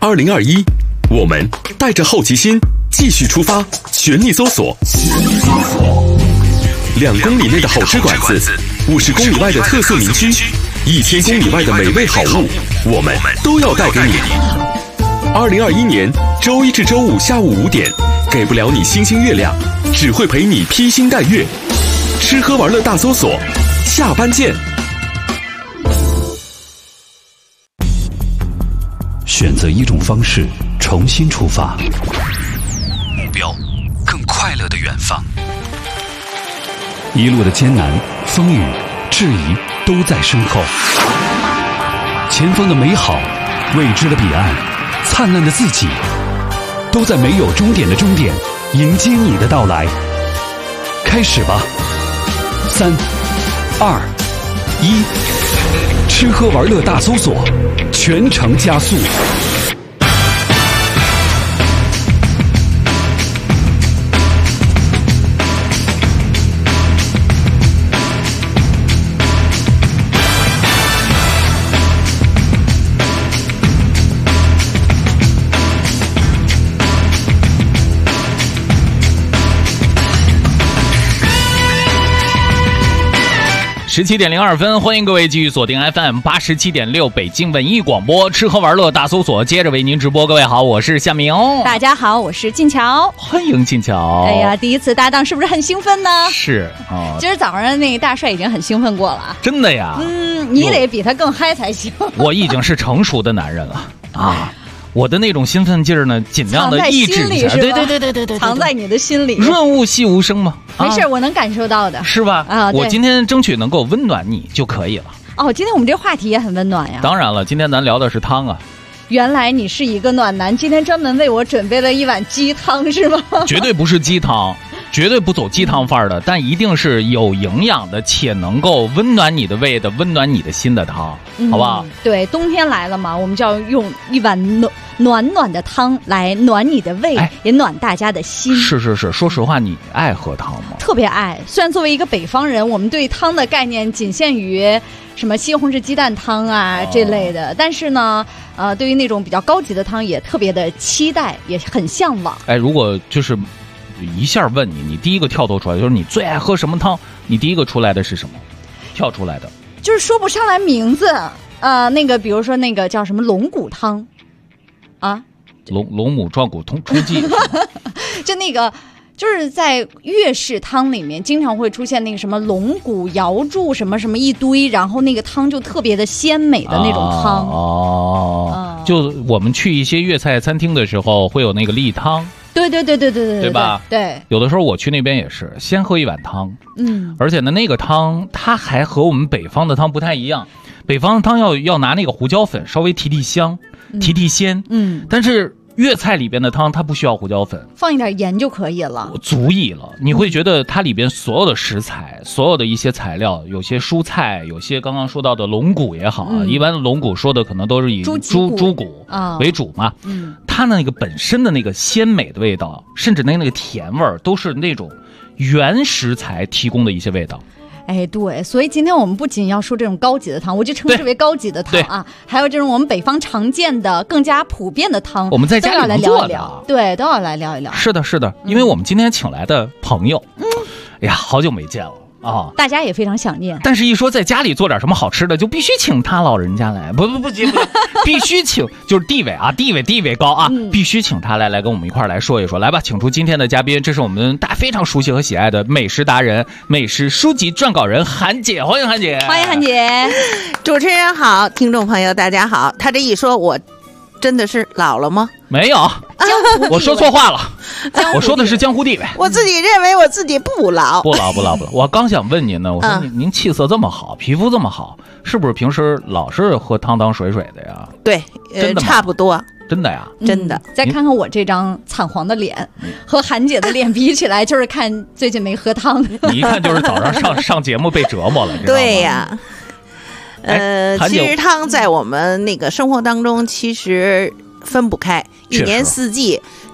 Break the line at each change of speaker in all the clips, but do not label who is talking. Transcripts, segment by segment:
2021，我们带着好奇心继续出发，全力搜索。2公里内的好吃馆子，50公里外的特色名区，1000公里外的美味好物，我们都要带给你。2021年周一至周五下午5点，给不了你星星月亮，只会陪你披星戴月。吃喝玩乐大搜索，下班见。
选择一种方式，重新出发，目标更快乐的远方。一路的艰难、风雨、质疑都在身后，前方的美好、未知的彼岸、灿烂的自己，都在没有终点的终点迎接你的到来。开始吧，3、2、1，吃喝玩乐大搜索，全程加速。
17:02，欢迎各位继续锁定 FM 87.6北京文艺广播，吃喝玩乐大搜索，接着为您直播。各位好，我是夏明。
大家好，我是静乔。
欢迎静乔。
哎呀，第一次搭档是不是很兴奋呢？
是啊，
今儿早上那个大帅已经很兴奋过了。
真的呀？
你得比他更嗨才行。
我已经是成熟的男人了啊。我的那种兴奋劲儿呢，尽量的抑制一下。对，
藏在你的心里。
润物细无声嘛。
没事，我能感受到的。
是吧？啊，我今天争取能够温暖你就可以了。
哦，今天我们这话题也很温暖呀。
当然了，今天咱聊的是汤啊。
原来你是一个暖男，今天专门为我准备了一碗鸡汤是吗？
绝对不是鸡汤，绝对不走鸡汤范儿的，但一定是有营养的，且能够温暖你的胃的、温暖你的心的汤，好不好？
对，冬天来了嘛，我们就要用一碗暖的汤来暖你的胃，也暖大家的心。
是，说实话，你爱喝汤吗？
特别爱。虽然作为一个北方人，我们对汤的概念仅限于什么西红柿鸡蛋汤啊这类的，但是呢，对于那种比较高级的汤也特别的期待，也很向往。
哎，如果就是一下问你，你第一个跳脱出来就是你最爱喝什么汤？你第一个出来的是什么？跳出来的
就是说不上来名字。那个比如说那个叫什么龙骨汤啊，
龙母壮骨冲剂，
就那个。就是在粤式汤里面经常会出现那个什么龙骨瑶柱什么什么一堆，然后那个汤就特别的鲜美的那种汤。
就我们去一些粤菜餐厅的时候会有那个例汤。对吧？
对，
有的时候我去那边也是先喝一碗汤，而且呢那个汤它还和我们北方的汤不太一样，北方的汤要拿那个胡椒粉稍微提香，提鲜，但是粤菜里边的汤它不需要胡椒粉，
放一点盐就可以了，
足以了。你会觉得它里边所有的食材，所有的一些材料，有些蔬菜，有些刚刚说到的龙骨也好，一般的龙骨说的可能都是以猪骨为主嘛，它那个本身的那个鲜美的味道，甚至那个甜味儿，都是那种原食材提供的一些味道。
哎，对，所以今天我们不仅要说这种高级的汤，我就称之为高级的汤啊，还有这种我们北方常见的、更加普遍的汤，
我们在家里能做的，
对，都要来聊一聊。
是的，因为我们今天请来的朋友，哎呀，好久没见了。
大家也非常想念，
但是一说在家里做点什么好吃的，就必须请他老人家来，不，必须请，就是地位高啊，必须请他来跟我们一块来说一说。来吧，请出今天的嘉宾，这是我们大家非常熟悉和喜爱的美食达人、美食书籍撰稿人韩姐，欢迎韩姐，
欢迎韩姐。
主持人好，听众朋友大家好。他这一说，我真的是老了吗？
没有，我说错话了，我说的是江湖地位。
我自己认为我自己不老。
不老。我刚想问您呢，我说您气色这么好，皮肤这么好，是不是平时老是喝汤水的呀？
对，
真的吗？
差不多。
真的呀？
真的。
再看看我这张惨黄的脸，和韩姐的脸比起来，就是看最近没喝汤。
你一看就是早上上节目被折磨了，
对呀。其实汤在我们那个生活当中其实分不开，一年四季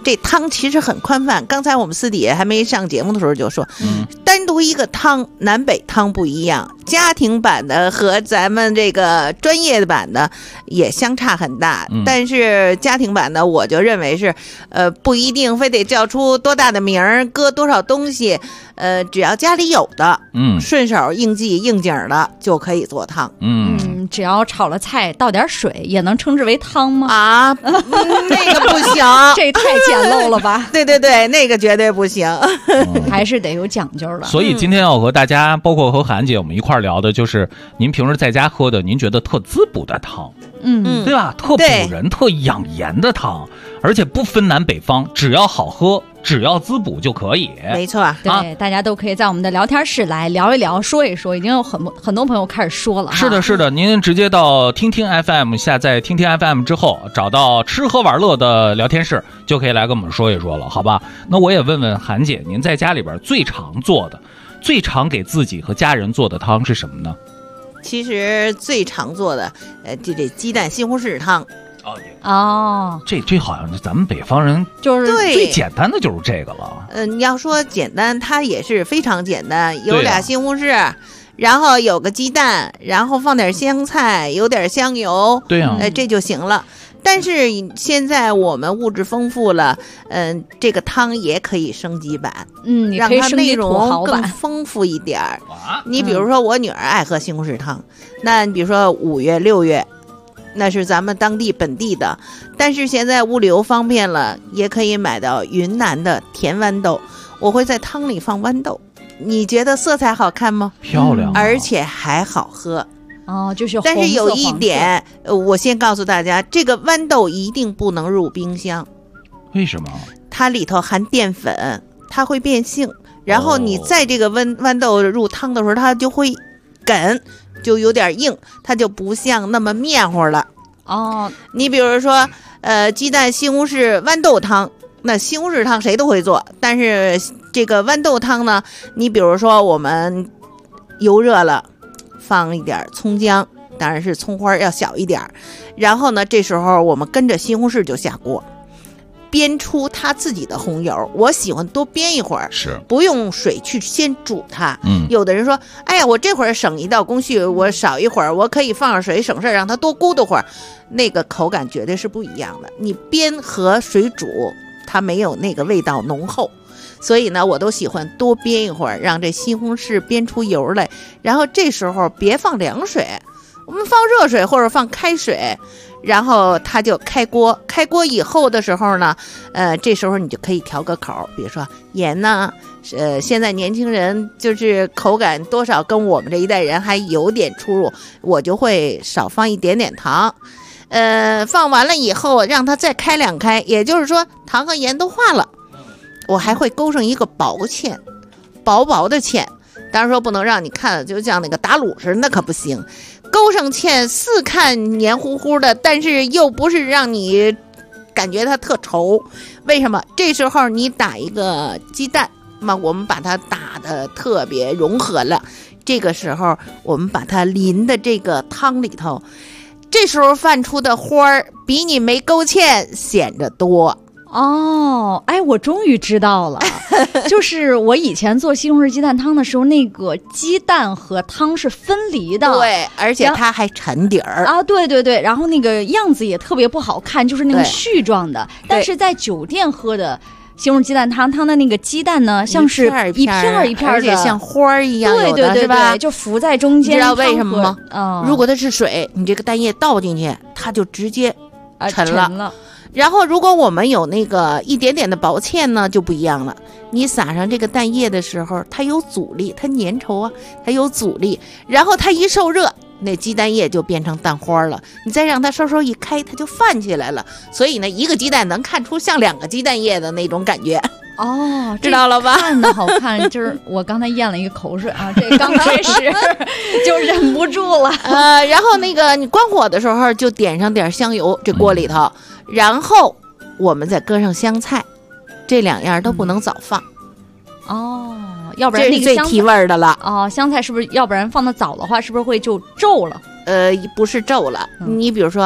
这汤其实很宽泛。刚才我们私底下还没上节目的时候就说，单独一个汤，南北汤不一样，家庭版的和咱们这个专业的版的也相差很大。但是家庭版的我就认为是，不一定非得叫出多大的名儿，搁多少东西，只要家里有的，顺手应季应景的就可以做汤。
只要炒了菜倒点水，也能称之为汤吗？
啊，那个不行，
这太简陋了吧？
对对对，那个绝对不行，
还是得有讲究的。
所以今天要和大家，包括和韩姐我们一块儿聊的，就是您平时在家喝的，您觉得特滋补的汤，对吧？特补人、特养颜的汤，而且不分南北方，只要好喝，只要滋补就可以。
没错，
对，大家都可以在我们的聊天室来聊一聊，说一说，已经有很多朋友开始说了。
是的，是的，您直接到听听 FM 下载听听 FM 之后，找到吃喝玩乐的聊天室，就可以来跟我们说一说了，好吧？那我也问问韩姐，您在家里边最常做的、最常给自己和家人做的汤是什么呢？
其实最常做的，这鸡蛋西红柿汤。
这好像咱们北方人
就是
最简单的就是这个了。
你要说简单，它也是非常简单，有俩西红柿，然后有个鸡蛋，然后放点香菜，有点香油，
对呀，
这就行了。但是现在我们物质丰富了，这个汤也可以升级版，让它内容更丰富一点儿。你比如说我女儿爱喝西红柿汤，那你比如说5月6月。那是咱们当地本地的，但是现在物流方便了，也可以买到云南的甜豌豆。我会在汤里放豌豆，你觉得色彩好看吗？
漂亮，
而且还好喝。
就是
但是有一点，我先告诉大家，这个豌豆一定不能入冰箱。
为什么？
它里头含淀粉，它会变性。然后你在这个豌豆入汤的时候，它就会梗。就有点硬，它就不像那么面糊了。你比如说，鸡蛋西红柿豌豆汤，那西红柿汤谁都会做，但是这个豌豆汤呢，你比如说我们油热了，放一点葱姜，当然是葱花要小一点，然后呢，这时候我们跟着西红柿就下锅。煸出它自己的红油，我喜欢多煸一会儿，
是
不用水去先煮它。有的人说，哎呀，我这会儿省一道工序，我少一会儿，我可以放上水省事儿，让它多咕嘟会儿，那个口感绝对是不一样的。你煸和水煮，它没有那个味道浓厚，所以呢，我都喜欢多煸一会儿，让这西红柿煸出油来，然后这时候别放凉水，我们放热水或者放开水。然后它就开锅，开锅以后的时候呢，这时候你就可以调个口，比如说盐呢，现在年轻人就是口感多少跟我们这一代人还有点出入，我就会少放一点点糖，放完了以后让它再开2开，也就是说糖和盐都化了，我还会勾上一个薄芡，薄薄的芡，当然说不能让你看就像那个打卤似的，那可不行。勾上芡，似看黏糊糊的，但是又不是让你感觉它特稠。为什么？这时候你打一个鸡蛋嘛，我们把它打得特别融合了。这个时候我们把它淋的这个汤里头，这时候泛出的花儿比你没勾芡显着多。
我终于知道了，就是我以前做西红柿鸡蛋汤的时候，那个鸡蛋和汤是分离的，
对，而且它还沉底儿
对对对，然后那个样子也特别不好看，就是那个絮状的。但是在酒店喝的西红柿鸡蛋汤，它的那个鸡蛋呢，像是一片一片的，
而且像花一样，
对对对
对，是吧？
就浮在中间。
你知道为什么吗？如果它是水，你这个蛋液倒进去，它就直接沉了。然后如果我们有那个一点点的薄芡呢，就不一样了。你撒上这个蛋液的时候，它有阻力，它粘稠啊，它有阻力，然后它一受热，那鸡蛋液就变成蛋花了。你再让它稍稍一开，它就泛起来了。所以呢，一个鸡蛋能看出像2个鸡蛋液的那种感觉。知道了吧？
看的好看，就是我刚才咽了一个口水啊，这刚开始就忍不住了。
然后那个你关火的时候就点上点香油，这锅里头，然后我们再搁上香菜，这2样都不能早放。
要不然那个
这是最提味的了。
香菜是不是要不然放的早的话，是不是会就皱了？
不是皱了。你比如说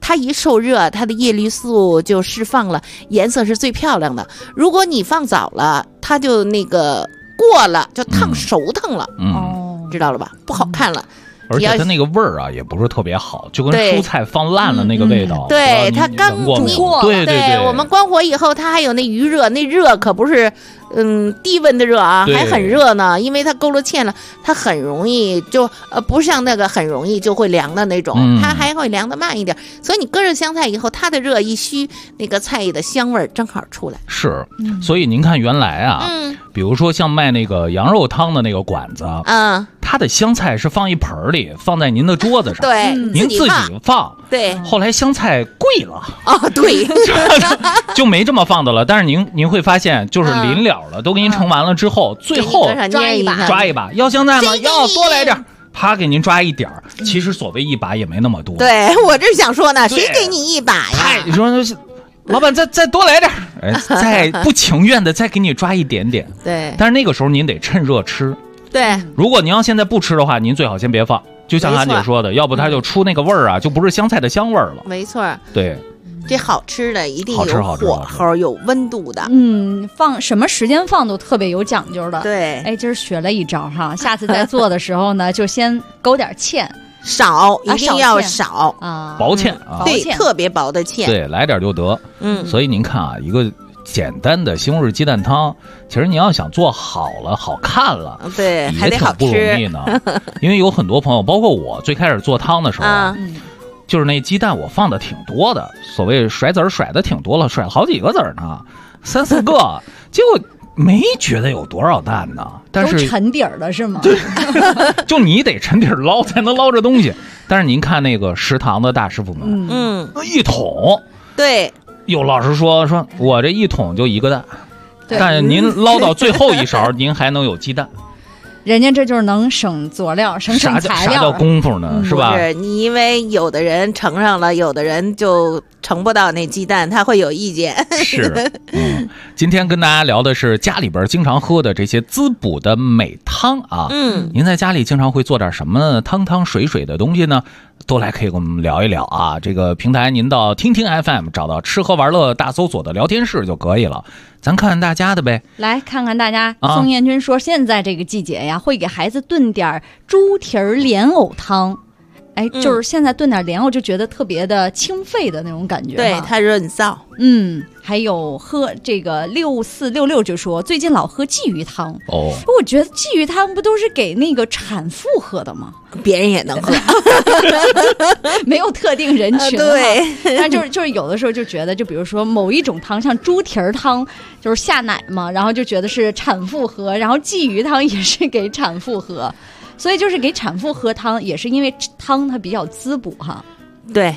它一受热，它的叶绿素就释放了，颜色是最漂亮的。如果你放早了，它就那个过了，就烫熟腾了，知道了吧？不好看了。
而且它那个味儿啊，也不是特别好，就跟蔬菜放烂了那个味道。
对，它刚煮过。对，我们关火以后，它还有那余热，那热可不是低温的热啊，还很热呢，因为它勾了芡了，它很容易就不像那个很容易就会凉的那种，它还会凉得慢一点。所以你搁上香菜以后，它的热一虚，那个菜的香味正好出来。
是，所以您看原来啊，比如说像卖那个羊肉汤的那个馆子，它的香菜是放一盆里，放在您的桌子上，
对，
您自己放。
对，
后来香菜贵了
对，
就没这么放的了。但是您会发现，就是临了了，都给您盛完了之后，最后抓一把，要香菜吗？要，多来点。他给您抓一点儿，其实所谓一把也没那么多。
对，我这想说呢，谁给你一把呀？
你说老板再多来点儿，再不情愿的再给你抓一点点。
对，
但是那个时候您得趁热吃。
对，
如果您要现在不吃的话，您最好先别放。就像韩姐说的，要不它就出那个味儿啊，就不是香菜的香味儿了。
没错，
对，
这好吃的一定有火候、有温度的。
放什么时间放都特别有讲究的。
对，
哎，今儿学了一招哈，下次在做的时候呢，就先勾点芡，
一定要少
啊，
薄芡啊，
对，特别薄的芡，
对，来点就得。所以您看啊，一个简单的西红柿鸡蛋汤，其实你要想做好了、好看了，
对，
也挺不容易呢。因为有很多朋友，包括我，最开始做汤的时候，就是那鸡蛋我放的挺多的，所谓甩籽儿甩的挺多了，甩了好几个籽儿呢，3、4个，结果没觉得有多少蛋呢。但是
都沉底儿了是吗？
对，就你得沉底儿捞才能捞着东西。但是您看那个食堂的大师傅们，一桶，
对。
有老师说我这一桶就1个蛋，但您捞到最后一勺，您还能有鸡蛋。
人家这就是能省佐料，省材料。
啥叫功夫呢？是吧？
是你因为有的人盛上了，有的人就盛不到那鸡蛋，他会有意见。
是，今天跟大家聊的是家里边经常喝的这些滋补的美汤啊。您在家里经常会做点什么汤汤水水的东西呢？都来可以跟我们聊一聊啊！这个平台您到听听 FM 找到吃喝玩乐大搜索的聊天室就可以了，咱看看大家的呗。
来看看大家，宋彦军说现在这个季节呀，会给孩子炖点猪蹄儿莲藕汤。哎，就是现在炖点莲藕就觉得特别的清肺的那种感觉，
对，它润燥。
还有喝这个6466就说最近老喝鲫鱼汤。我觉得鲫鱼汤不都是给那个产妇喝的吗？
别人也能喝，
没有特定人群。
对，
但就是有的时候就觉得，就比如说某一种汤，像猪蹄儿汤，就是下奶嘛，然后就觉得是产妇喝，然后鲫鱼汤也是给产妇喝。所以就是给产妇喝汤，也是因为汤它比较滋补哈。
对，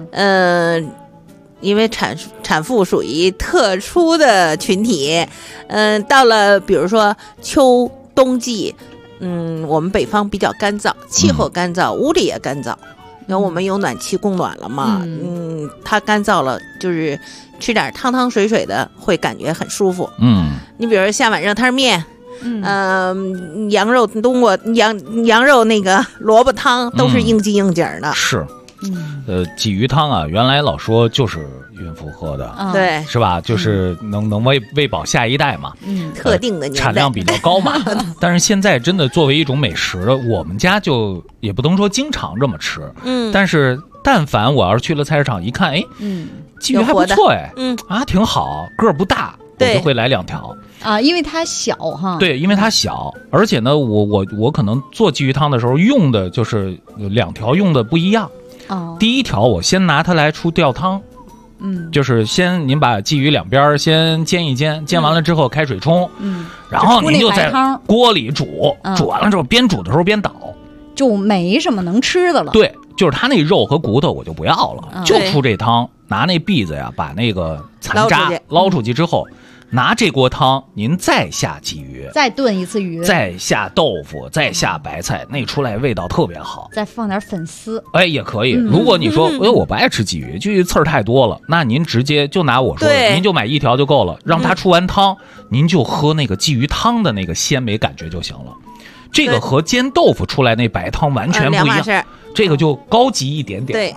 因为产妇属于特殊的群体，到了比如说秋冬季，我们北方比较干燥，气候干燥，屋里也干燥，然后我们有暖气供暖了嘛，它干燥了，就是吃点汤汤水水的会感觉很舒服。你比如下碗热汤面。羊肉冬瓜羊肉那个萝卜汤都是应季应景的。
是，鲫鱼汤啊，原来老说就是孕妇喝的，
对，
是吧？就是能喂饱下一代嘛，
特定的年代
产量比较高嘛。但是现在真的作为一种美食，我们家就也不能说经常这么吃，但是但凡我要是去了菜市场一看，哎，鲫鱼还不错，哎，挺好，个儿不大，我就会来2条。
因为它小哈。
对，因为它小，而且呢，我可能做鲫鱼汤的时候用的就是2条用的不一样。第一条我先拿它来出吊汤，就是先您把鲫鱼两边先煎一煎，煎完了之后开水冲，然后您就在锅里煮，煮完了之后边煮的时候边倒，
就没什么能吃的了。
对，就是它那肉和骨头我就不要了，就出这汤，拿那篦子呀把那个残渣捞出去之后。拿这锅汤，您再下鲫鱼，
再炖一次鱼，
再下豆腐，再下白菜，那出来味道特别好。
再放点粉丝，
也可以。如果你说，我不爱吃鲫鱼，鲫鱼刺儿太多了，那您直接就拿我说的，您就买1条就够了，让它出完汤，您就喝那个鲫鱼汤的那个鲜美感觉就行了。这个和煎豆腐出来那白汤完全不一样，这个就高级一点点。
对。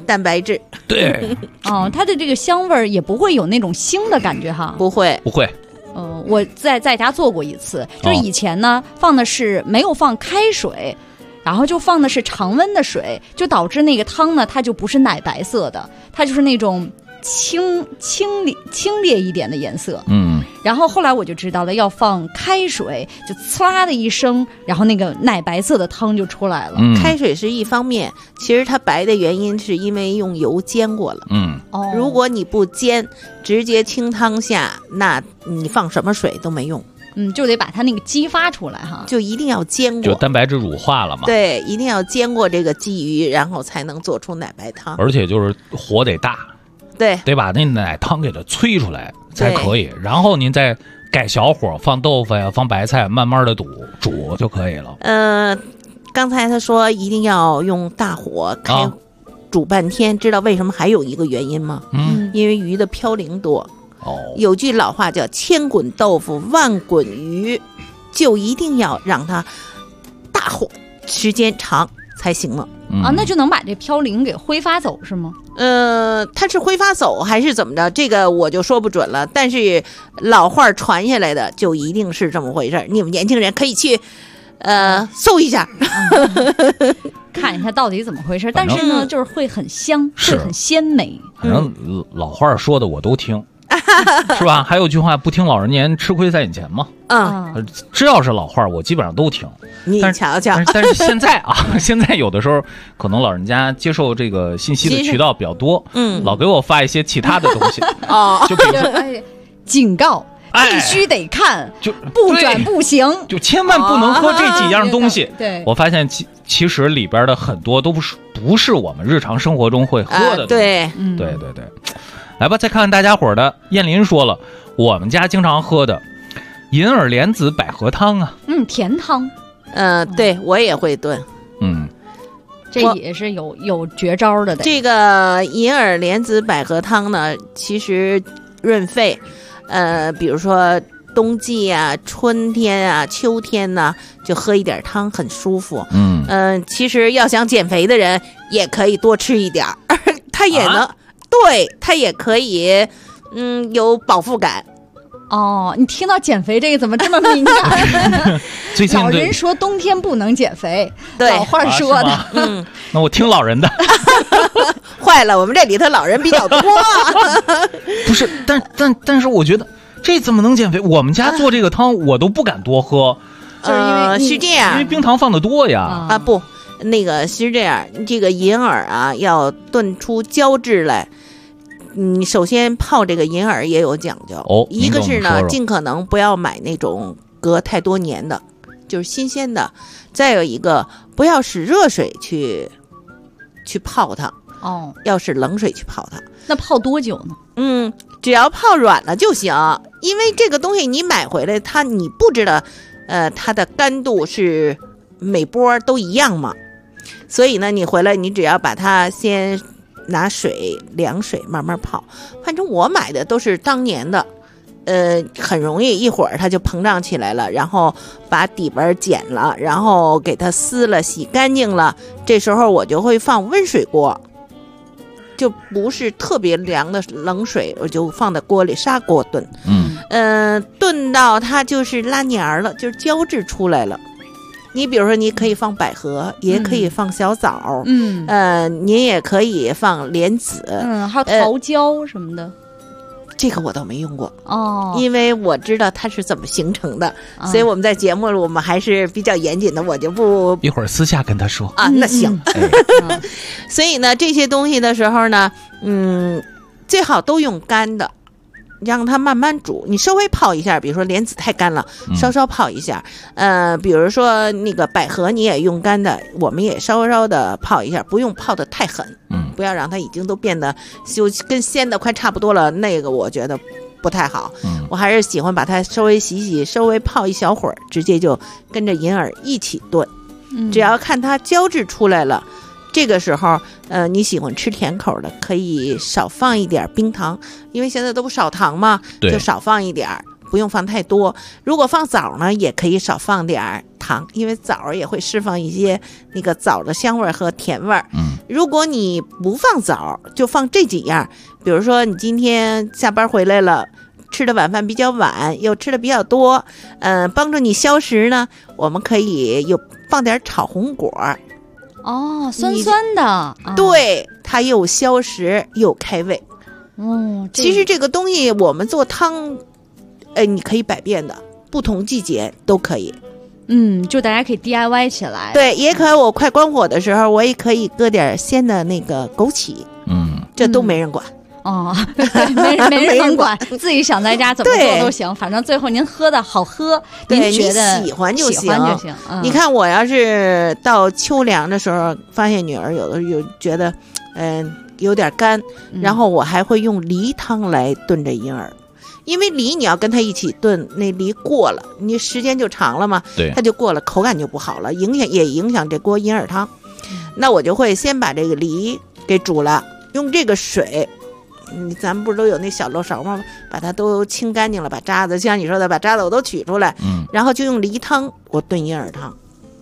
蛋白质。
对，
哦，它的这个香味儿也不会有那种腥的感觉哈。
不会。
我在家做过一次，就是以前呢放的是没有放开水，然后就放的是常温的水，就导致那个汤呢它就不是奶白色的，它就是那种清冽一点的颜色。然后后来我就知道了，要放开水，就呲啦的一声，然后那个奶白色的汤就出来了。
开水是一方面，其实它白的原因是因为用油煎过了。如果你不煎，直接清汤下，那你放什么水都没用。
就得把它那个激发出来哈，
就一定要煎过，
就蛋白质乳化了嘛。
对，一定要煎过这个鲫鱼，然后才能做出奶白汤。
而且就是火得大，
对，
得把那奶汤给它催出来才可以。然后您再改小火，放豆腐呀，放白菜，慢慢的煮就可以了。
刚才他说一定要用大火开煮半天，知道为什么还有一个原因吗？因为鱼的嘌呤多。有句老话叫千滚豆腐万滚鱼，就一定要让它大火时间长才行了。
那就能把这嘌呤给挥发走是吗？
它是挥发走还是怎么着？这个我就说不准了。但是老话传下来的就一定是这么回事。你们年轻人可以去搜一下，
看一下到底怎么回事。但是呢，就是会很香，会很鲜美。
反正老话说的我都听。是吧？还有句话，不听老人言，吃亏在眼前嘛。只要是老话，我基本上都听。
你瞧瞧，
但是现在现在有的时候可能老人家接受这个信息的渠道比较多，老给我发一些其他的东西。就比如说，
警告，必须得看，就不转不行，
就千万不能喝这几样东西。
对，
我发现其实里边的很多都不是我们日常生活中会喝的东西。
对，
对。来吧，再看看大家伙的。燕林说了，我们家经常喝的银耳莲子百合汤啊，
甜汤。
对我也会炖。
这也是有绝招的。
这个银耳莲子百合汤呢，其实润肺。比如说冬季啊、春天啊、秋天呢，就喝一点汤很舒服。其实要想减肥的人也可以多吃一点，它也能。对，它也可以，有饱腹感。
你听到减肥这个怎么这么敏感？
最近
老人说冬天不能减肥，
对，
老话说的。
那我听老人的。
坏了，我们这里头老人比较多。
不是，但是我觉得这怎么能减肥？我们家做这个汤，我都不敢多喝，
就是因为
是这样，
因为冰糖放的多呀。
不。那个是这样，这个银耳啊，要炖出胶质来，你首先泡这个银耳也有讲究。一个是呢，尽可能不要买那种隔太多年的，就是新鲜的。再有一个，不要使热水去泡它。要使冷水去泡它。
那泡多久呢？
只要泡软了就行，因为这个东西你买回来，你不知道，它的干度是每波都一样吗？所以呢，你回来你只要把它先拿凉水慢慢泡。反正我买的都是当年的，很容易一会儿它就膨胀起来了，然后把底板剪了，然后给它撕了洗干净了，这时候我就会放温水锅，就不是特别凉的冷水，我就放在锅里砂锅炖。炖到它就是拉黏了，就是胶质出来了。你比如说，你可以放百合，也可以放小枣，您也可以放莲子，
还有桃胶什么的。
这个我倒没用过因为我知道它是怎么形成的，所以我们在节目里我们还是比较严谨的，我就不
一会儿私下跟他说
那行。所以呢，这些东西的时候呢，最好都用干的，让它慢慢煮。你稍微泡一下，比如说莲子太干了，稍稍泡一下。比如说那个百合你也用干的，我们也稍稍的泡一下，不用泡的太狠，不要让它已经都变得就跟鲜的快差不多了，那个我觉得不太好。我还是喜欢把它稍微洗洗，稍微泡一小会儿，直接就跟着银耳一起炖。只要看它胶质出来了，这个时候你喜欢吃甜口的，可以少放一点冰糖，因为现在都不少糖嘛，就少放一点，不用放太多。如果放枣呢，也可以少放点糖，因为枣也会释放一些那个枣的香味和甜味。 如果你不放枣，就放这几样，比如说你今天下班回来了，吃的晚饭比较晚，又吃的比较多，帮助你消食呢，我们可以有放点炒红果。
哦，酸酸的，
对，它又消食又开胃。其实这个东西我们做汤，你可以百变的，不同季节都可以。
就大家可以 DIY 起来。
对，也可以我快关火的时候，我也可以搁点鲜的那个枸杞。这都没人管。
没人管，自己想在家怎么做都行，反正最后您喝的好喝，您觉得
喜欢就行。
你
看我要是到秋凉的时候，发现女儿有的觉得，有点干，然后我还会用梨汤来炖这银耳。因为梨你要跟它一起炖，那梨过了，你时间就长了嘛，
对，
它就过了，口感就不好了，影响这锅银耳汤。那我就会先把这个梨给煮了，用这个水，咱们不是都有那小漏勺吗？把它都清干净了，把渣子，像你说的，把渣子我都取出来，然后就用梨汤我炖银耳汤。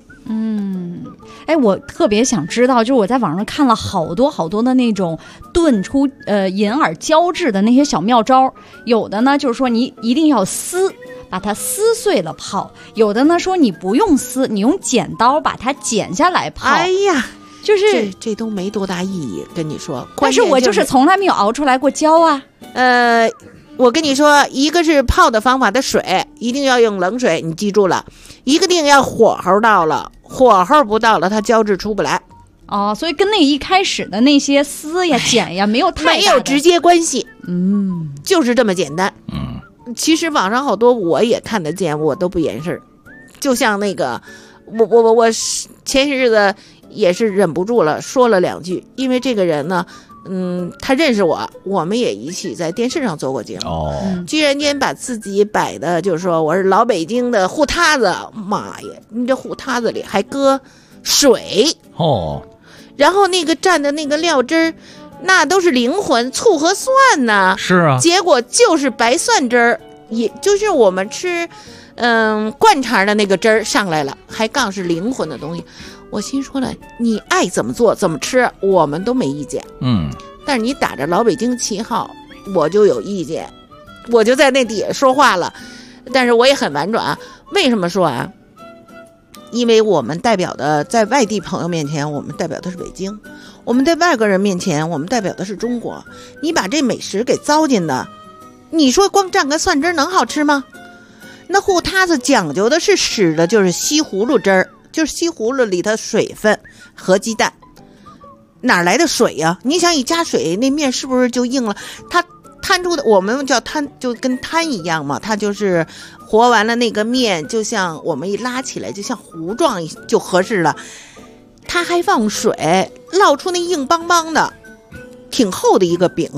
我特别想知道，就是我在网上看了好多好多的那种炖出银耳胶质的那些小妙招，有的呢就是说你一定要撕，把它撕碎了泡；有的呢说你不用撕，你用剪刀把它剪下来泡。
哎呀，
就是
这都没多大意义，跟你说。
但是我就是从来没有熬出来过胶啊。
我跟你说，一个是泡的方法的水一定要用冷水，你记住了，一个定要火候到了，火候不到了它胶质出不来。
所以跟那一开始的那些撕呀剪呀没有
直接关系。就是这么简单。其实网上好多我也看得见，我都不掩饰。就像那个我前些日子也是忍不住了，说了2句，因为这个人呢他认识我们也一起在电视上做过节目。居然间把自己摆的就是说我是老北京的糊塌子，妈呀，你这糊塌子里还搁水然后那个蘸的那个料汁儿，那都是灵魂，醋和蒜呢。
是啊，
结果就是白蒜汁儿，也就是我们吃灌肠的那个汁儿上来了，还杠是灵魂的东西。我心说了，你爱怎么做怎么吃，我们都没意见。但是你打着老北京旗号，我就有意见，我就在那底下说话了。但是我也很婉转，为什么说啊？因为我们代表的在外地朋友面前，我们代表的是北京；我们在外国人面前，我们代表的是中国。你把这美食给糟践的，你说光蘸个蒜汁能好吃吗？那糊塌子讲究的是使的就是西葫芦汁儿。就是西葫芦里的水分和鸡蛋，哪来的水呀？你想一加水，那面是不是就硬了？它摊出的，我们叫摊，就跟摊一样嘛。它就是和完了那个面，就像我们一拉起来，就像糊状就合适了。它还放水，烙出那硬邦邦的、挺厚的一个饼。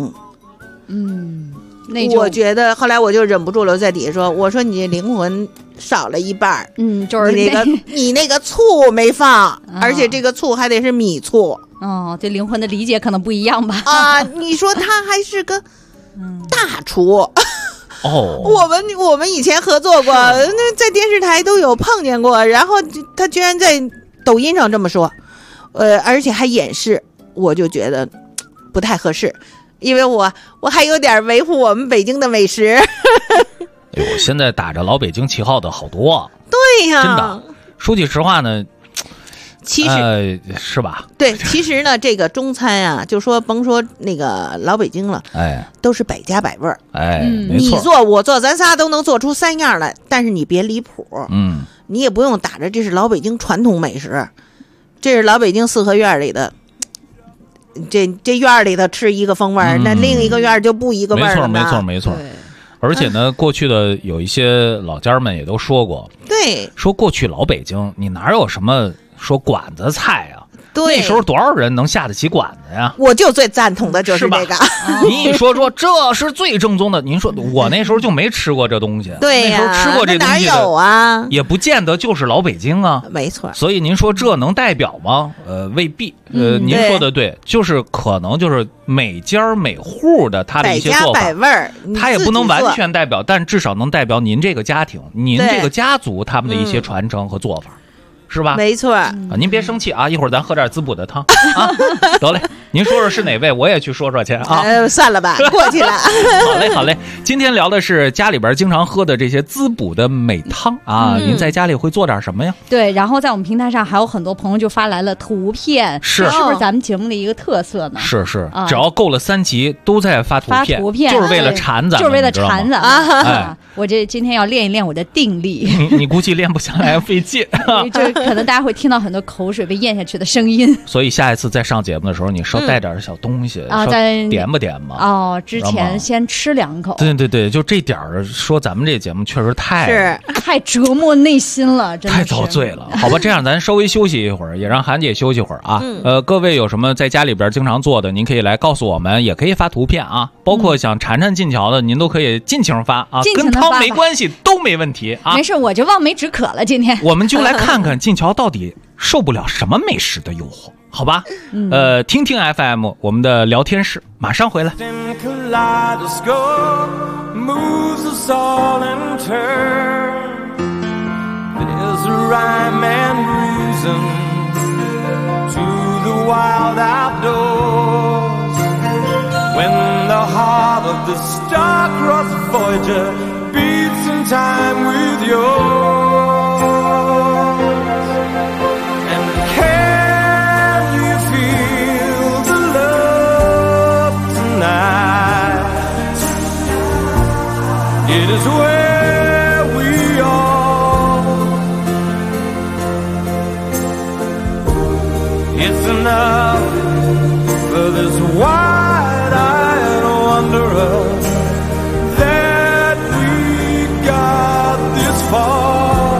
我觉得后来我就忍不住了，在底下说：“我说你灵魂少了一半。
就是
你那个醋没放，而且这个醋还得是米醋。
对灵魂的理解可能不一样吧？
你说他还是个大厨。我们以前合作过，那在电视台都有碰见过，然后他居然在抖音上这么说，而且还演示，我就觉得不太合适。”因为我还有点维护我们北京的美食。
现在打着老北京旗号的好多。
对呀，
真的。说句实话呢，
其实
是吧？
对，其实呢，这个中餐啊，就说甭说那个老北京了，都是百家百味儿。
没错，
你做我做，咱仨都能做出3样来，但是你别离谱。你也不用打着这是老北京传统美食，这是老北京四合院里的。这院里头吃一个风味儿，那另一个院就不一个味儿了。
没错。而且呢，过去的有一些老家们也都说过，
对，
说过去老北京你哪有什么说馆子菜啊？
对，
那时候多少人能下得起馆子呀？
我就最赞同的就是这个。
您一说这是最正宗的，您说我那时候就没吃过这东西。
对
呀，那时候吃过这东西
哪有啊？
也不见得就是老北京啊。
没错。
所以您说这能代表吗？未必。您说的对，就是可能就是每家每户的他的一些做法，
百家百味儿，
他也不能完全代表，但至少能代表您这个家庭、您这个家族他们的一些传承和做法。 是吧？
没错啊，
您别生气啊，一会儿咱喝点滋补的汤啊。得嘞，您说说是哪位，我也去说说去啊。
算了吧，过去了。
好嘞，今天聊的是家里边经常喝的这些滋补的美汤啊。您在家里会做点什么呀？
对，然后在我们平台上还有很多朋友就发来了图片，是不是咱们节目的一个特色呢？
是，只要够了3集都在发图片，就是为了馋咱们，
就是为了馋咱们。我这今天要练一练我的定力。
你估计练不下来，费劲。
就可能大家会听到很多口水被咽下去的声音。
所以下一次再上节目的时候，你稍带点小东西啊，再点吧嘛。
之前先吃2口。
对，就这点儿说咱们这节目确实太
折磨内心了，真的
太遭罪了。好吧，这样咱稍微休息一会儿，也让韩姐休息会儿啊。各位有什么在家里边经常做的，您可以来告诉我们，也可以发图片啊。包括想馋进桥的，您都可以尽情发啊，跟汤没关系，都没问题啊。
没事，我就望梅止渴了。今天
我们就来看看进桥到底受不了什么美食的诱惑，好吧？听听 FM 我们的聊天室，马上回来。
There's a rhyme and reason to the wild outdoors. When the heart of the star-crossed Voyager beats in time with yours. And can you feel the love tonight? It is where we are. It's enough for this wide-eyed wanderer that we got this far.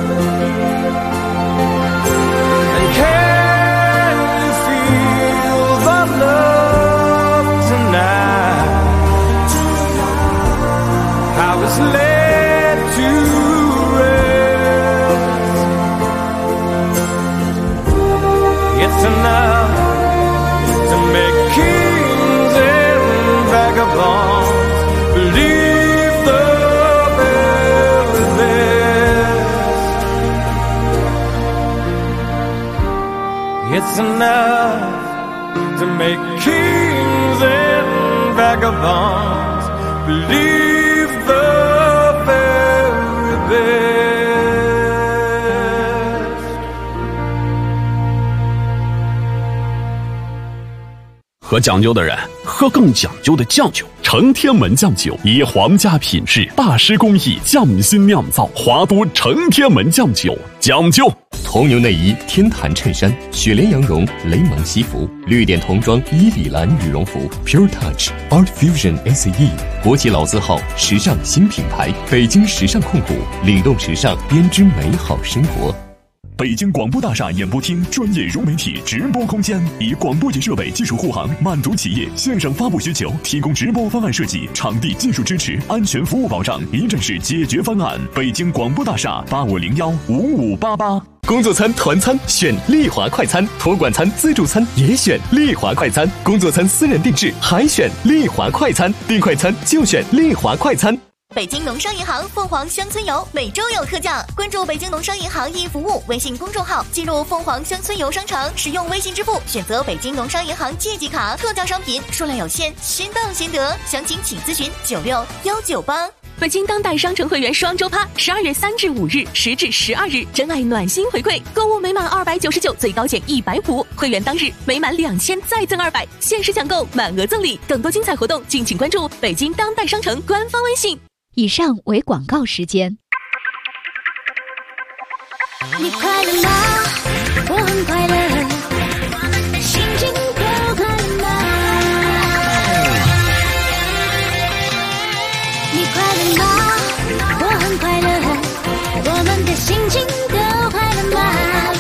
And can you feel the love tonight? How it's led to rest. It's enough to make kings and vagabonds believe the very best. It's enough to make kings and vagabonds believe the very best.
喝讲究的人喝更讲究的酱酒，承天门酱酒以皇家品质、大师工艺匠心酿造，华都承天门酱酒讲究。
铜牛内衣、天坛衬衫、雪莲羊绒、雷蒙西服、绿点童装、伊里兰羽绒服 ，Pure Touch Art Fusion ACE， 国际老字号，时尚新品牌，北京时尚控股，领动时尚，编织美好生活。
北京广播大厦演播厅专业融媒体直播空间，以广播级设备技术护航，满足企业线上发布需求，提供直播方案设计、场地技术支持、安全服务保障，一站式解决方案。北京广播大厦85015588。
工作餐、团餐选丽华快餐，托管餐、自助餐也选丽华快餐，工作餐私人定制还选丽华快餐，订快餐就选丽华快餐。
北京农商银行凤凰乡村游每周有特价，关注北京农商银行易服务微信公众号，进入凤凰乡村游商城，使用微信支付，选择北京农商银行借记卡，特价商品数量有限，先到先得，详情请咨询96198。
北京当代商城会员双周趴，12月3至5日，10至12日，真爱暖心回馈，购物每满299，最高减150，会员当日每满2000再赠200，限时抢购，满额赠礼，更多精彩活动，敬请关注北京当代商城官方微信。
以上为广告时间。
你快乐吗？我很快乐，心情都快乐吗？你快乐吗？我很快乐，我们的心情都快乐吗？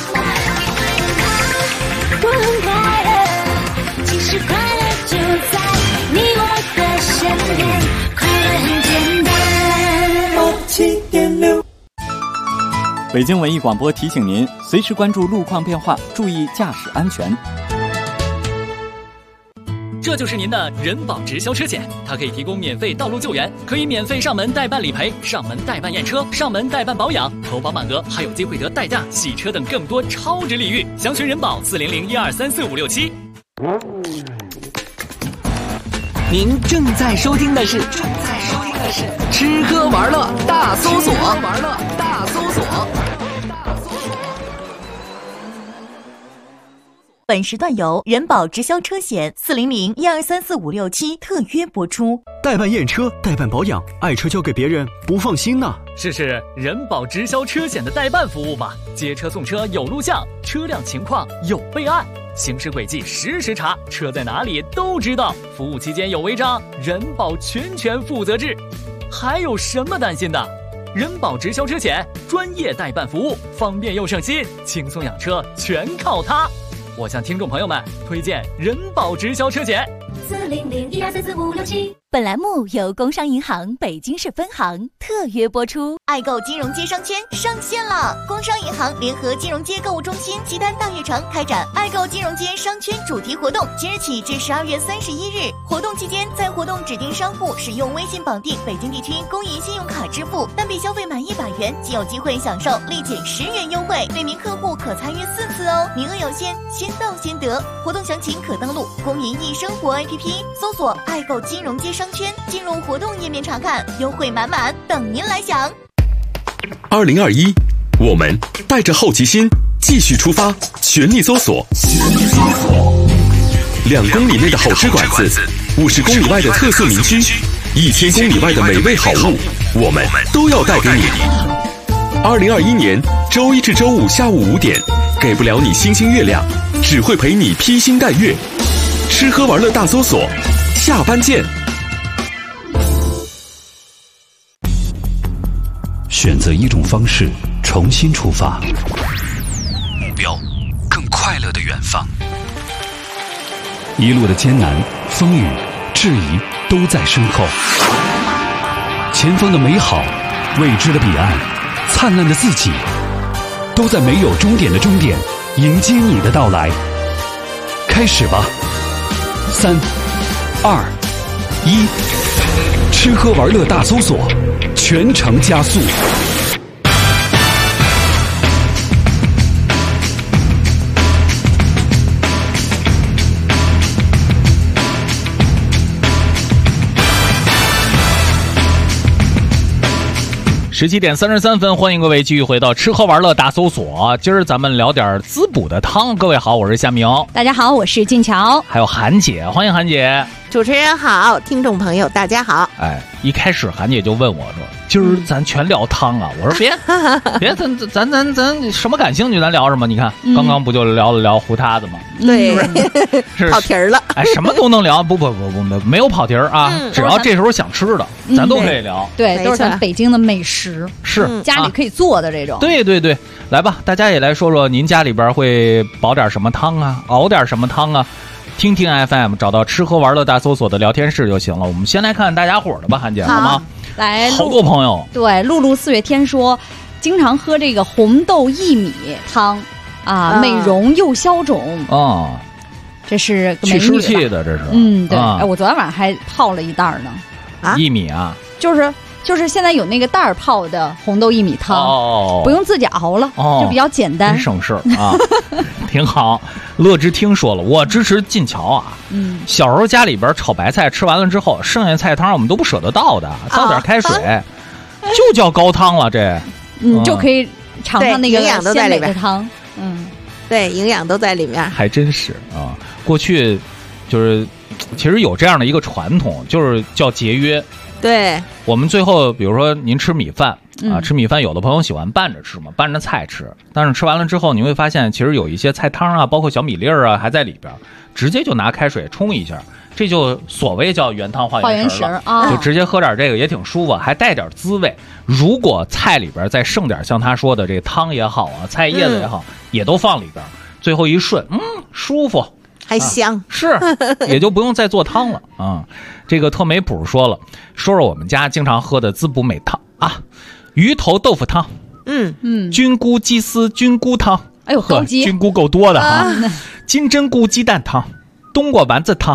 我很快乐，其实快乐就在你我的身边，快乐很简单。7.6
北京文艺广播提醒您，随时关注路况变化，注意驾驶安全。
这就是您的人保直销车险，它可以提供免费道路救援，可以免费上门代办理赔、上门代办验车、上门代办保养，投保满额还有机会得代驾、洗车等更多超值礼遇。详询人保400-1234567。
您正在收听的是吃喝玩乐大搜索。
本时段由人保直销车险400-1234567特约播出。
代办验车、代办保养，爱车交给别人不放心呐。
试试人保直销车险的代办服务吧，接车送车有录像，车辆情况有备案，行驶轨迹实时查，车在哪里都知道。服务期间有违章，人保全权负责制。还有什么担心的？人保直销车险专业代办服务，方便又省心，轻松养车全靠它。我向听众朋友们推荐人保直销车险
400-1234567。本栏目由工商银行北京市分行特约播出。爱购金融街商圈上线了！工商银行联合金融街购物中心西单大悦城开展爱购金融街商圈主题活动，即日起至12月31日。活动期间，在活动指定商户使用微信绑定北京地区公银信用卡支付，单笔消费满100元即有机会享受立减10元优惠，每名客户可参与4次哦，名额有限，先到先得。活动详情可登录公银易生活 APP， 搜索爱购金融街商圈，进入活动页面查看，优惠满满，等您来享。
2021，我们带着好奇心继续出发，全力搜索，2公里内的好吃馆子，50公里外的特色名区，1000公里外的美味好物，我们都要带给你。2021年周一至周五下午5点，给不了你星星月亮，只会陪你披星戴月。吃喝玩乐大搜索，下班见。
选择一种方式，重新出发，目标更快乐的远方。一路的艰难、风雨、质疑都在身后，前方的美好、未知的彼岸、灿烂的自己，都在没有终点的终点迎接你的到来。开始吧，3、2、1，吃喝玩乐大搜索，全程加速。
17点33分，欢迎各位继续回到吃喝玩乐大搜索。今儿咱们聊点滋补的汤。各位好，我是夏明。
大家好，我是静乔。
还有韩姐，欢迎韩姐。
主持人好，听众朋友大家好。
哎，一开始韩姐就问我说：“今儿咱全聊汤啊？”我说：“别，咱什么感兴趣咱聊什么。你看，刚刚不就聊了聊胡塌子吗？
对，
是
跑题儿了。
哎，什么都能聊，不，没有跑题儿啊。只要这时候想吃的，咱都可以聊。
对，都是咱北京的美食，
是
家里可以做的这种。
对，来吧，大家也来说说您家里边会煲点什么汤啊，熬点什么汤啊？听听 FM， 找到吃喝玩乐大搜索的聊天室就行了。我们先来看大家伙的吧，韩姐，好吗？
来，
好多朋友。
对，露露4月天说，经常喝这个红豆薏米汤啊，美容又消肿
啊。
这是个
去湿气的，这是。
对。哎，我昨天晚上还泡了一袋呢。
啊，
薏米啊，
就是现在有那个袋儿泡的红豆薏米汤，不用自己熬了，就比较简单，
真省事啊，挺好。乐之听说了，我支持晋桥啊。小时候家里边炒白菜吃完了之后，剩下菜汤我们都不舍得倒的，倒点开水，就叫高汤了。这，
就可以尝尝那个鲜美的汤。
对，营养都在里面。
还真是啊，过去就是其实有这样的一个传统，就是叫节约。
对，
我们最后比如说您吃米饭啊，吃米饭有的朋友喜欢拌着吃嘛，拌着菜吃，但是吃完了之后你会发现其实有一些菜汤啊，包括小米粒儿啊还在里边，直接就拿开水冲一下，这就所谓叫原汤化原食了啊，就直接喝点这个也挺舒服，还带点滋味。如果菜里边再剩点像他说的这个汤也好啊，菜叶子也好，也都放里边，最后一顺，舒服。
还香，
是，也就不用再做汤了啊。这个特美普说了，说说我们家经常喝的滋补美汤啊，鱼头豆腐汤，菌菇鸡丝菌菇汤，
哎呦，高级，
菌菇够多的哈，金针菇鸡蛋汤，冬瓜丸子汤，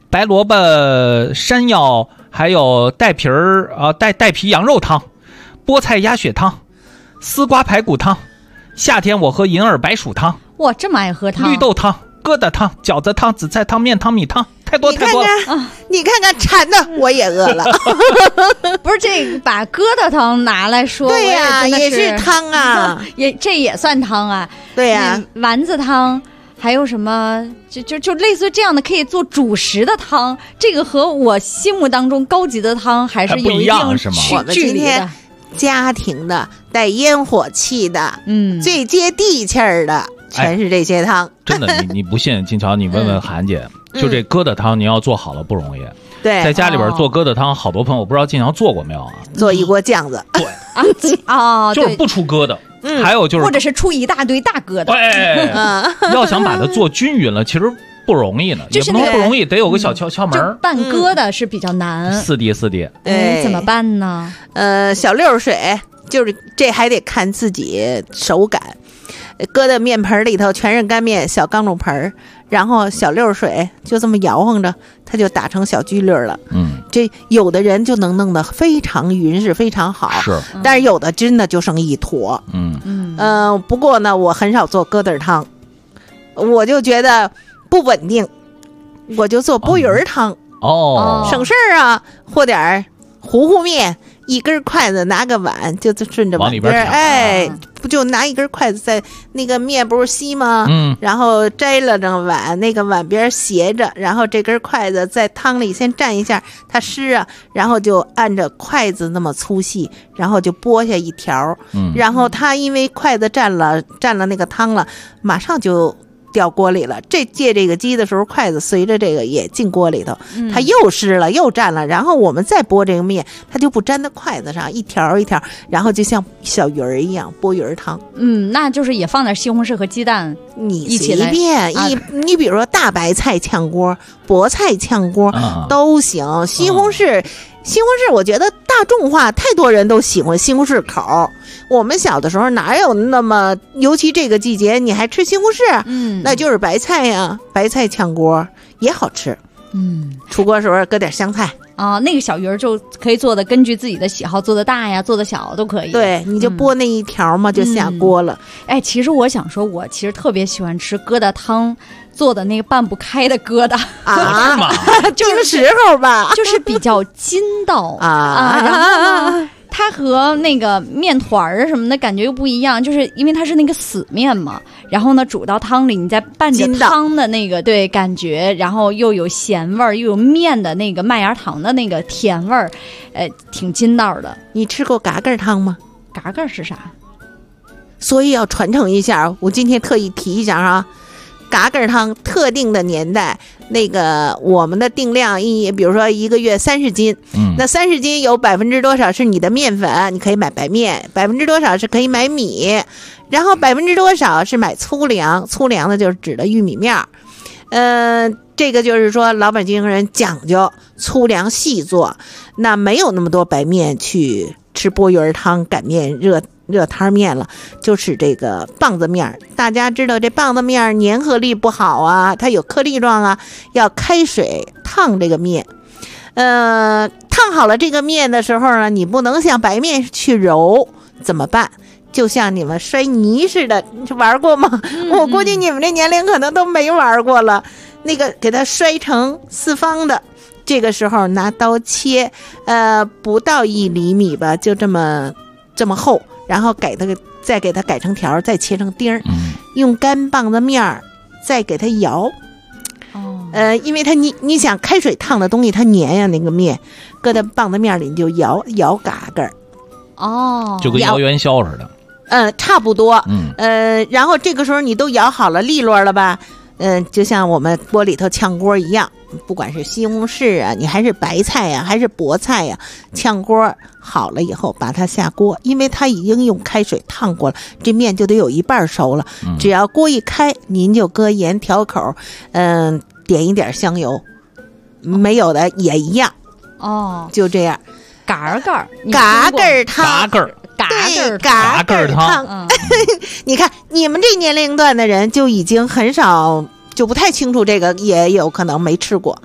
白萝卜、山药，还有带皮儿带皮羊肉汤，菠菜鸭血汤，丝瓜排骨汤。夏天我喝银耳白薯汤。
哇，这么爱喝汤！
绿豆汤、疙瘩汤、饺子汤、紫菜汤、面汤、米汤，太多了。
你看看，馋的我也饿了。
不是这个，把疙瘩汤拿来说，
对呀，也是汤啊，
这也算汤啊。
对呀，
丸子汤。还有什么就类似于这样的可以做主食的汤，这个和我心目当中高级的汤还是有一定距离的。
家庭的带烟火气的，最接地气儿的，全是这些汤。
真的，你不信，金桥，你问问韩姐，就这疙瘩汤，你要做好了不容易。
对，
在家里边做疙瘩汤，好多朋友不知道金桥做过没有啊？
做一锅酱子。
对就是不出疙瘩。还有就是，
或者是出一大堆大疙瘩。
要想把它做均匀了，其实不容易呢，也不能不容易，得有个小窍门。
拌疙瘩是比较难。
四弟，
怎么办呢？
小溜水，就是这还得看自己手感。搁在面盆里头全是干面，小钢种盆，然后小溜水就这么摇晃着，它就打成小聚粒了。这有的人就能弄得非常匀实，非常好。
是，
但是有的真的就剩一坨。不过呢，我很少做疙瘩汤，我就觉得不稳定，我就做波鱼汤。省事儿啊，和点糊面。一根筷子拿个碗，就顺着碗边不就拿一根筷子在那个面不是稀吗？然后摘了这碗，那个碗边斜着，然后这根筷子在汤里先蘸一下，它湿啊，然后就按着筷子那么粗细，然后就剥下一条，然后它因为筷子蘸了那个汤了，马上就掉锅里了。借这个鸡的时候，筷子随着这个也进锅里头，它又湿了又蘸了，然后我们再剥这个面，它就不粘在筷子上，一条一条，然后就像小鱼儿一样剥鱼儿汤。
那就是也放点西红柿和鸡蛋，
你一起来便你比如说大白菜炝锅、菠菜炝锅都行。西红柿我觉得大众化，太多人都喜欢西红柿口。我们小的时候哪有那么，尤其这个季节你还吃西红柿，那就是白菜呀，白菜炝锅也好吃。出锅时候搁点香菜
那个小鱼儿就可以做的根据自己的喜好，做的大呀，做的小都可以。
对，你就剥那一条嘛，就下锅了。
其实我想说，我其实特别喜欢吃疙瘩汤做的那个拌不开的疙瘩
是吗？
就是时候吧，
就是比较筋道然后呢，它和那个面团儿什么的感觉又不一样，就是因为它是那个死面嘛，然后呢煮到汤里，你再拌着汤的那个对感觉，然后又有咸味儿，又有面的那个麦芽糖的那个甜味儿，挺筋道的。
你吃过嘎嘎汤吗？
嘎嘎是啥？
所以要传承一下，我今天特意提一下啊。嘎嘎汤特定的年代，那个我们的定量比如说一个月30斤，那30斤有多少是你的面粉，你可以买白面，多少是可以买米，然后多少是买粗粮，粗粮的就是指的玉米面。这个就是说老北京人讲究粗粮细做，那没有那么多白面去吃波鱼汤、擀面、热摊面了，就是这个棒子面。大家知道这棒子面粘合力不好啊，它有颗粒状啊，要开水烫这个面。烫好了这个面的时候呢，你不能像白面去揉，怎么办？就像你们摔泥似的，你玩过吗？我估计你们这年龄可能都没玩过了。那个给它摔成四方的，这个时候拿刀切，不到1厘米吧，就这么厚，然后再给它改成条，再切成丁儿，用干棒子面再给它摇。因为它你想开水烫的东西它粘呀，那个面搁在棒子面里你就摇嘎嘎。
就跟摇元宵似的。
差不多。然后这个时候你都摇好了利落了吧？就像我们锅里头炝锅一样，不管是西红柿啊，你还是白菜呀，还是菠菜呀，炝锅好了以后把它下锅，因为它已经用开水烫过了，这面就得有一半熟了。只要锅一开，您就搁盐调口，点一点香油，没有的也一样。就这样。
嘎嘎
汤，嘎嘎汤。你看你们这年龄段的人就已经很少，就不太清楚这个，也有可能没吃过。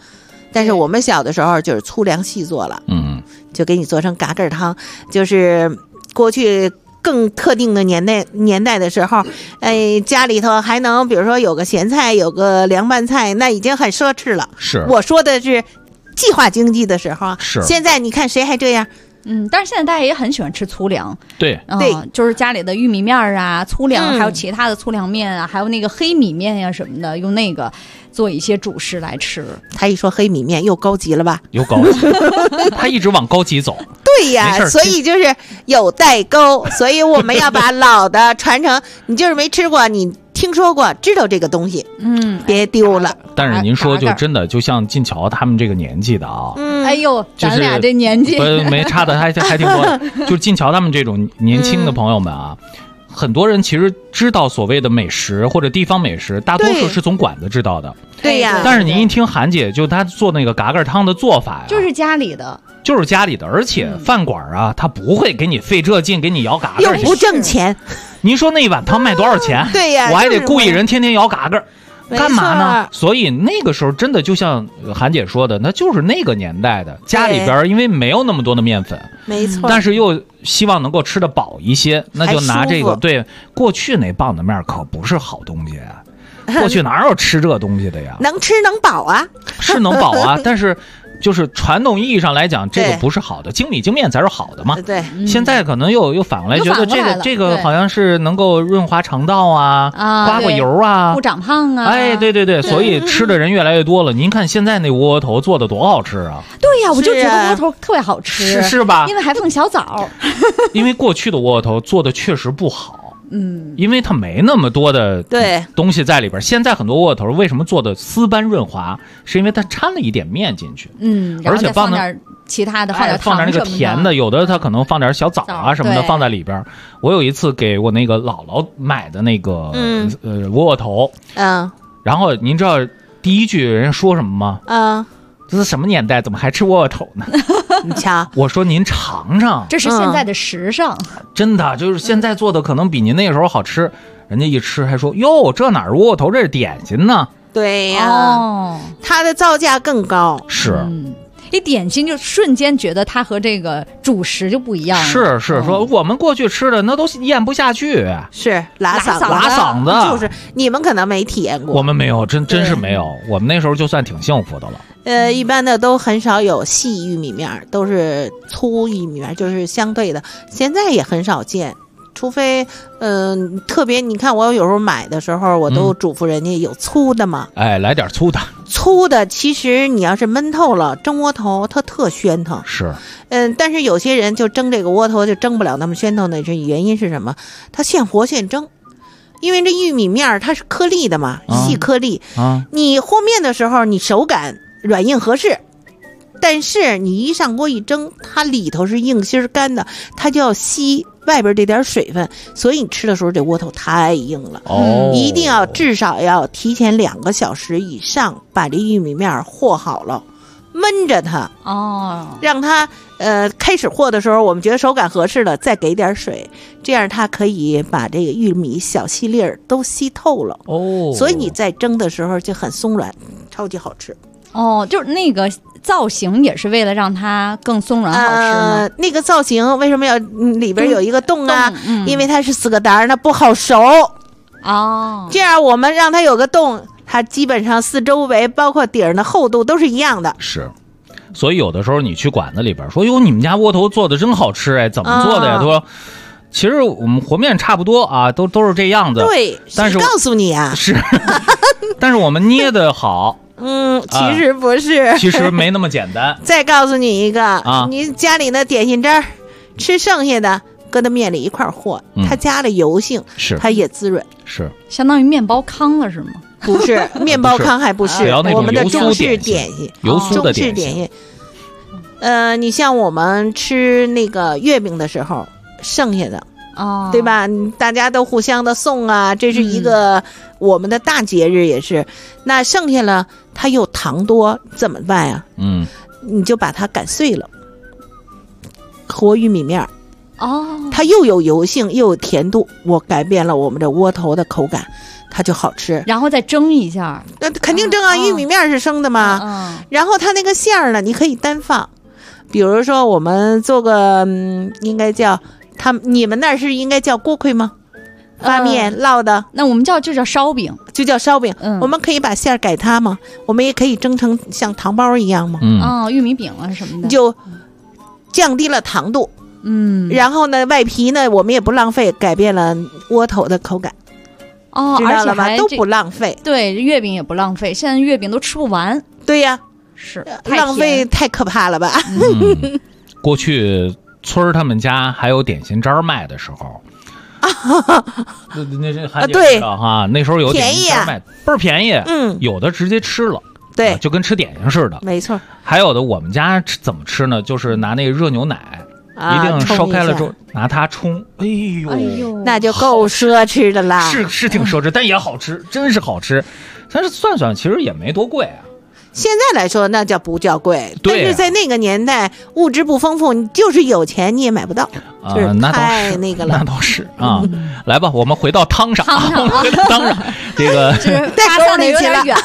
但是我们小的时候就是粗粮细做了，就给你做成嘎嘎汤，就是过去更特定的年代的时候，家里头还能比如说有个咸菜，有个凉拌菜，那已经很奢侈了。
是，
我说的是计划经济的时候。
是，
现在你看谁还这样？
但是现在大家也很喜欢吃粗粮，
对，
就是家里的玉米面啊、粗粮，还有其他的粗粮面啊，还有那个黑米面呀什么的，用那个做一些主食来吃。
他一说黑米面又高级了吧？
又高级，他一直往高级走。
对呀，所以就是有代沟，所以我们要把老的传承。你就是没吃过，你听说过，知道这个东西，别丢了。
但是您说就真的就像晋桥他们这个年纪的啊，
哎呦，咱俩这年纪
没差的还挺多的。就是晋桥他们这种年轻的朋友们啊，很多人其实知道所谓的美食或者地方美食，大多数是从馆子知道的。
对呀，
但是您一听韩姐就她做那个嘎嘎汤的做法呀，
就是家里的。
就是家里的，而且饭馆啊，他不会给你费这劲，给你摇嘎嘎，
又不挣钱。
您说那一碗汤卖多少钱？
对呀，
我还得雇一人天天摇嘎嘎，干嘛呢？所以那个时候真的就像韩姐说的，那就是那个年代的家里边，因为没有那么多的面粉，
没错，
但是又希望能够吃得饱一些，那就拿这个。对，过去那棒子面可不是好东西啊，过去哪有吃这东西的呀？
能吃能饱啊，
是能饱啊，但是。就是传统意义上来讲，这个不是好的，精米精面才是好的嘛。
对，
现在可能又反过来觉得这个好像是能够润滑肠道啊，刮刮油啊，
不长胖啊。
哎，对，所以吃的人越来越多了。您看现在那窝头做的多好吃啊！
对呀，我就觉得窝头特别好吃，
是吧？
因为还放小枣。
因为过去的窝头做的确实不好。因为它没那么多的东西在里边。现在很多窝头为什么做的丝般润滑，是因为它掺了一点面进去，
而且放点其他的，
放点那个甜的，有的它可能放点小枣啊什么的放在里边。我有一次给我那个姥姥买的那个窝头，然后您知道第一句人家说什么吗？这是什么年代，怎么还吃窝头呢？
你瞧，
我说您尝尝，
这是现在的时尚，
真的就是现在做的可能比您那个时候好吃。人家一吃还说哟，这哪是窝头，这是点心呢。
对呀，它的造价更高。
是。
一点心就瞬间觉得它和这个主食就不一样了。
是说我们过去吃的那都咽不下去，
是拉嗓
子，
就是你们可能没体验过，
我们没有，真是没有。我们那时候就算挺幸福的了。
一般的都很少有细玉米面，都是粗玉米面，就是相对的，现在也很少见。除非特别你看我有时候买的时候，我都嘱咐人家有粗的嘛，
来点粗的。
粗的其实你要是焖透了蒸窝头，它特喧腾。
是，
但是有些人就蒸这个窝头就蒸不了那么喧腾的，这原因是什么？它现和现蒸，因为这玉米面它是颗粒的嘛，细颗粒。你和面的时候，你手感软硬合适。但是你一上锅一蒸，它里头是硬心干的，它就要吸外边这点水分，所以你吃的时候这窝头太硬了。一定要至少要提前2个小时以上把这玉米面和好了，焖着它让它开始和的时候我们觉得手感合适了，再给点水，这样它可以把这个玉米小细粒儿都吸透了。所以你在蒸的时候就很松软，超级好吃。
就是那个造型也是为了让它更松软好吃吗？
那个造型为什么要里边有一个洞啊？因为它是4个单，那不好熟。这样我们让它有个洞，它基本上四周围包括底儿的厚度都是一样的。
是，所以有的时候你去馆子里边说，哟，你们家窝头做的真好吃哎，怎么做的呀？他说，其实我们和面差不多啊，都是这样子。
对，但是告诉你啊，
是，但是我们捏的好。
其实不是，
其实没那么简单。
再告诉你一个你家里的点心汁儿，吃剩下的搁到面里一块和，它加了油性，
是
它也滋润，
是
相当于面包糠了，是吗？
不是，面包糠还不是，我们的中式点心，
油酥的点
心。你像我们吃那个月饼的时候剩下的。对吧？大家都互相的送啊，这是一个我们的大节日，也是。那剩下了，它又糖多，怎么办呀？你就把它擀碎了，和玉米面。它又有油性又有甜度，我改变了我们的窝头的口感。 它就好吃。
然后再蒸一下，
那肯定蒸啊，玉米面是生的嘛。然后它那个馅儿呢，你可以单放。比如说我们做个，应该叫你们那儿是应该叫锅盔吗？发面烙的，
那我们就叫烧饼，
就叫烧饼。我们可以把馅儿改它吗？我们也可以蒸成像糖包一样吗？
玉米饼啊什么的，
就降低了糖度。然后呢，外皮呢，我们也不浪费，改变了窝头的口感。知道了吧？都不浪费。
对，月饼也不浪费，现在月饼都吃不完。
对呀，
是
浪费太可怕了吧？
过去村儿他们家还有点心渣卖的时候。那还
对
哈，那时候有点心渣卖，倍儿便宜。有的直接吃了，
对，
就跟吃点心似的。
没错。
还有的我们家怎么吃呢？就是拿那个热牛奶，一定烧开了之后拿它冲。哎呦，
那就够奢侈的啦。
是挺奢侈，但也好吃，真是好吃。但是算算，其实也没多贵啊。
现在来说那不叫贵，但是在那个年代物质不丰富，你就是有钱你也买不到。
那太
那个了，
那倒是啊。来吧，我们回到汤上。汤上这个
发散的有点远。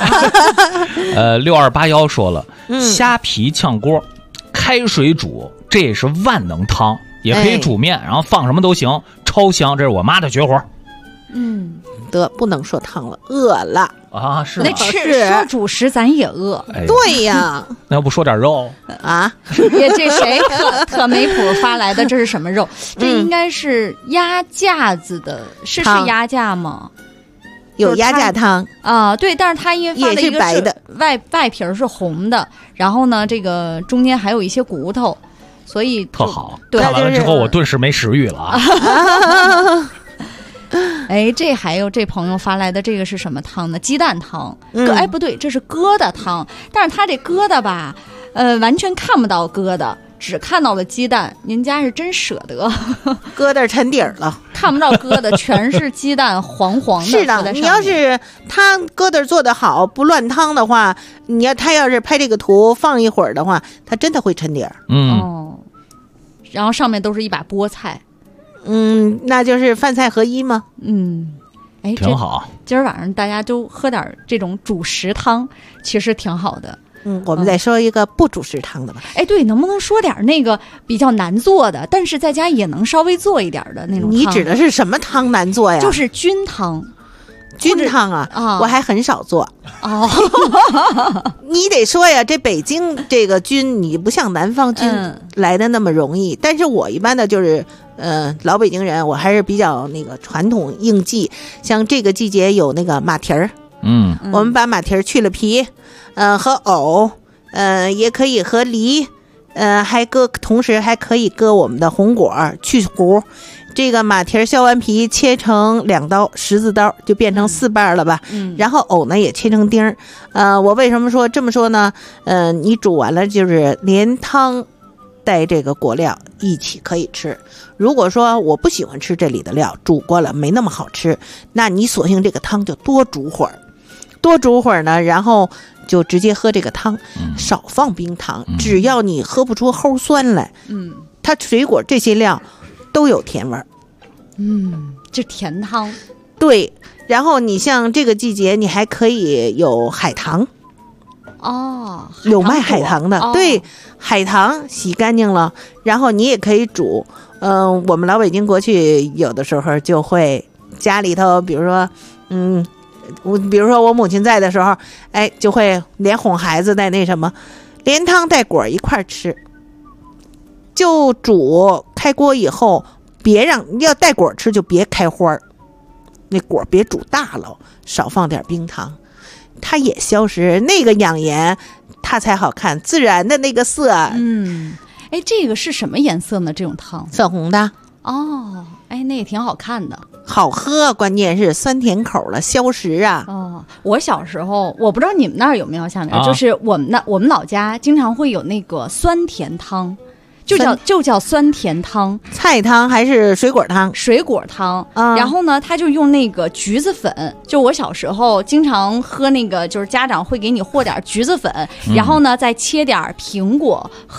6281说了，虾皮炝锅，开水煮，这也是万能汤，也可以煮面，然后放什么都行，超香。这是我妈的绝活。
得不能说汤了，饿了
啊！是
那说主食咱也饿。
对呀，
那要不说点肉
啊？
也这谁特梅普发来的？这是什么肉？这应该是鸭架子的，是鸭架吗？
有鸭架汤
啊，对，但是它因为发的一个是
白的，
外皮是红的，然后呢，这个中间还有一些骨头，所以
特好。
对，
看完了之后我顿时没食欲了啊。
哎，这朋友发来的这个是什么汤呢？鸡蛋汤。哎，不对，这是疙瘩汤。但是他这疙瘩吧，完全看不到疙瘩，只看到了鸡蛋。您家是真舍得，
疙瘩沉底儿了，
看不到疙瘩，全是鸡蛋黄黄的。
是的，你要是他疙瘩做得好，不乱汤的话，他要是拍这个图放一会儿的话，他真的会沉底儿。
然后上面都是一把菠菜。
那就是饭菜合一吗？
哎，
挺好。
今儿晚上大家都喝点这种主食汤，其实挺好的。
我们再说一个不主食汤的吧。
哎，对，能不能说点那个比较难做的，但是在家也能稍微做一点的那种汤？
你指的是什么汤难做呀？
就是菌汤。
菌汤啊，我还很少做。你得说呀，这北京这个菌，你不像南方菌来的那么容易。但是我一般的就是，老北京人，我还是比较那个传统应季。像这个季节有那个马蹄儿，我们把马蹄儿去了皮，和藕，也可以和梨，同时还可以搁我们的红果去核。这个马蹄削完皮，切成2刀，10字刀，就变成4瓣了吧。然后藕呢也切成丁儿。我为什么说这么说呢？你煮完了就是连汤带这个果料一起可以吃。如果说我不喜欢吃这里的料，煮过了没那么好吃，那你索性这个汤就多煮会儿呢，然后就直接喝这个汤，少放冰糖。只要你喝不出齁酸来，它水果这些料都有甜味儿。
这甜汤。
对，然后你像这个季节，你还可以有海棠。有卖海棠的。对，海棠洗干净了，然后你也可以煮。我们老北京过去有的时候就会家里头，比如说我母亲在的时候，哎，就会连哄孩子带那什么，连汤带果一块吃。就煮开锅以后，要带果吃就别开花，那果别煮大了，少放点冰糖，它也消食，那个养颜它才好看，自然的那个色。
哎，这个是什么颜色呢？这种汤
粉红的。
哎，那也挺好看的，
好喝，关键是酸甜口了，消食啊。
我小时候，我不知道你们那儿有没有，下面就是我们老家经常会有那个酸甜汤。就叫酸甜汤。
菜汤还是水果汤？
水果汤。然后呢，他就用那个橘子粉。就我小时候经常喝那个，就是家长会给你和点橘子粉，然后呢再切点苹果和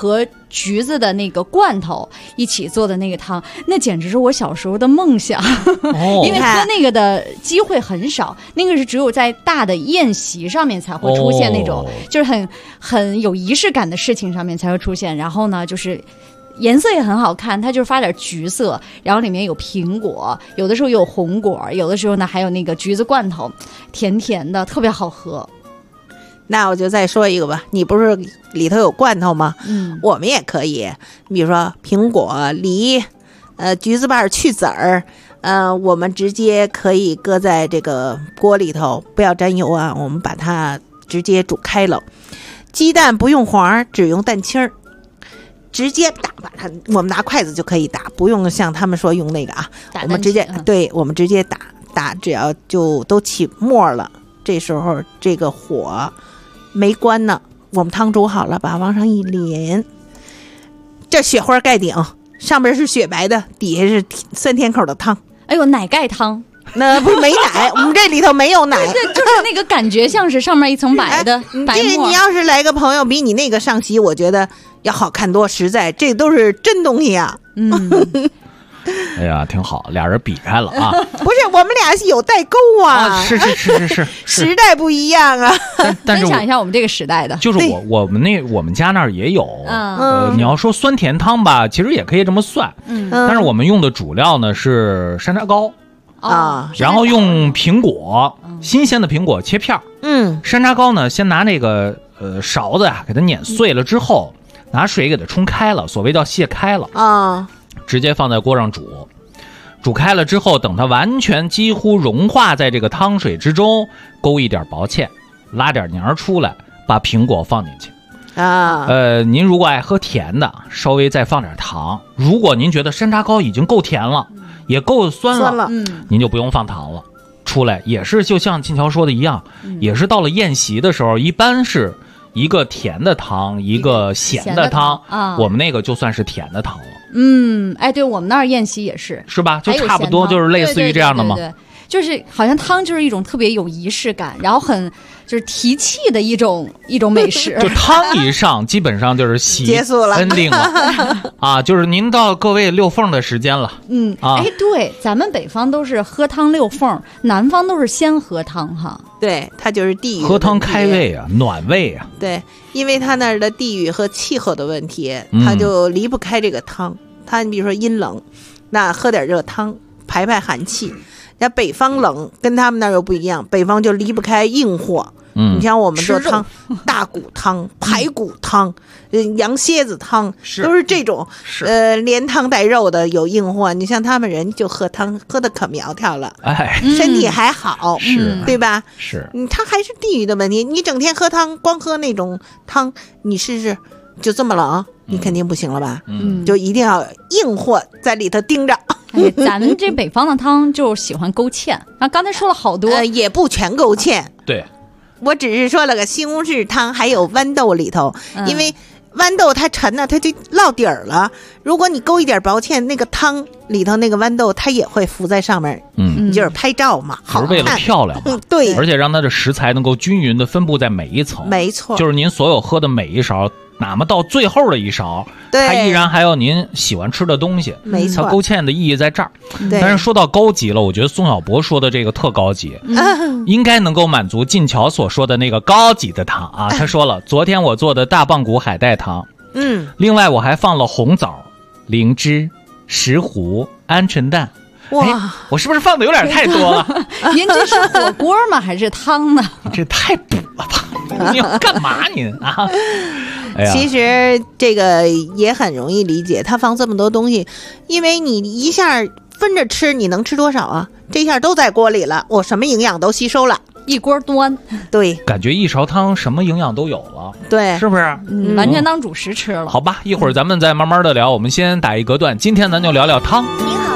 橘子的那个罐头一起做的那个汤，那简直是我小时候的梦想。因为喝那个的机会很少，那个是只有在大的宴席上面才会出现那种，就是很有仪式感的事情上面才会出现。然后呢，就是颜色也很好看，它就是发点橘色，然后里面有苹果，有的时候有红果，有的时候呢还有那个橘子罐头，甜甜的，特别好喝。
那我就再说一个吧，你不是里头有罐头吗？我们也可以，比如说苹果、梨，橘子瓣去籽儿，我们直接可以搁在这个锅里头，不要沾油啊，我们把它直接煮开了。鸡蛋不用黄，只用蛋清儿，直接打，把它我们拿筷子就可以打，不用像他们说用那个啊，我们直接对，我们直接打，只要就都起沫了，这时候这个火没关呢，我们汤煮好了，把它往上一淋，这雪花盖顶，上边是雪白的，底下是酸甜口的汤。
哎呦，奶盖汤。
那不是没奶，我们这里头没有奶，
就是那个感觉像是上面一层白的白沫。
你要是来个朋友比你那个上席，我觉得要好看多，实在，这都是真东西啊。
哎呀，挺好，俩人比开了啊！
不是，我们俩是有代沟啊！
是，
时代不一样啊。
但是
分享一下我们这个时代的，
就是我们家那儿也有。你要说酸甜汤吧，其实也可以这么算。但是我们用的主料呢是山楂糕
啊，
然后用苹果，新鲜的苹果切片。山楂糕呢，先拿那个勺子呀给它碾碎了之后，拿水给它冲开了，所谓叫卸开了
啊。
直接放在锅上煮开了之后，等它完全几乎融化在这个汤水之中，勾一点薄芡，拉点黏出来，把苹果放进去
啊。
您如果爱喝甜的，稍微再放点糖。如果您觉得山楂糕已经够甜了，也够酸了，您就不用放糖了。出来也是就像金桥说的一样，也是到了宴席的时候，一般是一个甜的汤，一个咸的汤啊。我们那个就算是甜的汤了。
哎，对，我们那儿宴席也是
吧，就差不多就是类似于这样的吗？
对，就是好像汤就是一种特别有仪式感，然后很就是提气的一种美食。
就汤一上，基本上就是
结束了
，ending 了啊！就是您到各位溜缝的时间了。
哎，对，咱们北方都是喝汤溜缝，南方都是先喝汤哈。
对，它就是地域
喝汤开胃啊，暖胃啊。
对，因为它那儿的地域和气候的问题，它就离不开这个汤。它你比如说阴冷，那喝点热汤排寒气。那北方冷，跟他们那儿又不一样，北方就离不开硬货。你像我们做汤，大骨汤、排骨汤、羊蝎子汤，都是这种连汤带肉的有硬货。你像他们人就喝汤，喝的可苗条了，身体还好，对吧？
是，
它还是地域的问题。你整天喝汤，光喝那种汤，你试试，就这么冷，你肯定不行了吧？就一定要硬货在里头盯着。
咱们这北方的汤就喜欢勾芡啊，刚才说了好多，
也不全勾芡。
对。
我只是说了个西红柿汤，还有豌豆里头，因为豌豆它沉呢，它就落底儿了。如果你勾一点薄芡，那个汤里头那个豌豆它也会浮在上面。你就是拍照嘛，好看，
是为了漂亮嘛。
对，
而且让它的食材能够均匀的分布在每一层。
没错，
就是您所有喝的每一勺，哪怕到最后的一勺，它依然还有您喜欢吃的东西。
没错，
它勾芡的意义在这儿。但是说到高级了，我觉得宋小博说的这个特高级，应该能够满足晋桥所说的那个高级的汤啊。他说了，昨天我做的大棒骨海带汤，另外我还放了红枣、灵芝、石斛、鹌鹑蛋。哇，我是不是放的有点太多了？
您这是火锅吗？还是汤呢？
这太补了吧！你要干嘛您啊？哎呀，
其实这个也很容易理解，他放这么多东西，因为你一下分着吃，你能吃多少啊？这下都在锅里了，我什么营养都吸收了，
一锅端。
对，
感觉一勺汤什么营养都有了，
对，
是不是？
完全当主食吃了。
好吧，一会儿咱们再慢慢的聊，我们先打一隔断，今天咱就聊聊汤。
您好，元宝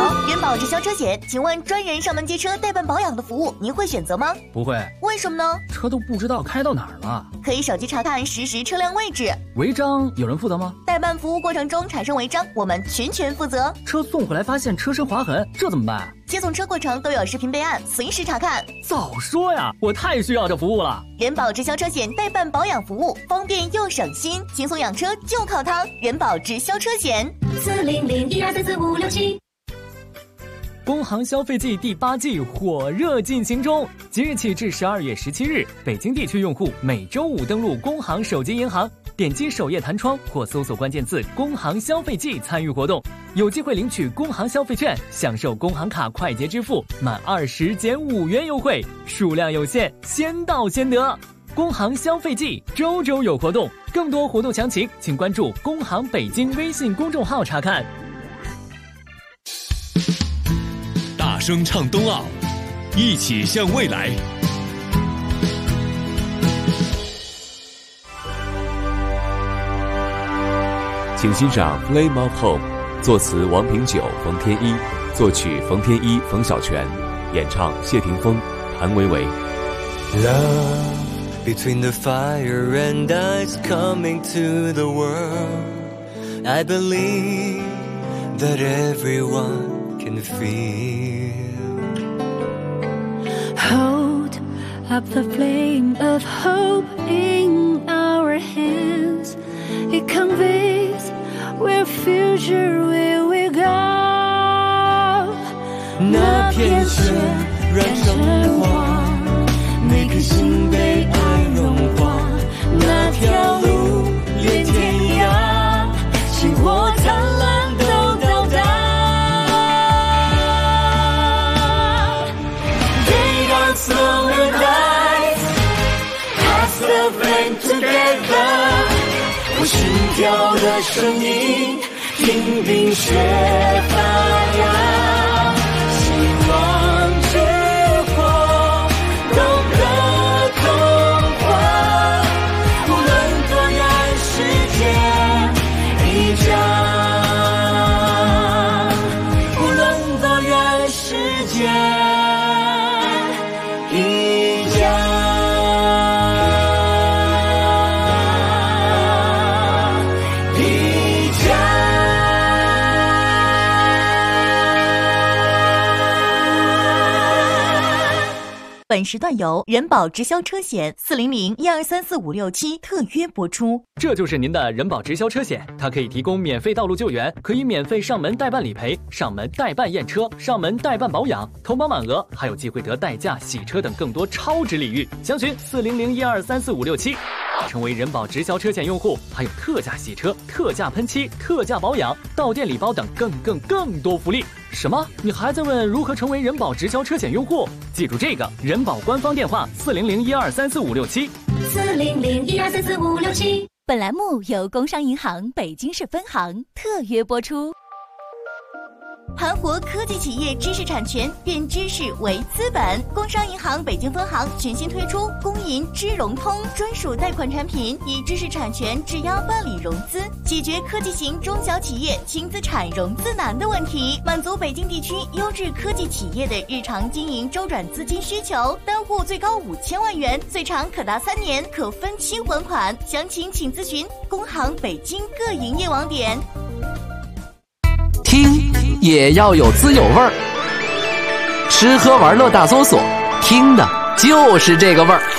保直销车险，请问专人上门接车代办保养的服务，您会选择吗？
不会。
为什么呢？
车都不知道开到哪儿了。
可以手机查看实时车辆位置。
违章有人负责吗？
代办服务过程中产生违章，我们全权负责。
车送回来发现车身划痕，这怎么办？
接送车过程都有视频备案，随时查看。
早说呀，我太需要这服务了。
人保直销车险代办保养服务，方便又省心，轻松养车就靠它。人保直销车险
400-1234567。
工行消费季第8季火热进行中，即日起至12月17日，北京地区用户每周5登录工行手机银行，点击首页弹窗或搜索关键字“工行消费季”参与活动，有机会领取工行消费券，享受工行卡快捷支付满20减5元优惠，数量有限，先到先得。工行消费季周周有活动，更多活动详情请关注工行北京微信公众号查看。
大声唱冬奥，一起向未来。请欣赏《Flame of Home》，作词王平久、冯天一，作曲冯天一、冯小泉，演唱谢霆锋、谭维维。
Love between the fire and ice coming to the world. I believe that everyone can feel.
Hold up the flame of hope in our hands. It conveys where future will we go.
那片雪燃成花，每颗心被爱融化。那条路连天涯，星火灿烂都到达。They don't slow dies, pass the flame together. 我心跳的声音，听冰雪发芽，希望之火懂得空话，无论多远世界一家，无论多远世界一家。
本时段由人保直销车险400-1234567特约播出。
这就是您的人保直销车险，它可以提供免费道路救援，可以免费上门代办理赔、上门代办验车、上门代办保养，投保满额还有机会得代驾、洗车等更多超值礼遇。详询400-1234567。成为人保直销车险用户，还有特价洗车、特价喷漆、特价保养、到店礼包等更多福利。什么？你还在问如何成为人保直销车险用户？记住这个人保官方电话400-1234567。
400-1234567。
本栏目由工商银行北京市分行特约播出。
盘活科技企业知识产权，变知识为资本。工商银行北京分行全新推出工银知融通专属贷款产品，以知识产权质押办理融资，解决科技型中小企业轻资产融资难的问题，满足北京地区优质科技企业的日常经营周转资金需求。单户最高5000万元，最长可达3年，可分期还款。详情请咨询工行北京各营业网点。
听也要有滋有味儿，吃喝玩乐大搜索，听的就是这个味儿。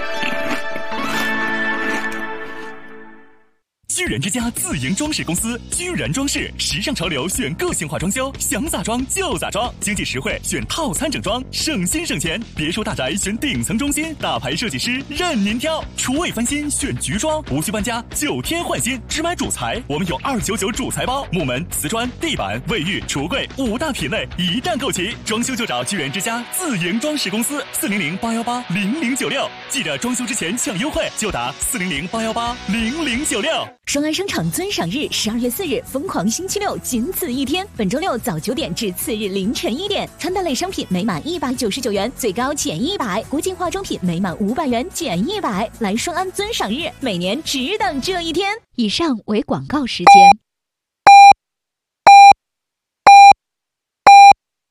居然之家自营装饰公司，居然装饰，时尚潮流选个性化装修，想咋装就咋装，经济实惠选套餐整装，省心省钱。别墅大宅选顶层中心，大牌设计师任您挑。厨卫翻新选菊装，无需搬家，9天换新。只买主材，我们有299主材包，木门、瓷砖、地板、卫浴、橱柜5大品类一旦购齐，装修就找居然之家自营装饰公司。400-818-0096，记得装修之前抢优惠，就打400-818-0096。
双安商场尊赏日12月4日，疯狂星期六，仅此一天。本周六早9点至次日凌晨1点，穿戴类商品每满199元最高减100，国际化妆品每满500元减100。来双安尊赏日，每年只等这一天。
以上为广告时间。
盘活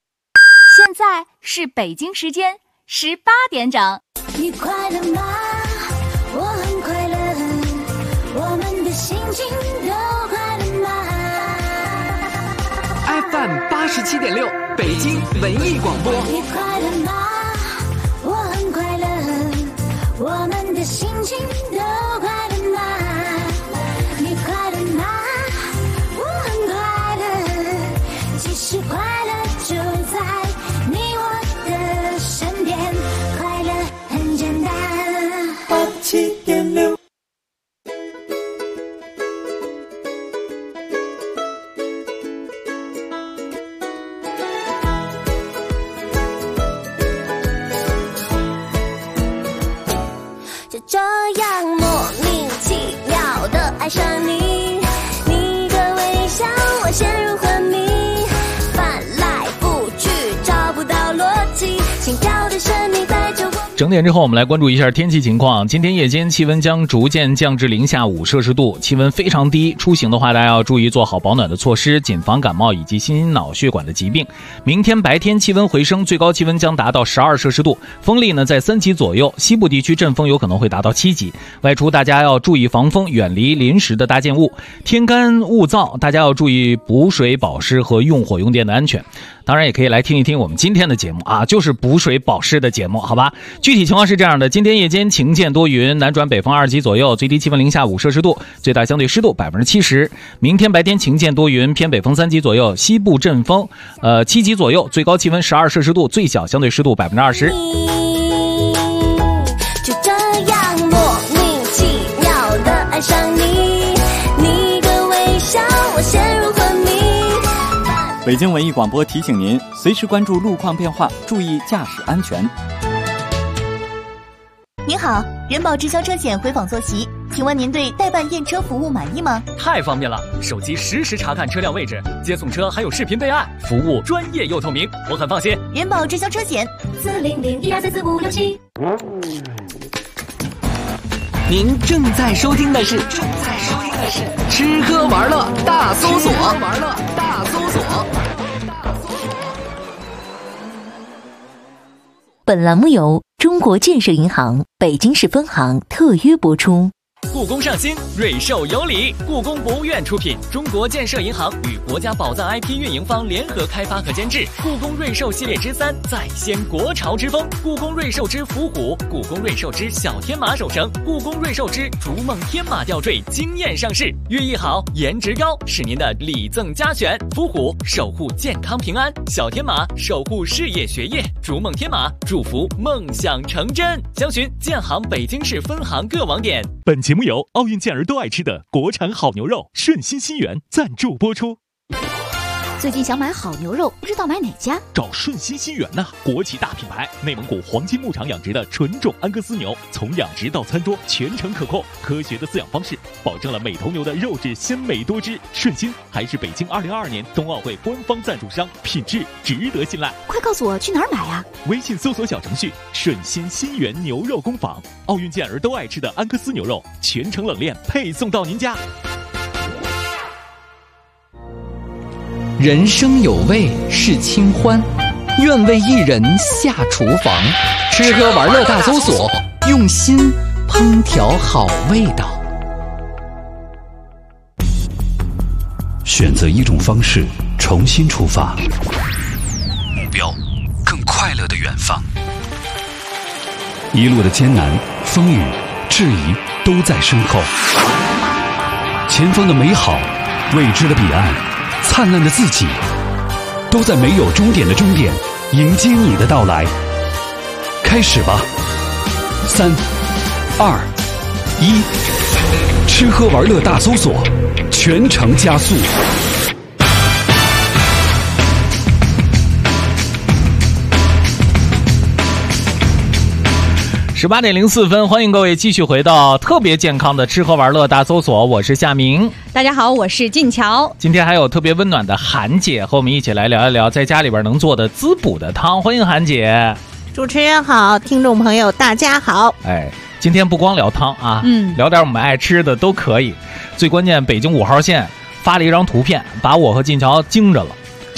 现在是北京时间18点整。
你快乐吗？我很快乐，我们的心情都快乐吗
？FM 87.6，北京文艺广播。
你快乐吗？我很快乐，我们的心情都快乐吗？你快乐吗？我很快乐，其实快乐就在你我的身边，快乐很简单。87.6。
就这样莫名其妙的爱上你，你的微笑我陷入昏迷，翻来覆去找不到逻辑，心跳的声音带着我。
整点之后，我们来关注一下天气情况。今天夜间气温将逐渐降至零下5摄氏度，气温非常低。出行的话，大家要注意做好保暖的措施，谨防感冒以及心脑血管的疾病。明天白天气温回升，最高气温将达到12摄氏度，风力呢在3级左右，西部地区阵风有可能会达到7级。外出大家要注意防风，远离临时的搭建物。天干物燥，大家要注意补水保湿和用火用电的安全。当然也可以来听一听我们今天的节目啊，就是补水保湿的节目，好吧？具体情况是这样的：今天夜间晴间多云，南转北风2级左右，最低气温零下5摄氏度，最大相对湿度70%。明天白天晴间多云，偏北风3级左右，西部阵风7级左右，最高气温12摄氏度，最小相对湿度20%。
就这样莫名其妙的爱上你，你的微笑我陷入昏迷。
北京文艺广播提醒您，随时关注路况变化，注意驾驶安全。
您好，人保直销车险回访坐席，请问您对代办验车服务满意吗？
太方便了，手机实时查看车辆位置，接送车还有视频备案，服务专业又透明，我很放心。
人保直销车险
40012344567。
您正在收听的是吃喝玩乐大搜索。
本栏目由中国建设银行北京市分行特约播出。
故宫上新，瑞兽有礼。故宫博物院出品，中国建设银行与国家宝藏 IP 运营方联合开发和监制。故宫瑞兽系列之3，再掀国潮之风。故宫瑞兽之伏虎，故宫瑞兽之小天马手绳，故宫瑞兽之逐梦天马吊坠惊艳上市。寓意好，颜值高，是您的礼赠佳选。伏虎守护健康平安，小天马守护事业学业，逐梦天马祝福梦想成真。详询建行北京市分行各网点。
本节目由奥运健儿都爱吃的国产好牛肉顺心新源赞助播出。
最近想买好牛肉，不知道买哪家？
找顺心新源呐，国际大品牌，内蒙古黄金牧场养殖的纯种安格斯牛，从养殖到餐桌全程可控，科学的饲养方式保证了每头牛的肉质鲜美多汁。顺心还是北京2022年冬奥会官方赞助商，品质值得信赖。
快告诉我去哪儿买啊？
微信搜索小程序顺心新源牛肉工坊，奥运健儿都爱吃的安格斯牛肉，全程冷链配送到您家。
人生有味是清欢，愿为一人下厨房。吃喝玩乐大搜索，用心烹调好味道。
选择一种方式，重新出发，目标更快乐的远方。一路的艰难、风雨、质疑都在身后，前方的美好，未知的彼岸，灿烂的自己，都在没有终点的终点迎接你的到来。开始吧，3、2、1，吃喝玩乐大搜索，全程加速。
18点04分，欢迎各位继续回到特别健康的吃喝玩乐大搜索，我是夏明。
大家好，我是静乔。
今天还有特别温暖的韩姐和我们一起来聊一聊在家里边能做的滋补的汤，欢迎韩姐。
主持人好，听众朋友大家好。
今天不光聊汤啊，聊点我们爱吃的都可以。最关键，北京5号线发了一张图片，把我和静乔惊着了。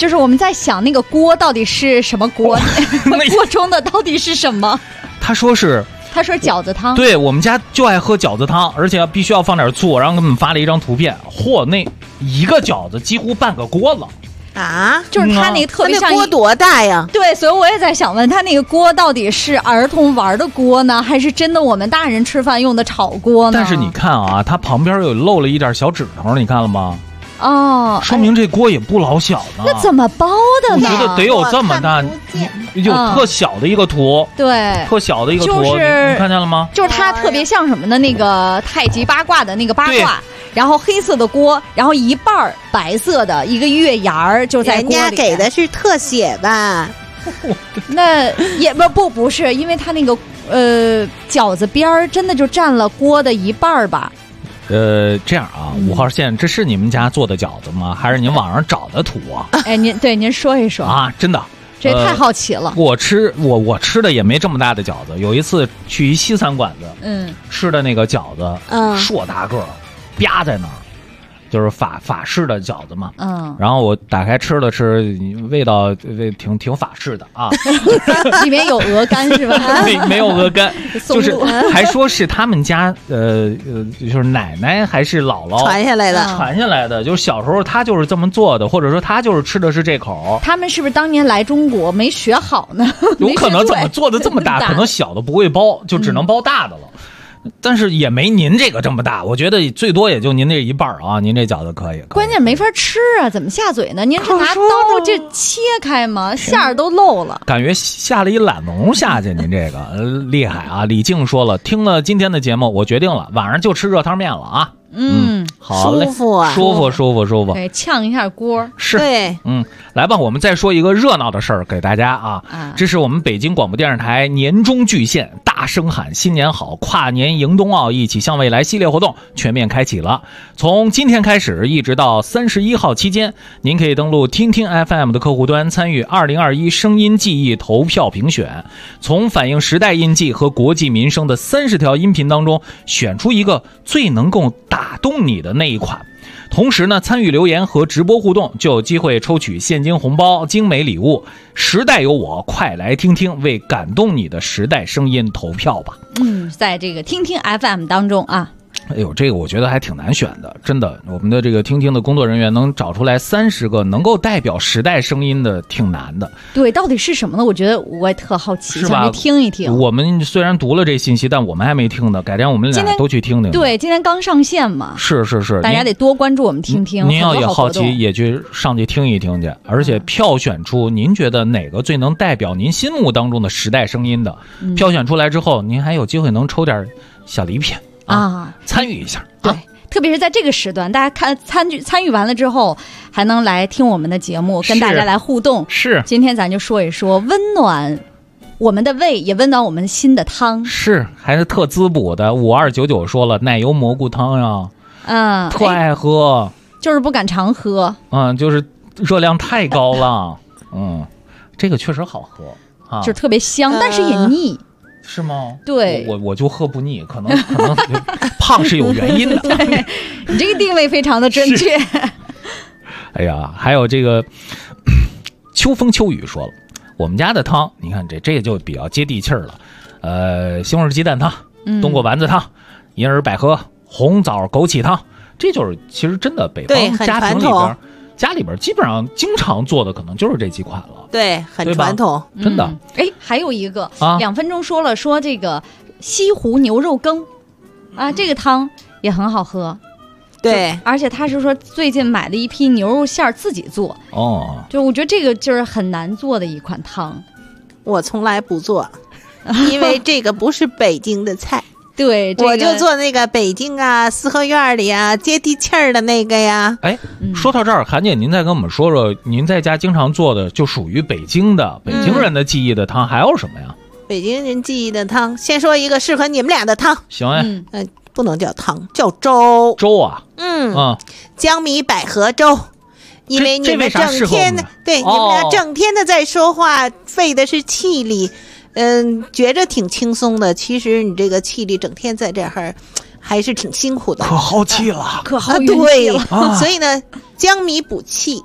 就是我们在想那个锅到底是什么锅，锅中的到底是什么？
他说
饺子汤。
对，我们家就爱喝饺子汤，而且必须要放点醋，然后给我们发了一张图片，嚯，那一个饺子几乎半个锅子。
啊，
就是他那个特别像
锅多大呀？
对，所以我也在想问他那个锅到底是儿童玩的锅呢，还是真的我们大人吃饭用的炒锅呢？
但是你看啊，它旁边有露了一点小指头，你看了吗？
哦，
说明这锅也不老小呢。
那怎么包的呢？
我觉得得有这么大，有特小的一个图，
对，
特小的一个图，
就是
你看见了吗？
就是它特别像什么呢？那个太极八卦的那个八卦。然后黑色的锅，然后一半白色的一个月牙儿就在锅里。
人家给的是特写吧？
那也不是，因为它那个饺子边儿真的就占了锅的一半吧。
这样啊，5号线，这是你们家做的饺子吗？还是您网上找的图啊？
哎，您说一说
啊，真的。
这太好奇了。
我吃的也没这么大的饺子。有一次去一西餐馆子，吃的那个饺子，硕大个儿。啪在那儿，就是法式的饺子嘛。然后我打开吃了吃，味道挺法式的啊。
里面有鹅肝是吧？
没有鹅肝，就是还说是他们家就是奶奶还是姥姥
传下
来的，就是小时候他就是这么做的，或者说他就是吃的是这口。
他们是不是当年来中国没学好呢？
有可能怎么做的这么大，可能小的不会包，就只能包大的了。但是也没您这个这么大，我觉得最多也就您这一半啊，您这饺子可以。
关键没法吃啊，怎么下嘴呢？您是拿刀这切开吗？馅儿都漏了。
感觉下了一懒龙下去，您这个厉害啊！李静说了，听了今天的节目，我决定了，晚上就吃热汤面了啊。好嘞，
舒服啊，
舒服。
对，呛一下锅。
是，
对，
来吧，我们再说一个热闹的事儿给大家啊。这是我们北京广播电视台年终巨献，大声喊新年好，跨年迎冬奥，一起向未来系列活动全面开启了。从今天开始，一直到31号期间，您可以登录听听 FM 的客户端，参与2021声音记忆投票评选，从反映时代印记和国计民生的30条音频当中，选出一个最能够打动你的那一款。同时呢，参与留言和直播互动，就有机会抽取现金红包、精美礼物。时代有我，快来听听，为感动你的时代声音投票吧。
在这个听听 FM 当中啊。
哎呦，这个我觉得还挺难选的，真的。我们的这个听听的工作人员能找出来30个能够代表时代声音的，挺难的。
对，到底是什么呢？我觉得我也特好奇，想去听一听。
我们虽然读了这信息，但我们还没听呢。改天我们俩都去听听。
对，今天刚上线嘛。
是，
大家得多关注我们听听。
您要也好奇，也去上去听一听去，而且票选出您觉得哪个最能代表您心目当中的时代声音的，票选出来之后，您还有机会能抽点小礼品。参与一下，
对，特别是在这个时段，大家参与完了之后，还能来听我们的节目，跟大家来互动。
是，
今天咱就说一说温暖我们的胃，也温暖我们心的汤。
是，还是特滋补的。5299说了，奶油蘑菇汤呀，特爱喝，
就是不敢常喝，
就是热量太高了，这个确实好喝啊，
就是特别香，但是也腻。
是吗？
对，
我就喝不腻，可能胖是有原因的。
对，你这个定位非常的正确。
哎呀，还有这个秋风秋雨说了，我们家的汤，你看这就比较接地气儿了。西红柿鸡蛋汤、冬瓜丸子汤、银耳百合、红枣枸杞汤，这就是其实真的北方家庭里边。家里边基本上经常做的可能就是这几款了，
对，很传统，
真的。
还有一个2分钟说这个西湖牛肉羹啊，这个汤也很好喝，
对，
而且他是说最近买了一批牛肉馅自己做就我觉得这个就是很难做的一款汤，
我从来不做，因为这个不是北京的菜。
对，
我就做那个北京啊，四合院里啊，接地气儿的那个呀。
说到这儿，韩姐，您再跟我们说说，您在家经常做的，就属于北京人的记忆的汤，还有什么呀？
北京人记忆的汤，先说一个适合你们俩的汤。
行哎，
不能叫汤，叫粥。
粥啊，
江米百合粥。因为你们整天的，对，你们俩整天的在说话，费的是气力。觉着挺轻松的，其实你这个气力整天在这儿，还是挺辛苦的，
可耗气了，
可耗元气了。
对，所以呢，江米补气，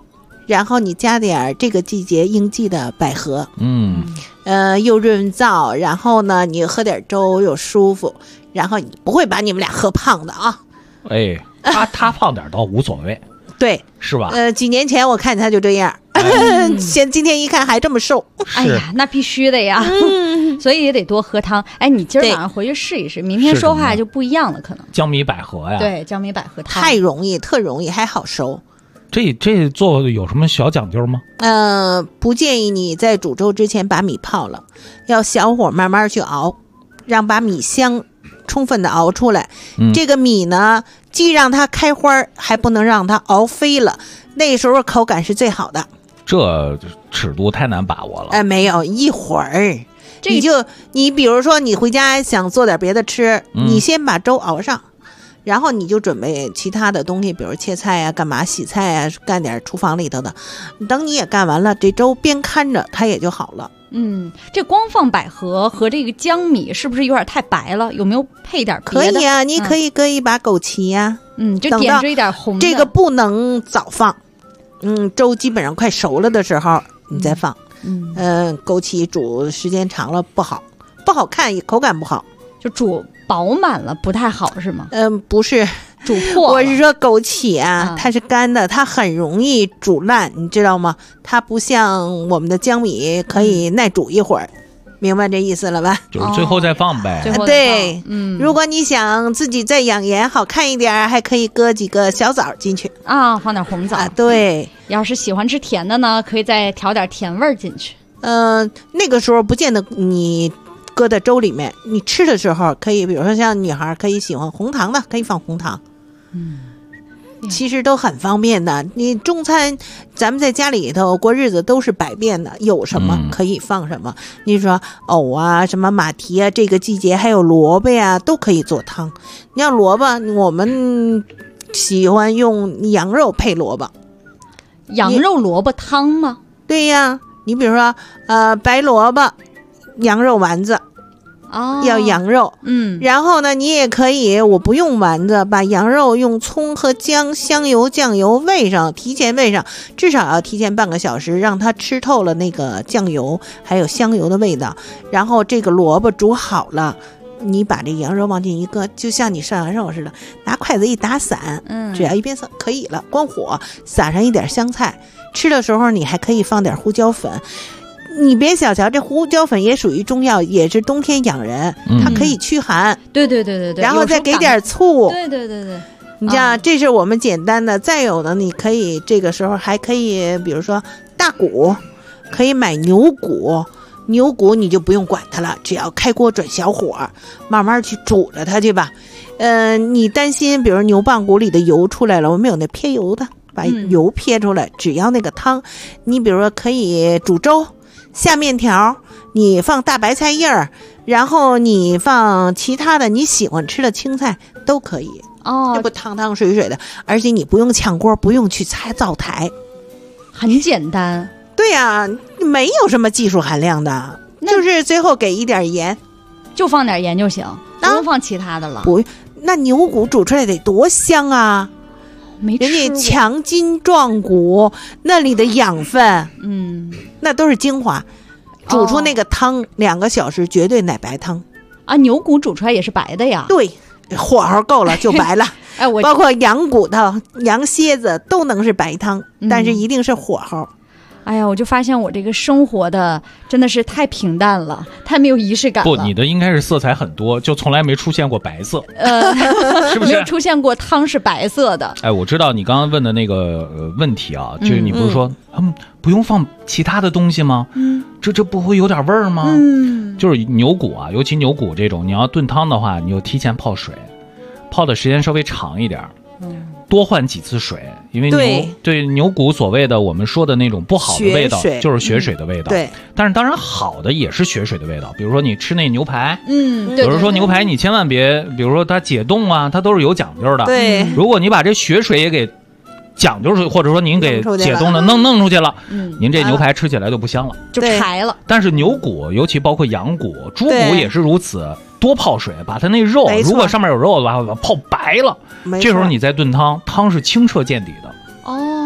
然后你加点这个季节应季的百合，又润燥，然后呢你喝点粥又舒服，然后你不会把你们俩喝胖的啊。
哎，他胖点倒无所谓，
对，
是吧？
几年前我看他就这样，今天一看还这么瘦。
哎呀，那必须的呀，所以也得多喝汤。哎，你今儿晚上回去试一试，明天说话就不一样了，可能。
姜米百合呀，
对，姜米百合汤
太容易，特容易，还好熟。
这做有什么小讲究吗？
不建议你在煮粥之前把米泡了，要小火慢慢去熬，让把米香充分的熬出来。这个米呢，既让它开花，还不能让它熬飞了，那时候口感是最好的。
这尺度太难把握了。
没有一会儿，你比如说你回家想做点别的吃，你先把粥熬上。然后你就准备其他的东西，比如切菜啊，干嘛洗菜啊，干点厨房里头的。等你也干完了，这粥边看着它也就好了。
这光放百合和这个姜米是不是有点太白了？有没有配点别的？
可以啊，你可以搁一把枸杞呀，
就点缀一点红的。
这个不能早放，粥基本上快熟了的时候你再放。枸杞煮时间长了不好看，口感不好。
就煮饱满了不太好是吗？
不是，
煮破了。
我是说枸杞啊，它是干的，它很容易煮烂，你知道吗？它不像我们的姜米可以耐煮一会儿，明白这意思了吧？
就是最后再放呗。
对，如果你想自己再养颜好看一点，还可以搁几个小枣进去
啊，放点红枣。
对，
要是喜欢吃甜的呢，可以再调点甜味进去。
那个时候不见得你搁在粥里面，你吃的时候可以，比如说像女孩可以喜欢红糖的，可以放红糖。其实都很方便的。你中餐，咱们在家里头过日子都是百变的，有什么可以放什么。你说藕啊，什么马蹄啊，这个季节还有萝卜呀，都可以做汤。你要萝卜，我们喜欢用羊肉配萝卜。
羊肉萝卜汤吗？
对呀，你比如说白萝卜羊肉丸子。要羊肉，然后呢，你也可以，我不用丸子，把羊肉用葱和姜、香油、酱油煨上，提前煨上，至少要提前半个小时，让它吃透了那个酱油还有香油的味道。然后这个萝卜煮好了，你把这羊肉往进一搁，就像你涮羊肉似的，拿筷子一打散，只要一边散可以了，关火，撒上一点香菜，吃的时候你还可以放点胡椒粉。你别小瞧这胡椒粉，也属于中药，也是冬天养人，它可以驱寒。
对，
然后再给点醋。
对，
你像这是我们简单的。再有的，你可以这个时候还可以，比如说大骨，可以买牛骨。牛骨你就不用管它了，只要开锅转小火，慢慢去煮着它去吧。你担心，比如牛棒骨里的油出来了，我们有那撇油的，把油撇出来，只要那个汤，你比如说可以煮粥。下面条，你放大白菜叶儿，然后你放其他的你喜欢吃的青菜都可以。这不汤汤水水的，而且你不用炝锅，不用去擦灶台，
很简单。
对呀，没有什么技术含量的，就是最后给一点盐，
就放点盐就行，不用放其他的了。
不，那牛骨煮出来得多香啊！人家强筋壮骨，那里的养分，那都是精华，煮出那个汤2个小时绝对奶白汤
啊！牛骨煮出来也是白的呀？
对，火候够了就白了。包括羊骨头、羊蝎子都能是白汤，但是一定是火候。
哎呀，我就发现我这个生活的真的是太平淡了，太没有仪式感了。
不，你的应该是色彩很多，就从来没出现过白色，是不是？
没有出现过汤是白色的。
哎，我知道你刚刚问的那个问题啊，就是你不是说不用放其他的东西吗？这不会有点味儿吗？就是牛骨啊，尤其牛骨这种，你要炖汤的话，你就提前泡水，泡的时间稍微长一点。多换几次水，因为牛骨所谓的我们说的那种不好的味道就是血水的味道。
对，
但是当然好的也是血水的味道。比如说你吃那牛排，
有
人说牛排你千万别，比如说它解冻啊，它都是有讲究的。
对，
如果你把这血水也给讲究出去，或者说您给解冻的弄出去了，您这牛排吃起来就不香了，
就柴了。
但是牛骨，尤其包括羊骨、猪骨也是如此。多泡水，把它那肉，如果上面有肉的话，把它泡白了。这时候你再炖汤，汤是清澈见底的。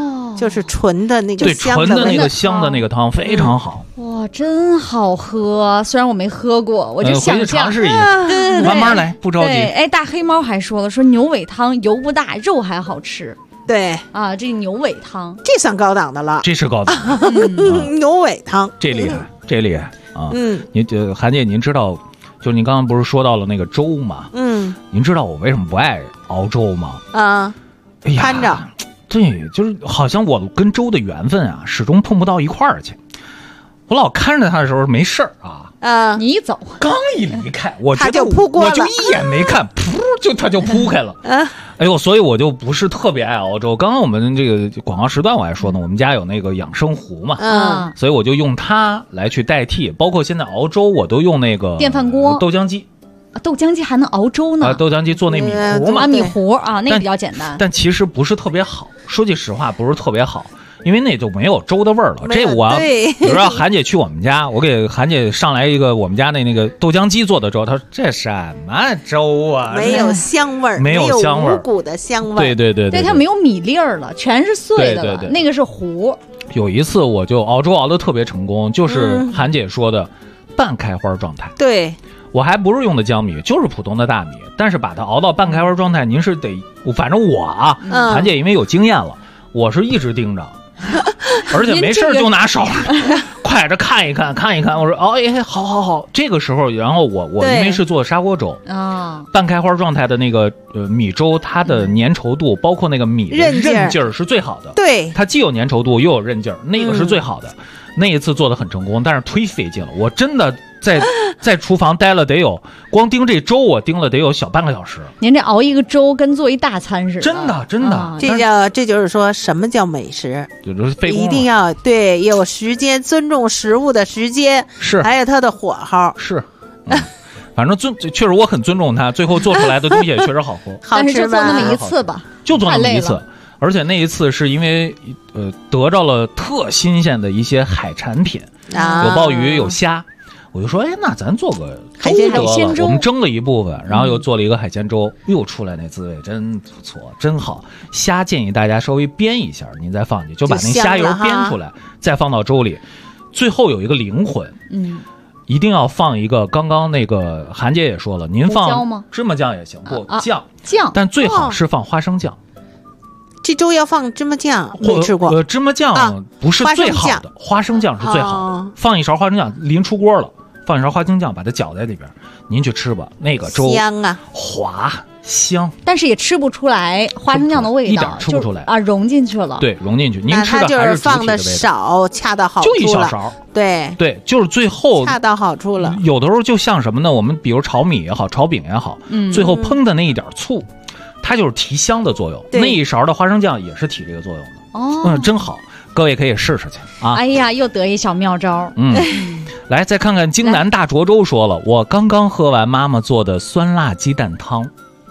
就是纯的那个
对，纯的那个香的那个汤非常好。
哇，真好喝！虽然我没喝过，我就想
回去尝试一
下，对，
慢慢来，不着急。
哎，大黑猫还说了，说牛尾汤油不大，肉还好吃。
对
啊，这牛尾汤
这算高档的了，
这是高档。
牛尾汤
这厉害，这厉害啊！您韩姐，您知道，就您刚刚不是说到了那个粥吗？您知道我为什么不爱熬粥吗？
啊，看着。
对，就是好像我跟粥的缘分啊，始终碰不到一块儿去。我老看着他的时候没事儿啊，
你一走，
刚一离开，我觉得
他就扑过了，
我就一眼没看，噗，他就扑开了。哎呦，所以我就不是特别爱熬粥。刚刚我们这个广告时段我还说呢，我们家有那个养生壶嘛，所以我就用它来去代替。包括现在熬粥，我都用那个
电饭锅、
豆浆机。
豆浆机还能熬粥呢？
豆浆机做那米糊嘛，
米糊啊，那个比较简单。
但其实不是特别好，说句实话，不是特别好。因为那就没有粥的味儿了。这我比如说韩姐去我们家，我给韩姐上来一个我们家那个豆浆机做的粥，她说这什么粥啊？
没有香味儿，
没有香味儿，
五谷的香味儿。
对，
它没有米粒儿了，全是碎的了。
对，
那个是糊。
有一次我就熬粥熬得特别成功，就是韩姐说的半开花状态。
对。
我还不是用的江米，就是普通的大米，但是把它熬到半开花状态，您是得，反正我啊，韩姐因为有经验了，我是一直盯着，而且没事就拿手快着看一看。我说哦，哎，好，这个时候，然后我因为是做砂锅粥啊，半开花状态的那个米粥，它的粘稠度，包括那个米的韧劲儿是最好的。
对，
它既有粘稠度又有韧劲儿，那个是最好的。那一次做的很成功，但是忒费劲了。我真的在厨房待了得有，光盯这粥我盯了得有小半个小时。
您这熬一个粥跟做一大餐似的，
真的，
这就是说什么叫美食？
就是费工，
一定要对有时间，尊重食物的时间，
是
还有它的火候，
是。反正确实我很尊重它，最后做出来的东西也确实好喝。
但是就做那么一次吧，
就做那么一次。而且那一次是因为得着了特新鲜的一些海产品，有鲍鱼有虾，我就说那咱做个
海鲜粥。
我们蒸了一部分，然后又做了一个海鲜粥，又出来那滋味真不错，真好。虾建议大家稍微煸一下，您再放进去，就把那虾油煸出来，再放到粥里。最后有一个灵魂，一定要放一个，刚刚那个韩姐也说了，您放芝麻酱也行，不酱，但最好是放花生酱。
这粥要放芝麻酱，没吃过。
芝麻酱不是最好的，花生酱是最好的。放一勺花生酱，临出锅了，放一勺花生酱，把它搅在里边，您去吃吧。那个粥
香啊，
滑香，
但是也吃不出来花生酱的味道，
一点吃不出来
啊，融进去了。
对，融进去。您吃的
还
是
放的少，恰到好处了。
就一小勺。
对，
就是最后
恰到好处了。
有的时候就像什么呢？我们比如炒米也好，炒饼也好，最后烹的那一点醋。它就是提香的作用，那一勺的花生酱也是提这个作用的。真好，各位可以试试去啊！
哎呀，又得一小妙招。
来再看看京南大涿粥说了，我刚刚喝完妈妈做的酸辣鸡蛋汤，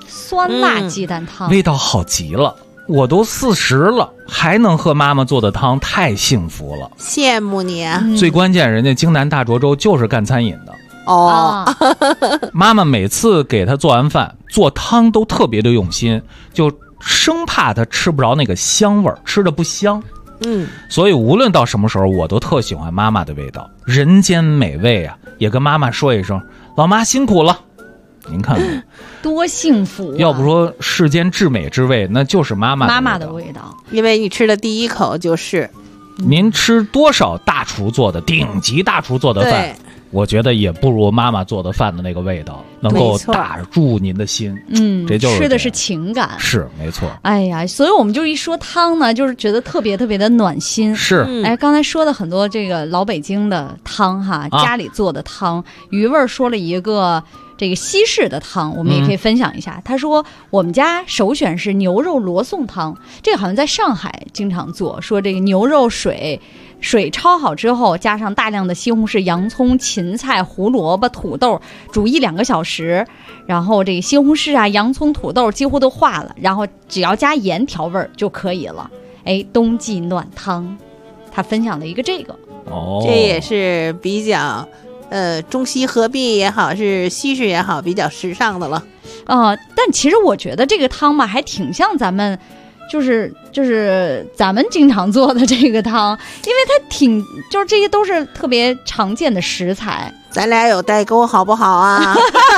味道好极了。我都40了，还能喝妈妈做的汤，太幸福了，
羡慕你啊！
最关键，人家京南大涿粥就是干餐饮的。妈妈每次给他做完饭做汤都特别的用心，就生怕他吃不着那个香味儿，吃的不香。所以无论到什么时候，我都特喜欢妈妈的味道，人间美味啊！也跟妈妈说一声，老妈辛苦了。您看看
多幸福
要不说世间至美之味，那就是妈妈
的味道。
因为你吃的第一口就是
您吃多少大厨做的顶级大厨做的饭，我觉得也不如妈妈做的饭的那个味道能够打入您的心。这就是
吃的是情感，
是没错。
哎呀，所以我们就一说汤呢，就是觉得特别特别的暖心。
是，
刚才说的很多这个老北京的汤哈，家里做的汤。余味说了一个这个西式的汤，我们也可以分享一下。他说我们家首选是牛肉罗宋汤，这个好像在上海经常做。说这个牛肉水焯好之后，加上大量的西红柿、洋葱、芹菜、胡萝卜、土豆，煮1-2个小时，然后这个西红柿啊、洋葱、土豆几乎都化了，然后只要加盐调味就可以了。冬季暖汤，他分享了一个这个，
这也是比较中西合璧也好，是西式也好，比较时尚的了。
但其实我觉得这个汤吧，还挺像咱们就是咱们经常做的这个汤，因为它就是这些都是特别常见的食材。
咱俩有代沟好不好啊？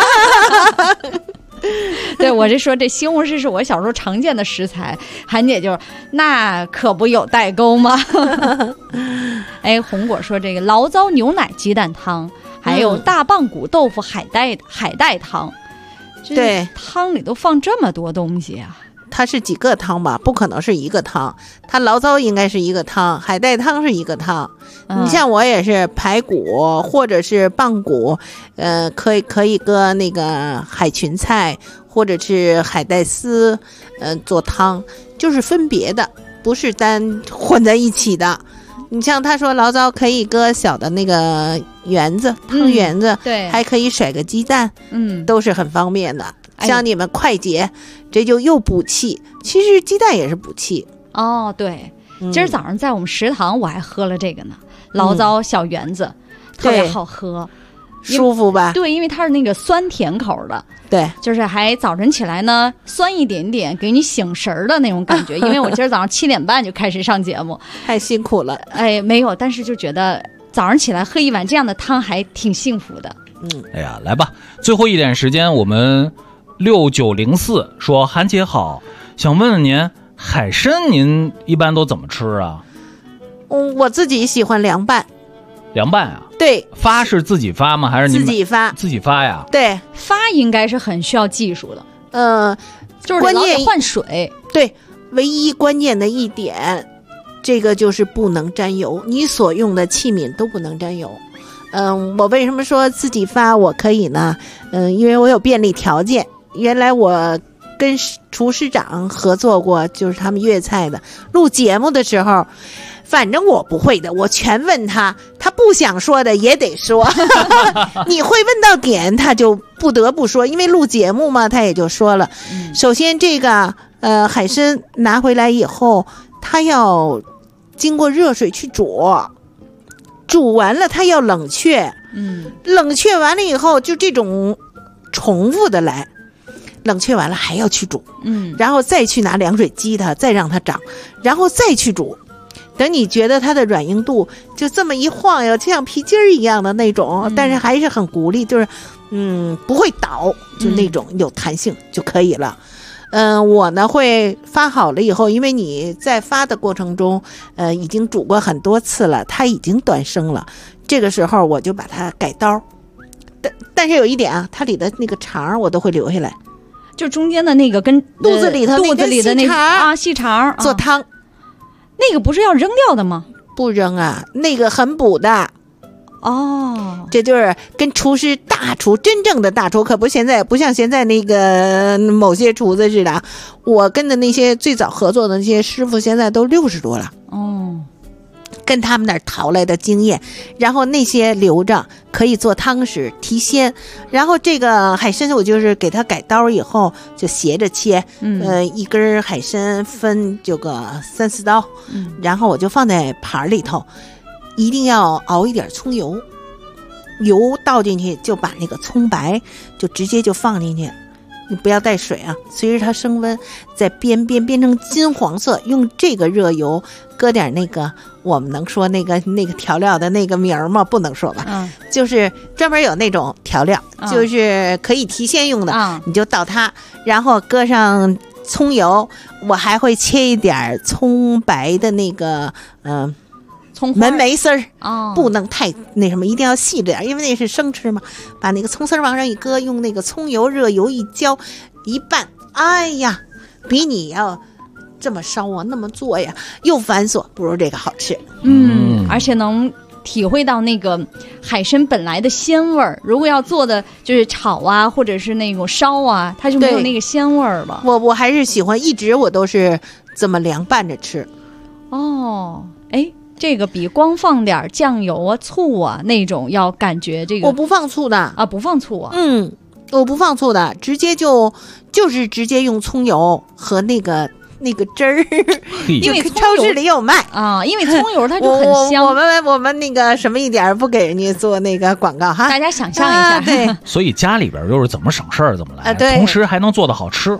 对，我这说这西红柿是我小时候常见的食材，韩姐就那可不有代沟吗？哎，红果说这个醪糟牛奶鸡蛋汤，还有大棒骨豆腐海带汤，
对，
汤里都放这么多东西啊。
它是几个汤吧？不可能是一个汤，它醪糟应该是一个汤，海带汤是一个汤。你像我也是排骨或者是棒骨，可以搁那个海芹菜或者是海带丝，做汤，就是分别的，不是单混在一起的。你像他说醪糟可以搁小的那个圆子，汤圆子，
对，
还可以甩个鸡蛋，都是很方便的。像你们快捷，这就又补气。其实鸡蛋也是补气
哦。对，今儿早上在我们食堂我还喝了这个呢，醪糟小圆子，特别好喝，
舒服吧？
对，因为它是那个酸甜口的，
对，
就是还早晨起来呢酸一点点，给你醒神的那种感觉。因为我今儿早上7点半就开始上节目，
太辛苦了。
哎，没有，但是就觉得早上起来喝一碗这样的汤还挺幸福的。
哎呀，来吧，最后一点时间我们。6904说韩姐好，想问问您海参您一般都怎么吃啊？
我自己喜欢凉拌。
凉拌啊？
对，
发是自己发吗？还是
自己发？
自己发呀？
对，
发应该是很需要技术的。就是
关键
换水。
对，唯一关键的一点，这个就是不能沾油，你所用的器皿都不能沾油。我为什么说自己发我可以呢？因为我有便利条件。原来我跟厨师长合作过，就是他们粤菜的，录节目的时候，反正我不会的，我全问他，他不想说的也得说。你会问到点，他就不得不说，因为录节目嘛，他也就说了。首先这个海参拿回来以后，它要经过热水去煮完了它要冷却，冷却完了以后就这种重复的来。冷却完了还要去煮，然后再去拿凉水激它，再让它长，然后再去煮。等你觉得它的软硬度就这么一晃悠，就像皮筋儿一样的那种，但是还是很鼓励，就是不会倒，就那种有弹性就可以了。我呢会发好了以后，因为你在发的过程中，已经煮过很多次了，它已经断生了。这个时候我就把它改刀，但是有一点啊，它里的那个肠我都会留下来。
就中间的那个跟
肚子里头
那个细肠
做汤，
那个不是要扔掉的吗？
不扔啊，那个很补的。
哦，
这就是跟厨师大厨，真正的大厨，可不现在不像现在那个某些厨子似的。我跟的那些最早合作的那些师傅，现在都60多了。
哦。
跟他们那儿淘来的经验，然后那些留着可以做汤食提鲜。然后这个海参我就是给它改刀以后就斜着切，一根海参分就个3、4刀，然后我就放在盘里头，一定要熬一点葱油，油倒进去就把那个葱白就直接就放进去。你不要带水啊，随着它升温，再变成金黄色，用这个热油搁点那个，我们能说那个调料的那个名儿吗？不能说吧，就是专门有那种调料，就是可以提鲜用的，你就倒它，然后搁上葱油，我还会切一点葱白的那个门楣丝儿，不能太那什么，一定要细着点，因为那是生吃嘛。把那个葱丝儿往上一搁，用那个葱油热油一浇一拌，哎呀，比你要这么烧啊那么做呀又繁琐，不如这个好吃。
而且能体会到那个海参本来的鲜味儿。如果要做的就是炒啊，或者是那种烧啊，它就没有那个鲜味儿了。
我还是喜欢，一直我都是这么凉拌着吃。
哦，哎。这个比光放点酱油啊、醋啊那种要感觉这个。
我不放醋的
啊，不放醋啊。
我不放醋的，直接就是直接用葱油和那个汁儿，
因为
超市里有卖
啊。因为葱油它就很香。
我们那个什么一点不给人家做那个广告哈，
大家想象一下。
对，
所以家里边就是怎么省事儿怎么来，
对，
同时还能做得好吃。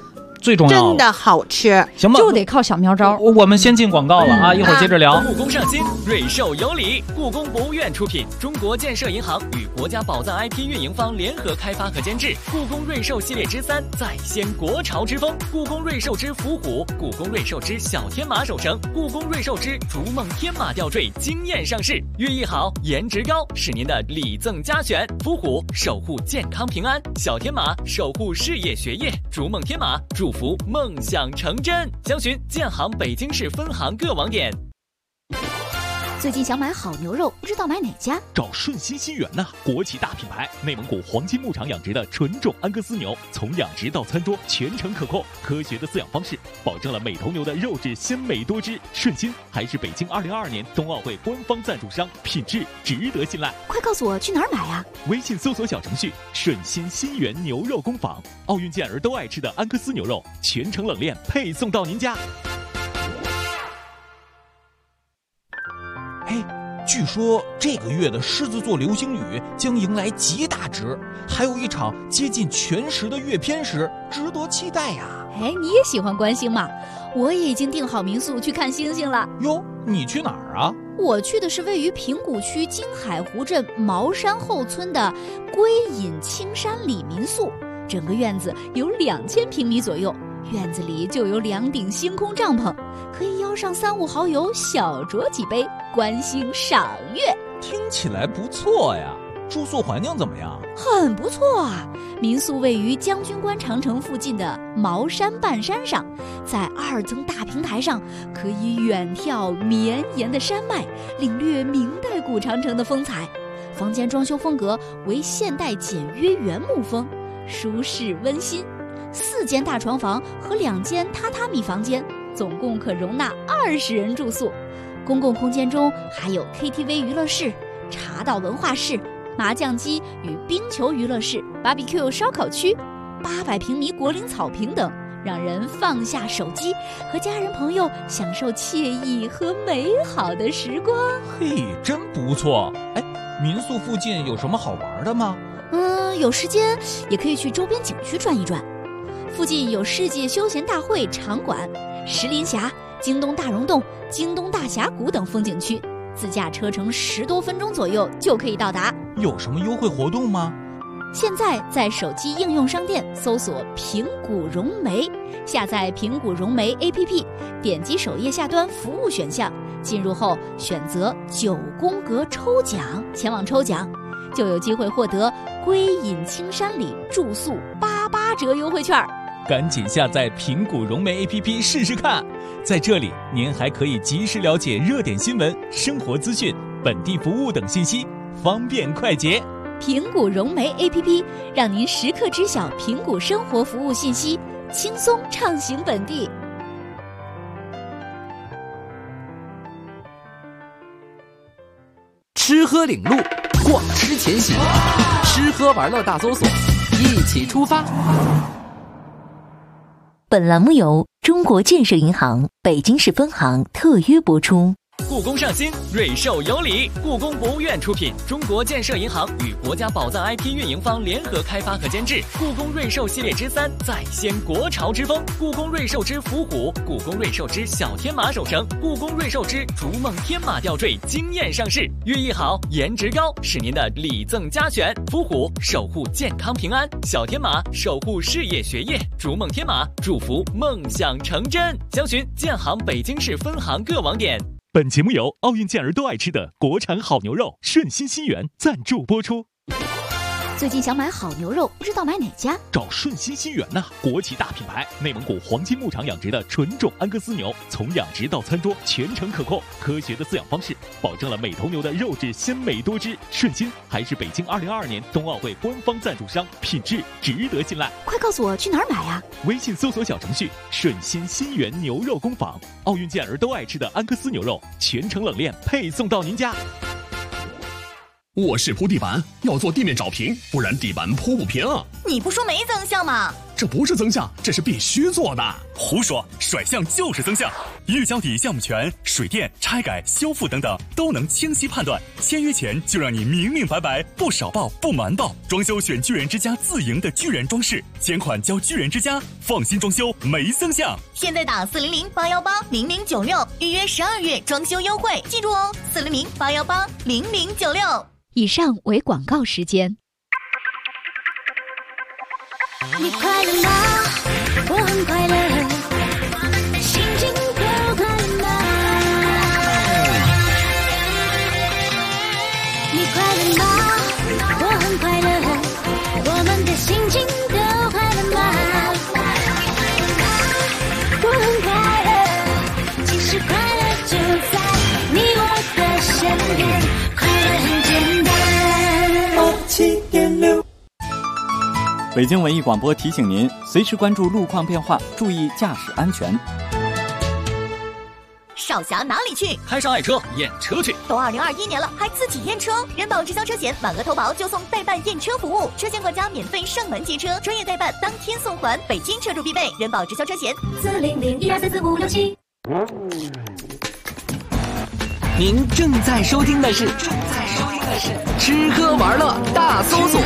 最重要
真的好吃，
行吧，
就得靠小妙招。
我们先进广告了啊，一会儿接着聊。
故宫上新，瑞兽有礼。故宫博物院出品，中国建设银行与国家宝藏 IP 运营方联合开发和监制。故宫瑞兽系列之3再掀国潮之风，故宫瑞兽之伏虎，故宫瑞兽之小天马手绳，故宫瑞兽之逐梦天马吊坠惊艳上市。寓意好，颜值高，是您的礼赠佳选。伏虎守护健康平安，小天马守护事业学业，逐梦天马祝福梦想成真。详询建行北京市分行各网点。
最近想买好牛肉，不知道买哪家？
找顺心新源呐，国企大品牌，内蒙古黄金牧场养殖的纯种安格斯牛，从养殖到餐桌全程可控，科学的饲养方式保证了每头牛的肉质鲜美多汁。顺心还是北京2022年冬奥会官方赞助商，品质值得信赖。
快告诉我去哪儿买啊？
微信搜索小程序顺心新源牛肉工坊，奥运健儿都爱吃的安格斯牛肉，全程冷链配送到您家。
嘿，据说这个月的狮子座流星雨将迎来极大值，还有一场接近全食的月偏食，值得期待呀。
哎，你也喜欢观星吗？我也已经订好民宿去看星星了。
哟，你去哪儿啊？
我去的是位于平谷区金海湖镇茅山后村的归隐青山里民宿，整个院子有2000平米左右。院子里就有2顶星空帐篷，可以邀上3、5好友小酌几杯，观星赏月。
听起来不错呀，住宿环境怎么样？
很不错啊，民宿位于将军关长城附近的茅山半山上，在2层大平台上，可以远眺绵延的山脉，领略明代古长城的风采。房间装修风格为现代简约原木风，舒适温馨。4间大床房和2间榻榻米房间，总共可容纳20人住宿。公共空间中还有 KTV 娱乐室、茶道文化室、麻将机与冰球娱乐室、BBQ 烧烤区、800平米果岭草坪等，让人放下手机，和家人朋友享受惬意和美好的时光。
嘿，真不错。哎，民宿附近有什么好玩的吗？
有时间也可以去周边景区转一转。附近有世界休闲大会场馆、石林峡、京东大溶洞、京东大峡谷等风景区，自驾车程10多分钟左右就可以到达。
有什么优惠活动吗？
现在在手机应用商店搜索平谷融媒，下载平谷融媒 APP， 点击首页下端服务选项，进入后选择9宫格抽奖，前往抽奖就有机会获得归隐青山里住宿88折优惠券。
赶紧下载平谷融媒 APP 试试看，在这里您还可以及时了解热点新闻、生活资讯、本地服务等信息，方便快捷。
平谷融媒 APP 让您时刻知晓平谷生活服务信息，轻松畅行本地。
吃喝领路，逛吃前行，吃喝玩乐大搜索，一起出发。
本栏目由中国建设银行北京市分行特约播出。
故宫上新，瑞兽有礼。故宫博物院出品，中国建设银行与国家宝藏 IP 运营方联合开发和监制。故宫瑞兽系列之3再掀国潮之风，故宫瑞兽之伏虎，故宫瑞兽之小天马手绳，故宫瑞兽之逐梦天马吊坠惊艳上市。寓意好，颜值高，是您的礼赠佳选。伏虎守护健康平安，小天马守护事业学业，逐梦天马祝福梦想成真。详询建行北京市分行各网点。
本节目由奥运健儿都爱吃的国产好牛肉顺心新源赞助播出。
最近想买好牛肉，不知道买哪家？
找顺心新源呐，国企大品牌，内蒙古黄金牧场养殖的纯种安格斯牛，从养殖到餐桌全程可控，科学的饲养方式保证了每头牛的肉质鲜美多汁。顺心还是北京2022年冬奥会官方赞助商，品质值得信赖。
快告诉我去哪儿买啊？
微信搜索小程序顺心新源牛肉工坊，奥运健儿都爱吃的安格斯牛肉，全程冷链配送到您家。
卧室铺地板要做地面找平，不然地板铺不平。
你不说没增效吗？
这不是增项，这是必须做的。
胡说，甩项就是增项。预交底项目权、水电、拆改、修复等等都能清晰判断。签约前就让你明明白白，不少报不瞒报。装修选巨人之家自营的巨人装饰，钱款交巨人之家，放心装修没增项。
现在打400-818-0096预约12月装修优惠，记住哦，400-818-0096。
以上为广告时间。
你快乐吗？我很快乐，心情都快乐吗？你快乐吗？我很快乐，我们的心情都快乐吗？我很快乐，其实快乐就在你我的身边，快乐很简单。7.6
北京文艺广播提醒您，随时关注路况变化，注意驾驶安全。
少侠哪里去？
开上爱车验车去。
都2021年了，还自己验车？人保直销车险，满额投保就送代办验车服务，车险管家免费上门接车，专业代办当天送还，北京车主必备。人保直销车险400-1234567。
您正在收听的是吃喝玩乐大搜索。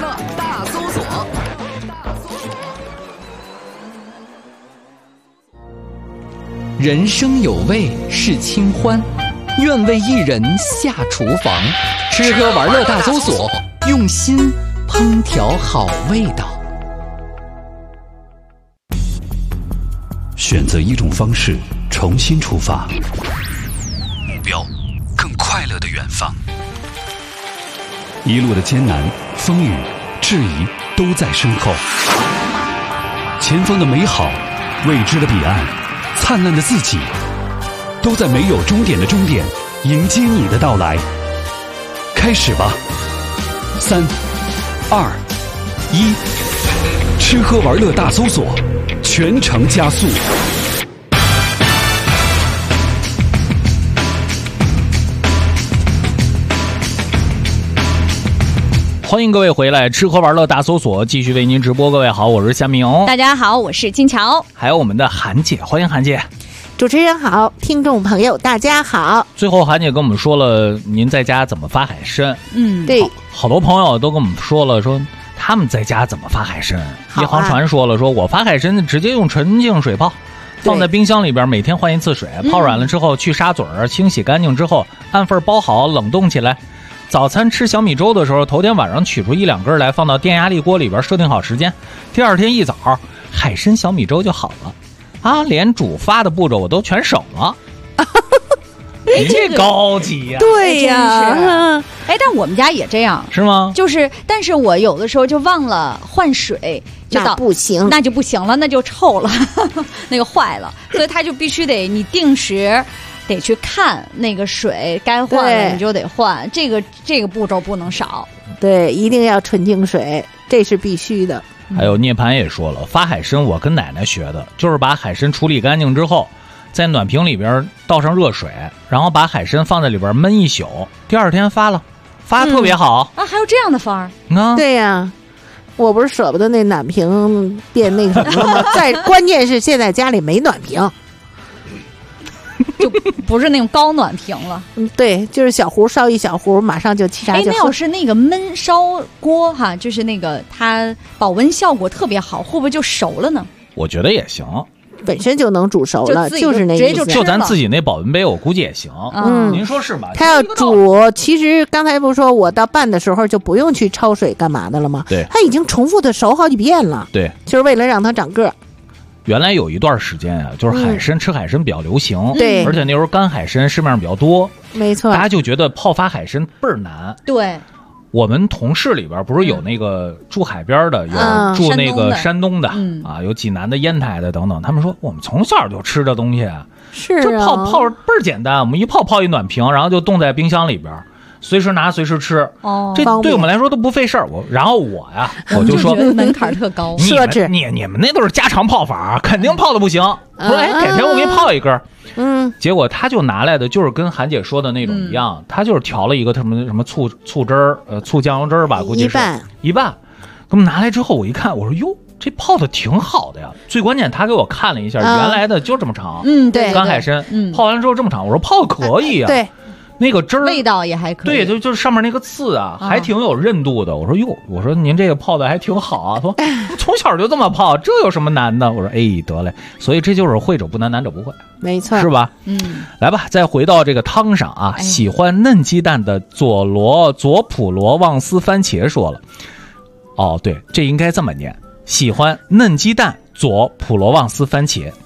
人生有味是清欢，愿为一人下厨房。吃喝玩乐大搜索，用心烹调好味道。
选择一种方式，重新出发，目标更快乐的远方。一路的艰难、风雨、质疑都在身后，前方的美好、未知的彼岸、灿烂的自己，都在没有终点的终点迎接你的到来。开始吧，3、2、1，吃喝玩乐大搜索，全程加速。
欢迎各位回来，吃喝玩乐大搜索继续为您直播。各位好，我是夏明。
大家好，我是金乔。
还有我们的韩姐，欢迎韩姐。
主持人好，听众朋友大家好。
最后韩姐跟我们说了您在家怎么发海参。
对，
好多朋友都跟我们说了，说他们在家怎么发海参。一航船说了，说我发海参直接用纯净水泡，放在冰箱里边，每天换一次水，泡软了之后去沙嘴儿，清洗干净之后按份包好冷冻起来。早餐吃小米粥的时候，头天晚上取出1-2根来，放到电压力锅里边，设定好时间，第二天一早海参小米粥就好了啊！连煮发的步骤我都全省了。你这高级呀！
对呀，
但我们家也这样，
是吗？
就是，但是我有的时候就忘了换水，
那不行，
那就不行了，那就臭了，那个坏了，所以它就必须得你定时得去看那个水该换了，你就得换，这个步骤不能少。
对，一定要纯净水，这是必须的。
还有涅槃也说了，发海参我跟奶奶学的，就是把海参处理干净之后，在暖瓶里边倒上热水，然后把海参放在里边焖一宿，第二天发了，发特别好。
还有这样的方儿？
对呀，我不是舍不得那暖瓶变那什么了吗？关键是现在家里没暖瓶。
就不是那种高暖瓶了。
对，就是小壶烧一小壶，马上就沏茶就喝。
那要是那个焖烧锅哈，就是那个它保温效果特别好，会不会就熟了呢？
我觉得也行，
本身就能煮熟了，就是那意思。
就咱自己那保温杯，我估计也行。您说是吧？
它要煮，其实刚才不是说我到拌的时候就不用去焯水干嘛的了吗？
对，
它已经重复的熟好几遍了。
对，
就是为了让它长个儿。
原来有一段时间啊，就是海参吃海参比较流行，
对，
而且那时候干海参市面上比较多，
没错，
大家就觉得泡发海参倍儿难。
对，
我们同事里边不是有那个住海边的，有住那个山东的啊，有济南的、烟台的等等，他们说我们从小就吃这东西啊，
是
这泡倍儿简单，我们一泡一暖瓶，然后就冻在冰箱里边。随时拿随时吃，这对我们来说都不费事儿。然后我呀，我就说
门槛特高，
设置
你们那都是家常泡法，肯定泡的不行。我说改天我给你泡一根。结果他就拿来的就是跟韩姐说的那种一样，他就是调了一个什么醋汁儿，醋酱油汁儿吧，估计是一半。给我们拿来之后，我一看，我说哟， 这泡的挺好的呀。最关键他给我看了一下，原来的就这么长，
对，
干海参，泡完了之后这么长，我说泡的可以啊，
对。
那个汁儿
味道也还可以，
对，就是上面那个刺啊，还挺有韧度的。我说哟，我说您这个泡的还挺好啊。说从小就这么泡，这有什么难的？我说哎，得嘞。所以这就是会者不难，难者不会，
没错，
是吧？来吧，再回到这个汤上啊，喜欢嫩鸡蛋的佐普罗旺斯番茄说了，哦，对，这应该这么念，喜欢嫩鸡蛋佐普罗旺斯番茄，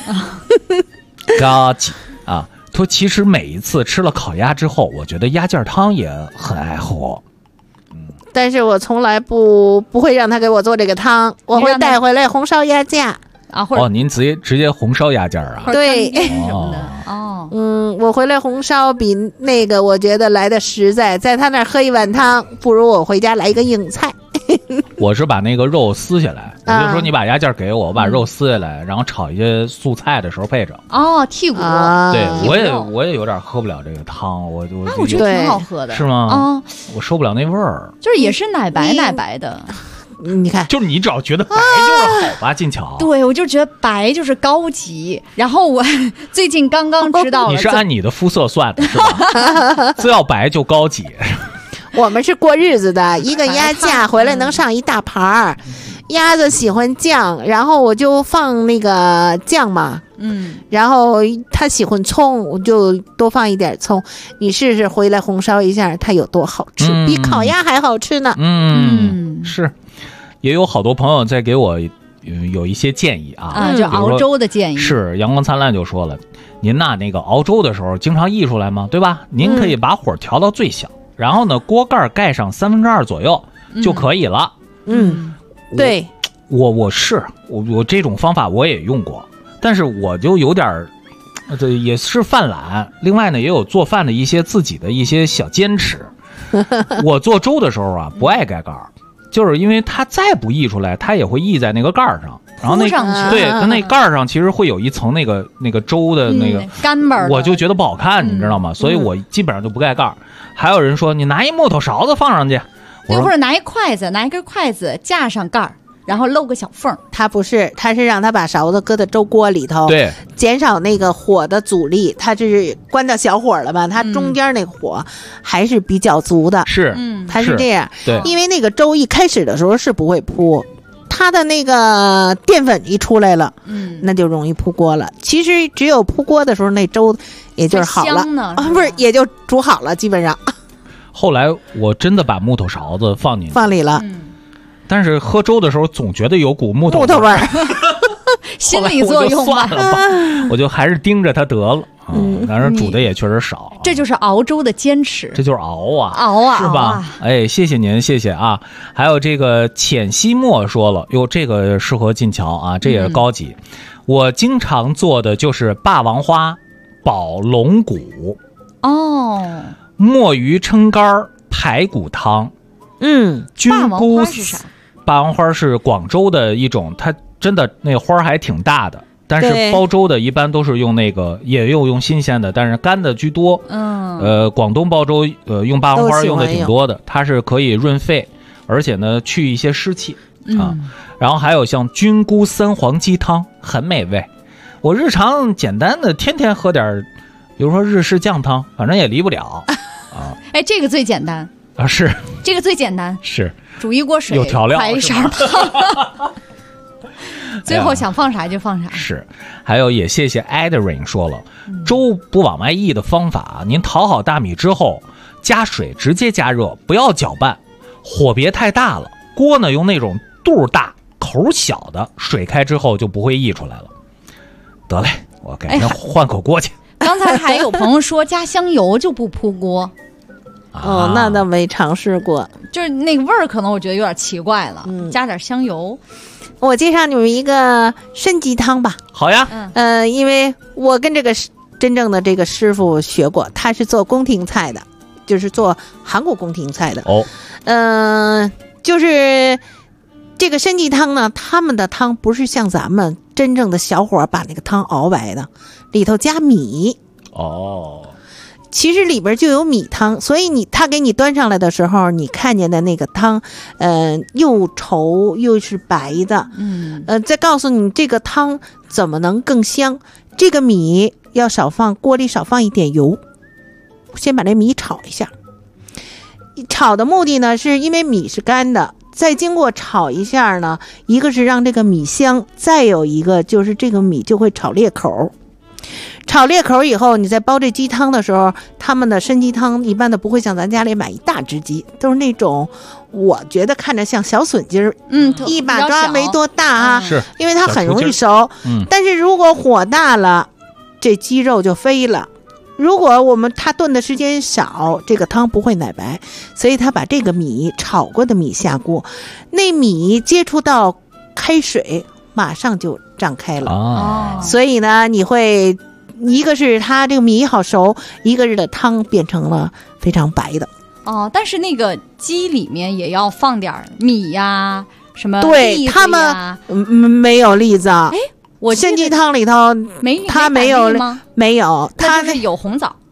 高级啊。说其实每一次吃了烤鸭之后，我觉得鸭架汤也很爱喝。
但是我从来不会让他给我做这个汤，我会带回来红烧鸭架
啊，或者
您直接红烧鸭架啊？
对，
什么的哦。
我回来红烧比那个我觉得来的实在，在他那儿喝一碗汤，不如我回家来一个硬菜。
我是把那个肉撕下来，我就说你把鸭架给我，我把肉撕下来，然后炒一些素菜的时候配着。
哦，剔骨。
对，我也有点喝不了这个汤，我
觉得挺好喝的，
是吗？我受不了那味儿，
就是也是奶白的。
你看，
就是你只要觉得白就是好吧，金桥。
对，我就觉得白就是高级。然后我最近刚刚知道了，
你是按你的肤色算的是吧？只要白就高级。
我们是过日子的，一个鸭架回来能上一大盘儿。鸭子喜欢酱，然后我就放那个酱嘛，然后他喜欢葱，我就多放一点葱。你试试回来红烧一下，它有多好吃，比烤鸭还好吃呢。
是，也有好多朋友在给我有一些建议啊，
就熬粥的建议。
是，阳光灿烂就说了，您那个熬粥的时候经常溢出来吗？对吧？您可以把火调到最小。然后呢，锅盖盖上2/3左右就可以了。
对，
我这种方法我也用过，但是我就有点这也是犯懒。另外呢，也有做饭的一些自己的一些小坚持。我做粥的时候啊，不爱盖盖，就是因为它再不溢出来，它也会溢在那个盖上。然后对，它那盖上其实会有一层那个粥的那个
干巴，我
就觉得不好看，你知道吗？所以我基本上就不盖盖。还有人说你拿一木头勺子放上去，
对，或者拿一根筷子架上盖儿，然后露个小缝。
他不是，他是让他把勺子搁到粥锅里头，
对，
减少那个火的阻力。他这是关到小火了吧？他中间那个火还是比较足的，
是，
他是这样。
对，
因为那个粥一开始的时候是不会扑。它的那个淀粉一出来了，那就容易扑锅了。其实只有扑锅的时候，那粥也就是好了啊，不是也就煮好了，基本上。
后来我真的把木头勺子放
里了，
但是喝粥的时候总觉得有股木头味儿，
心理作用
算了吧，我就还是盯着它得了。当然煮的也确实少，
这就是熬粥的坚持，
这就是熬啊，是吧？哎，谢谢您，谢谢啊。还有这个浅西墨说了，哟，这个适合进桥啊，这也是高级。我经常做的就是霸王花煲龙骨墨鱼撑干排骨汤。菌菇
是啥？
霸王花是广州的一种，它真的那花还挺大的。但是煲粥的一般都是用那个，也有用新鲜的，但是干的居多。广东煲粥用霸王花用的挺多的，它是可以润肺，而且呢去一些湿气啊。然后还有像菌菇三黄鸡汤，很美味。我日常简单的天天喝点，比如说日式酱汤，反正也离不了啊。
哎，这个最简单
啊，是
这个最简单，
是
煮一锅水，
有调料，
排一勺汤。最后想放啥就放啥。
是，还有也谢谢 Adrian 说了，粥不往外溢的方法，您淘好大米之后，加水直接加热，不要搅拌，火别太大了。锅呢用那种肚大口小的，水开之后就不会溢出来了。得嘞，我改天换口锅去。
刚才还有朋友说加香油就不扑锅。
那倒没尝试过，
就是那个味儿可能我觉得有点奇怪了，加点香油。
我介绍你们一个参鸡汤吧。
好呀，
因为我跟这个真正的这个师傅学过，他是做宫廷菜的，就是做韩国宫廷菜的。就是这个参鸡汤呢，他们的汤不是像咱们真正的小火把那个汤熬白的，里头加米。 其实里边就有米汤，所以他给你端上来的时候，你看见的那个汤，又稠又是白的，再告诉你这个汤怎么能更香。这个米要锅里少放一点油，先把这米炒一下。炒的目的呢，是因为米是干的，再经过炒一下呢，一个是让这个米香，再有一个就是这个米就会炒裂口。炒裂口以后，你在煲这鸡汤的时候，他们的参鸡汤一般的不会像咱家里买一大只鸡，都是那种我觉得看着像小笋鸡儿，一把抓没多大啊，
是
因为它很容易熟。但是如果火大了，这鸡肉就飞了。如果它炖的时间少，这个汤不会奶白，所以他把这个米炒过的米下锅，那米接触到开水马上就胀开了，所以呢，你会一个是它这个米好熟，一个是的汤变成了非常白的。
但是那个鸡里面也要放点米呀，什么
对他们没有栗子。
我
参鸡汤里头它没有
吗？
没有，
它是有红枣。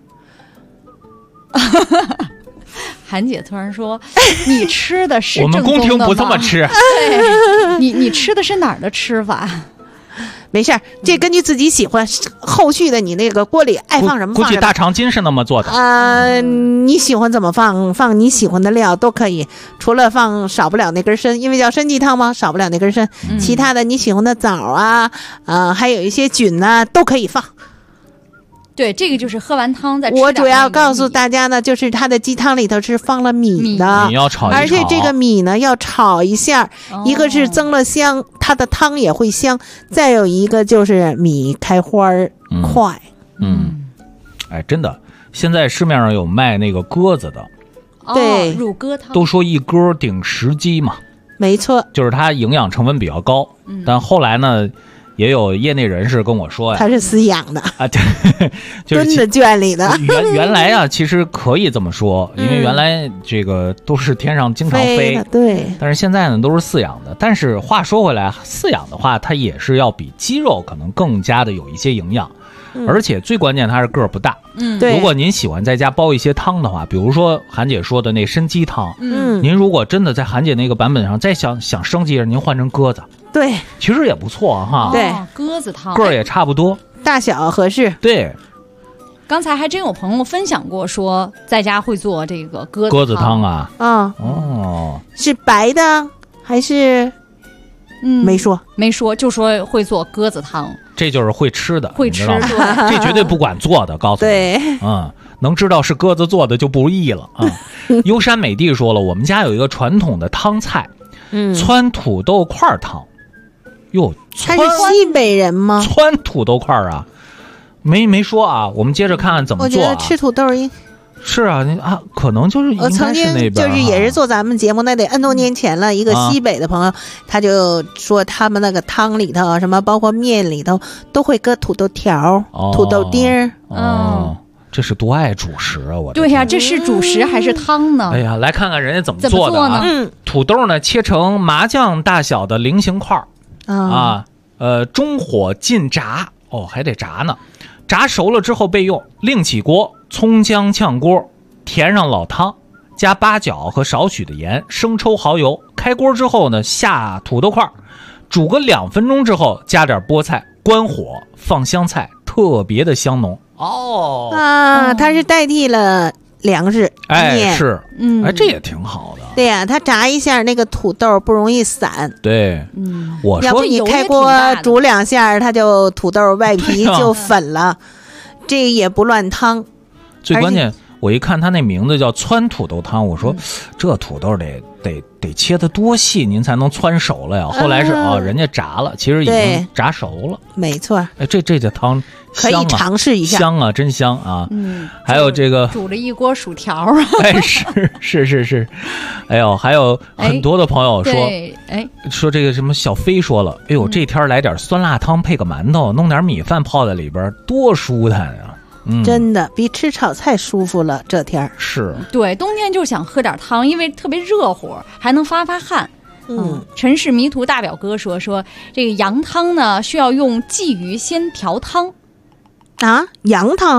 韩姐突然说：“你吃的是
我们宫廷不这么吃。
对，你吃的是哪儿的吃法？
没事儿，这根据自己喜欢，后续的你那个锅里爱放什么放什么。
估计大长今是那么做的。
你喜欢怎么放你喜欢的料都可以，除了少不了那根参，因为叫参鸡汤嘛，少不了那根参。其他的你喜欢的枣啊，还有一些菌啊，都可以放。
对，这个就是喝完汤再吃。
我主要告诉大家呢，就是它的鸡汤里头是放了米的，
你要炒一炒，
而且这个米呢要炒一下，一个是增了香，它的汤也会香，再有一个就是米开花快。
真的，现在市面上有卖那个鸽子的，
对，
乳鸽汤，
都说一鸽顶10鸡嘛，
没错，
就是它营养成分比较高，但后来呢。也有业内人士跟我说呀，
他是饲养的
啊，对，就是
蹲在圈里的。
原来啊，其实可以这么说，因为原来这个都是天上经常飞，
对。
但是现在呢，都是饲养的。但是话说回来，饲养的话，它也是要比鸡肉可能更加的有一些营养，而且最关键它是个儿不大。
对。
如果您喜欢在家煲一些汤的话，比如说韩姐说的那参鸡汤，您如果真的在韩姐那个版本上再想升级，您换成鸽子。
对，
其实也不错哈。
对，
鸽子汤
个儿也差不多，
大小合适。
对，
刚才还真有朋友分享过，说在家会做这个
鸽子汤啊。
是白的还是？没说，
就说会做鸽子汤。
这就是会吃的，
会吃，
这绝对不管做的，告诉你。
对，
能知道是鸽子做的就不易了啊。优山美地说了，我们家有一个传统的汤菜。汆土豆块汤，哟，
他是西北人吗？
汆土豆块啊，没说啊，我们接着看看怎么做。
我觉得吃土豆
是啊，可能就是应该是那边。
就是也是做咱们节目，那得 N 多年前了。一个西北的朋友，他就说他们那个汤里头，什么包括面里头都会搁土豆条、土豆丁儿。
这是多爱主食啊！
对呀，这是主食还是汤呢？
哎呀，来看看人家怎么做的啊！土豆呢切成麻酱大小的菱形块中火进炸，还得炸呢。炸熟了之后备用，另起锅，葱姜炝锅，填上老汤，加八角和少许的盐，生抽蚝油。开锅之后呢，下土豆块，煮个2分钟之后，加点菠菜，关火，放香菜，特别的香浓。
它是代替了粮食面，
是，这也挺好的。
对呀，它炸一下那个土豆不容易散。
对，我说
要不你开锅煮2下，它就土豆外皮就粉了，这也不乱汤。
最关键，我一看它那名字叫汆土豆汤，我说这土豆得切得多细，您才能汆熟了呀。后来是人家炸了，其实已经炸熟了。
没错，
这汤
可以尝试一下，
香啊，真香啊！还有这个
煮了一锅薯条，
是，哎呦，还有很多的朋友说这个什么小飞说了，哎呦，这天来点酸辣汤配个馒头，弄点米饭泡在里边，多舒坦啊！
真的比吃炒菜舒服了。这天
是
对，冬天就想喝点汤，因为特别热乎，还能发汗。陈氏迷途大表哥说这个羊汤呢需要用鲫鱼先调汤
啊，羊汤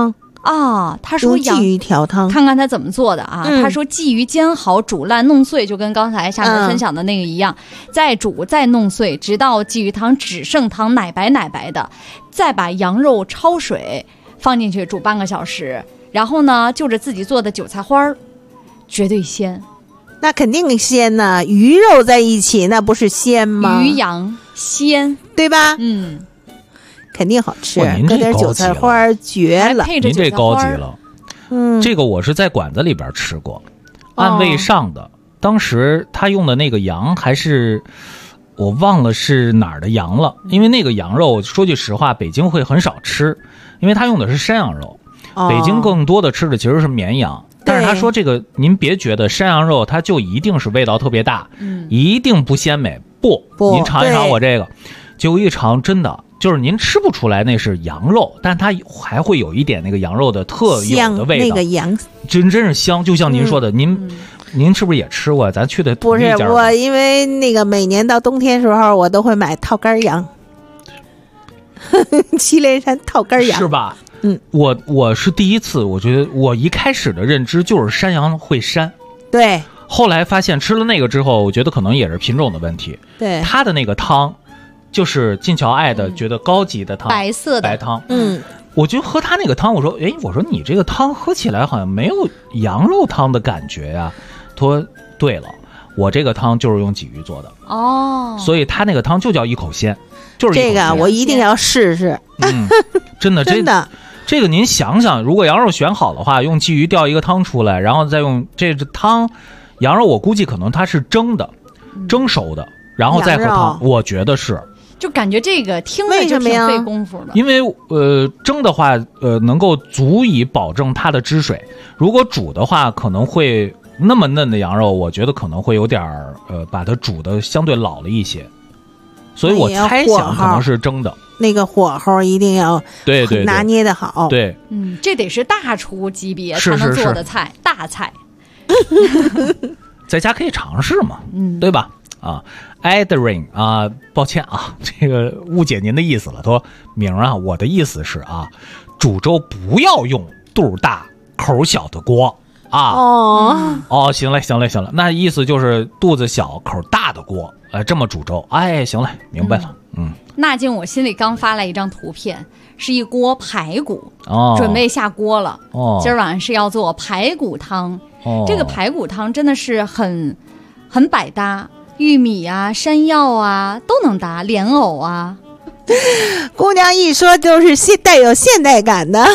啊，他说
鲫鱼调汤，
看看他怎么做的啊。他说鲫鱼煎好煮烂弄碎，就跟刚才下面分享的那个一样，再煮再弄碎，直到鲫鱼汤只剩汤，奶白奶白的，再把羊肉焯水放进去煮半个小时，然后呢就着自己做的韭菜花，绝对鲜。
那肯定鲜呐，鱼肉在一起那不是鲜吗？
鱼羊鲜，
对吧？肯定好吃，搁点韭菜花绝了。
您这高级了，这个我是在馆子里边吃过，按位上的。当时他用的那个羊还是我忘了是哪儿的羊了，因为那个羊肉说句实话，北京会很少吃，因为他用的是山羊肉，北京更多的吃的其实是绵羊。但是他说这个，您别觉得山羊肉它就一定是味道特别大，一定不鲜美，不，您尝一尝我这个，结果一尝真的。就是您吃不出来那是羊肉，但它还会有一点那个羊肉的特有的味道，
那个羊
真是香。就像您说的，您是不是也吃过？咱去的
不是我，因为那个每年到冬天时候，我都会买套干羊，祁连山套干羊
是吧？我是第一次，我觉得我一开始的认知就是山羊会膻，
对。
后来发现吃了那个之后，我觉得可能也是品种的问题。
对，
它的那个汤。就是晋桥爱的觉得高级的汤，
白色的
白汤。我就喝他那个汤，我说你这个汤喝起来好像没有羊肉汤的感觉呀。他说对了，我这个汤就是用鲫鱼做的
哦，
所以他那个汤就叫一口鲜，就是一口鲜。
这个我一定要试试。
真的
真的，
这个您想想，如果羊肉选好的话，用鲫鱼调一个汤出来，然后再用这汤，羊肉我估计可能它是蒸熟的，然后再喝汤，我觉得是。
就感觉这个听着就挺费功夫的，
因为蒸的话能够足以保证它的汁水，如果煮的话可能会那么嫩的羊肉，我觉得可能会有点把它煮的相对老了一些，所以我猜想可能是蒸的。
那个火候一定要
对
拿捏的好，
对，
这得是大厨级别才能做的菜，大菜。
在家可以尝试嘛，对吧？啊 ，Adrian 啊，抱歉啊，这个误解您的意思了。他说明啊，我的意思是啊，煮粥不要用肚大口小的锅啊。哦，行了，那意思就是肚子小口大的锅，这么煮粥。哎，行了，明白了。
那静，我心里刚发来一张图片，是一锅排骨，准备下锅了。今儿晚上是要做排骨汤。这个排骨汤真的是很百搭。玉米啊，山药啊都能搭，莲藕啊，
姑娘一说就是带有现代感的。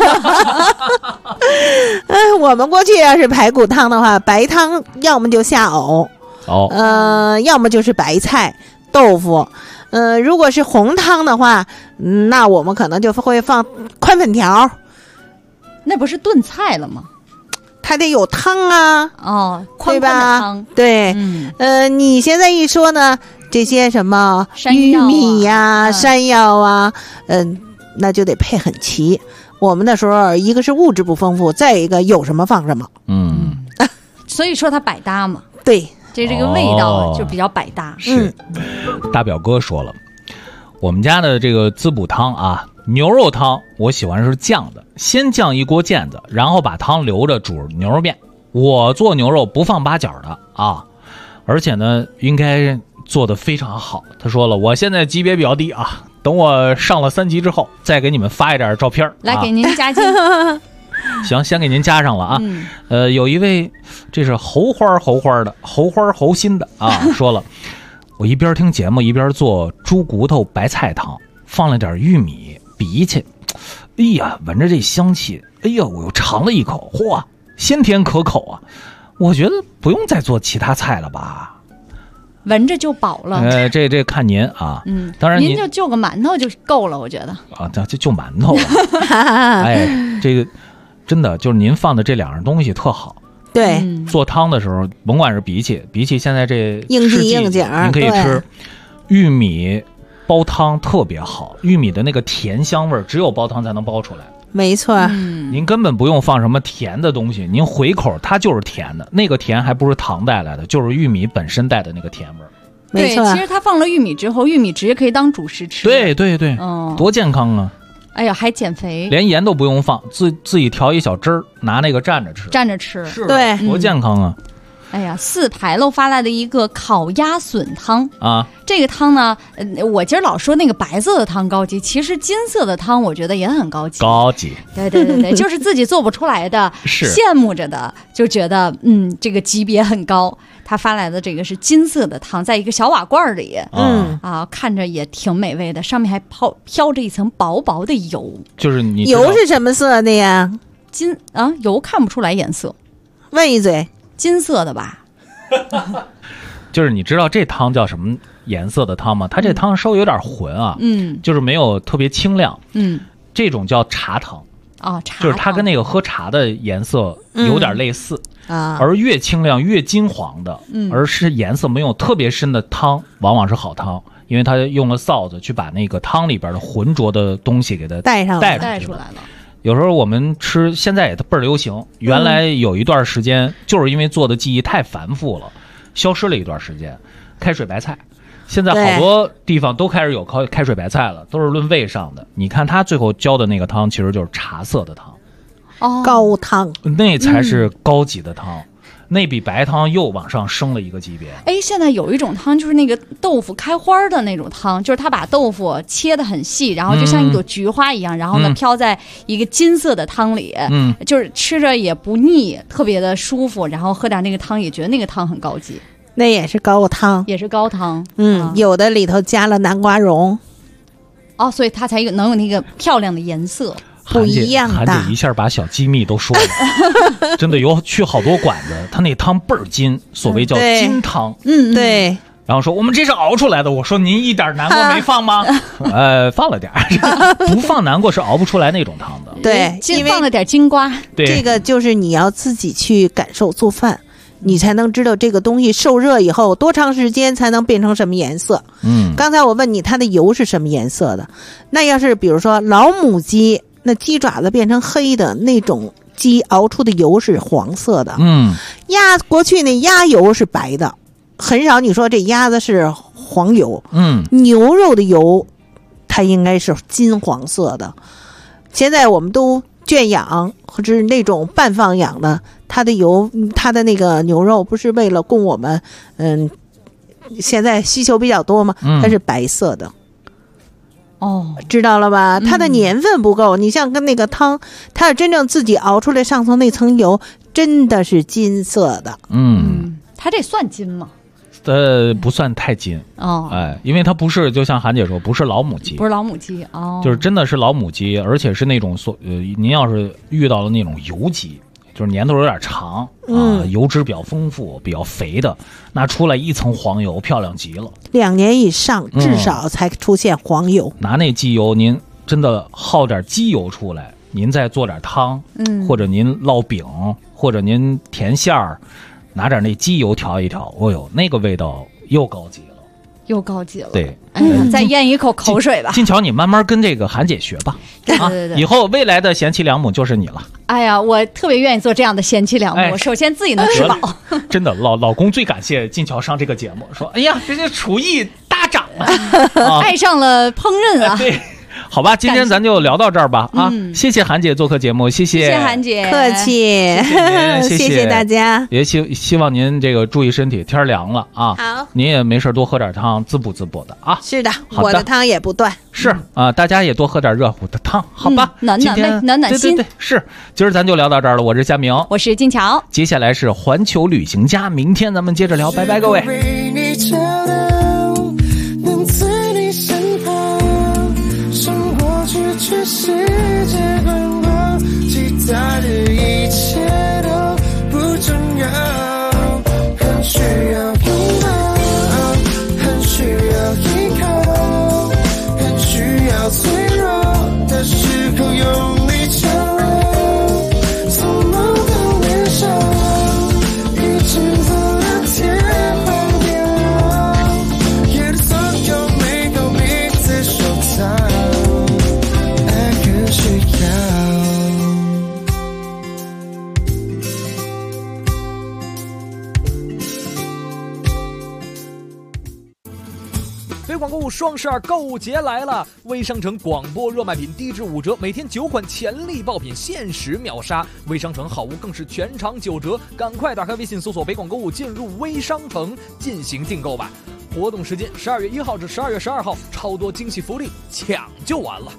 我们过去要是排骨汤的话，白汤要么就下藕，要么就是白菜、豆腐。如果是红汤的话，那我们可能就会放宽粉条。
那不是炖菜了吗？
它得有汤啊，
宽
的
汤，
对，你现在一说呢，这些什么玉米呀、山药啊，那就得配很齐。我们那时候一个是物质不丰富，再一个有什么放什么，
所以说它百搭嘛。
对，
这个味道就比较百搭。
是，大表哥说了，我们家的这个滋补汤啊。牛肉汤我喜欢是酱的，先酱一锅腱子，然后把汤留着煮牛肉面。我做牛肉不放八角的啊，而且呢应该做得非常好。他说了，我现在级别比较低啊，等我上了3级之后再给你们发一点照片
来给您加进。
行，先给您加上了啊。有一位这是猴花心的啊，说了，我一边听节目一边做猪骨头白菜汤，放了点玉米荸荠，哎呀，闻着这香气，哎呀，我又尝了一口，嚯，鲜甜可口啊！我觉得不用再做其他菜了吧，
闻着就饱了。
这看您啊，当然
您就个馒头就够了，我觉得
啊，就馒头啊。哎，这个真的就是您放的这2样东西特好。
对，
做汤的时候，甭管是荸荠现在这
应季应景，
您可以吃玉米。煲汤特别好，玉米的那个甜香味只有煲汤才能煲出来。
没错，
您根本不用放什么甜的东西，您回口它就是甜的，那个甜还不是糖带来的，就是玉米本身带的那个甜味。
没错，其实它放了玉米之后，玉米直接可以当主食吃。
对，多健康啊！
哎呀，还减肥，
连盐都不用放，自己调一小汁儿，拿那个蘸着吃，是
对，
多健康啊！
哎呀，四牌楼发来的一个烤鸭笋汤
啊，
这个汤呢，我今儿老说那个白色的汤高级，其实金色的汤我觉得也很高级。
高级，
对，就是自己做不出来的，
是
羡慕着的，就觉得这个级别很高。他发来的这个是金色的汤，在一个小瓦罐里，看着也挺美味的，上面还飘着一层薄薄的油。
就是你
油是什么色的呀？
油看不出来颜色。
问一嘴。
金色的吧，
就是你知道这汤叫什么颜色的汤吗？它这汤稍微有点浑啊，就是没有特别清亮，这种叫茶汤
茶
就是它跟那个喝茶的颜色有点类似而越清亮越金黄的，而是颜色没有特别深的汤，往往是好汤，因为它用了臊子去把那个汤里边的浑浊的东西给它带出来了。有时候我们吃，现在也倍儿流行。原来有一段时间，就是因为做的技艺太繁复了，消失了一段时间。开水白菜，现在好多地方都开始有开水白菜了，都是论味上的。你看他最后浇的那个汤，其实就是茶色的汤，
高汤，
那才是高级的汤。那比白汤又往上升了一个级别。
现在有一种汤，就是那个豆腐开花的那种汤，就是他把豆腐切得很细，然后就像一朵菊花一样，然后呢飘在一个金色的汤里，就是吃着也不腻，特别的舒服，然后喝点那个汤也觉得那个汤很高级。
那也是高汤，有的里头加了南瓜蓉，
所以它才能有那个漂亮的颜色。
不一样的，
韩姐一下把小机密都说了，真的有去好多馆子，他那汤倍儿金，所谓叫金汤，
对。
然后说我们这是熬出来的，我说您一点南瓜没放吗？放了点不放南瓜是熬不出来那种汤的。
对，
放了点金瓜。
对，
这个就是你要自己去感受做饭，你才能知道这个东西受热以后多长时间才能变成什么颜色。刚才我问你它的油是什么颜色的，那要是比如说老母鸡，那鸡爪子变成黑的那种鸡熬出的油是黄色的，过去那鸭油是白的，很少你说这鸭子是黄油，牛肉的油它应该是金黄色的。现在我们都圈养或者是那种半放养的，它的油，它的那个牛肉不是为了供我们现在需求比较多吗？它是白色的。知道了吧？它的年份不够，你像跟那个汤，它要真正自己熬出来上头那层油真的是金色的。
它这算金吗？
不算太金因为它不是，就像韩姐说，不是老母鸡，
不是老母鸡
就是真的是老母鸡，而且是那种您要是遇到了那种油鸡，就是年头有点长油脂比较丰富、比较肥的，那出来一层黄油，漂亮极了。
2年以上至少才出现黄油。
拿那鸡油，您真的耗点鸡油出来，您再做点汤，或者您烙饼，或者您甜馅儿，拿点那鸡油调一调，那个味道又高级了。对，
再咽一口口水吧。
金桥，你慢慢跟这个韩姐学吧。
对，
以后未来的贤妻良母就是你了。
哎呀，我特别愿意做这样的贤妻良母。首先自己能吃饱。
真的，老公最感谢金桥上这个节目，说哎呀，这厨艺大涨了，
爱上了烹饪啊。
对。好吧，今天咱就聊到这儿吧谢谢韩姐做客节目，谢谢
韩姐，
客气，谢谢大家，
也希望您这个注意身体，天凉了
好，
您也没事多喝点汤，滋补滋补的
是的，我的汤也不断，
是大家也多喝点热乎的汤，好吧，
暖暖胃，暖暖心，
对，是，今儿咱就聊到这儿了，我是佳明，
我是金桥，
接下来是环球旅行家，明天咱们接着聊，拜拜各位。
去世界观光，其他的一切都不重要，很需要拥抱，很需要依靠，很需要脆弱的时候用力强留，从梦到年少，一直走到天荒地老，
北广购物双12购物节来了！微商城广播热卖品低至5折，每天9款潜力爆品限时秒杀。微商城好物更是全场9折，赶快打开微信搜索北广购物，进入微商城进行订购吧。活动时间12月1号至12月12号，超多惊喜福利，抢就完了。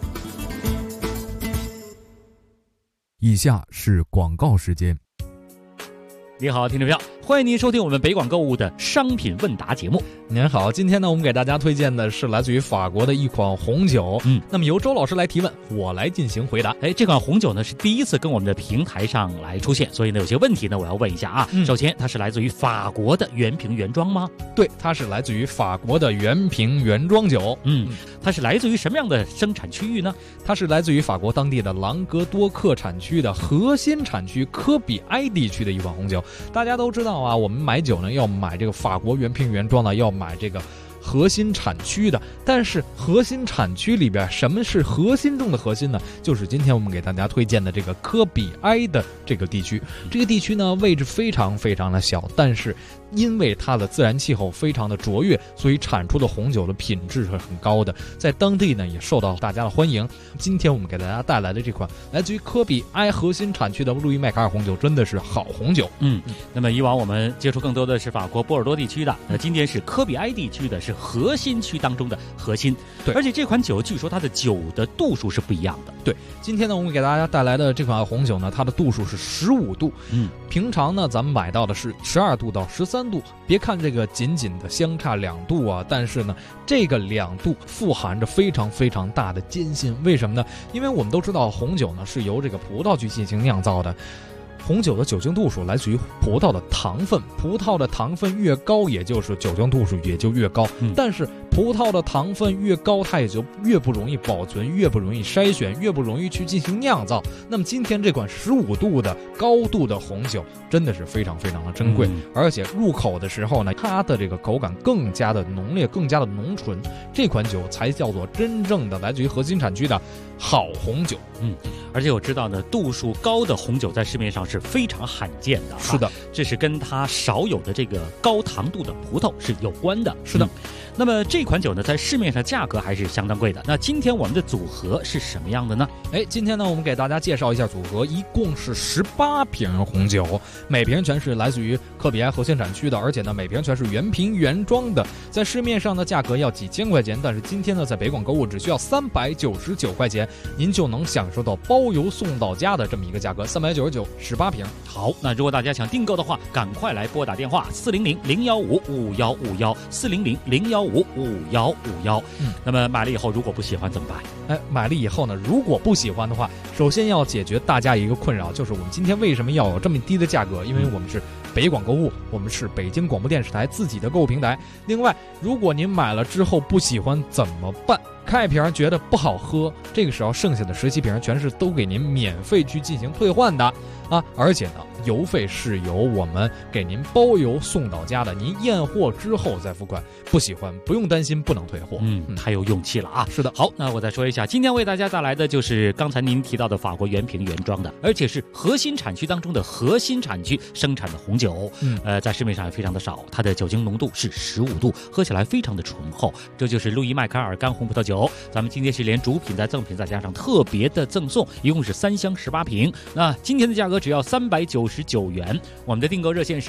以下是广告时间。
你好，听众朋友，欢迎您收听我们北广购物的商品问答节目。
您好，今天呢，我们给大家推荐的是来自于法国的一款红酒。那么由周老师来提问，我来进行回答。
这款红酒呢是第一次跟我们的平台上来出现，所以呢有些问题呢我要问一下啊。首先，它是来自于法国的原瓶原装吗？
对，它是来自于法国的原瓶原装酒。
它是来自于什么样的生产区域呢？
它是来自于法国当地的朗格多克产区的核心产区科比埃地区的一款红酒。大家都知道啊，我们买酒呢要买这个法国原瓶原装的，要买这个核心产区的。但是核心产区里边什么是核心中的核心呢？就是今天我们给大家推荐的这个科比埃的这个地区。这个地区呢位置非常非常的小，但是因为它的自然气候非常的卓越，所以产出的红酒的品质是很高的，在当地呢也受到大家的欢迎。今天我们给大家带来的这款来自于科比埃核心产区的路易麦卡尔红酒真的是好红酒。
那么以往我们接触更多的是法国波尔多地区的，那今天是科比埃地区的，是核心区当中的核心。
对，
而且这款酒据说它的酒的度数是不一样的。
对，今天呢我们给大家带来的这款红酒呢，它的度数是15度。平常呢咱们买到的是12度到13度。别看这个仅仅的相差2度啊，但是呢这个2度富含着非常非常大的艰辛。为什么呢？因为我们都知道红酒呢是由这个葡萄去进行酿造的。红酒的酒精度数来自于葡萄的糖分，葡萄的糖分越高，也就是酒精度数也就越高。但是葡萄的糖分越高，它也就越不容易保存，越不容易筛选，越不容易去进行酿造。那么今天这款15度的高度的红酒真的是非常非常的珍贵，而且入口的时候呢，它的这个口感更加的浓烈，更加的浓醇。这款酒才叫做真正的来自于核心产区的好红酒。
而且我知道呢，度数高的红酒在市面上是非常罕见的。
是的，
这是跟它少有的这个高糖度的葡萄是有关的。
是的。
那么这款酒呢，在市面上价格还是相当贵的。那今天我们的组合是什么样的呢？
今天呢，我们给大家介绍一下组合，一共是18瓶红酒，每瓶全是来自于科比埃核心产区的，而且呢，每瓶全是原瓶原装的。在市面上的价格要几千块钱，但是今天呢，在北广购物只需要399块钱，您就能享受到包邮送到家的这么一个价格，399 18瓶。
好，那如果大家想订购的话，赶快来拨打电话400-015-5151，400-015-5151。那么买了以后如果不喜欢怎么办？
买了以后呢，如果不喜欢的话，首先要解决大家一个困扰，就是我们今天为什么要有这么低的价格？因为我们是北广购物，我们是北京广播电视台自己的购物平台。另外，如果您买了之后不喜欢怎么办？开一瓶觉得不好喝，这个时候剩下的17瓶全是都给您免费去进行退换的啊！而且呢，邮费是由我们给您包邮送到家的，您验货之后再付款。不喜欢不用担心不能退货。
太有勇气了啊！
是的。
好，那我再说一下，今天为大家带来的就是刚才您提到的法国原瓶原装的，而且是核心产区当中的核心产区生产的红酒。在市面上也非常的少，它的酒精浓度是15度，喝起来非常的醇厚。这就是路易麦卡尔干红葡萄酒。咱们今天是连主品再赠品再加上特别的赠送，一共是3箱18瓶。那今天的价格只要399元。我们的订购热线是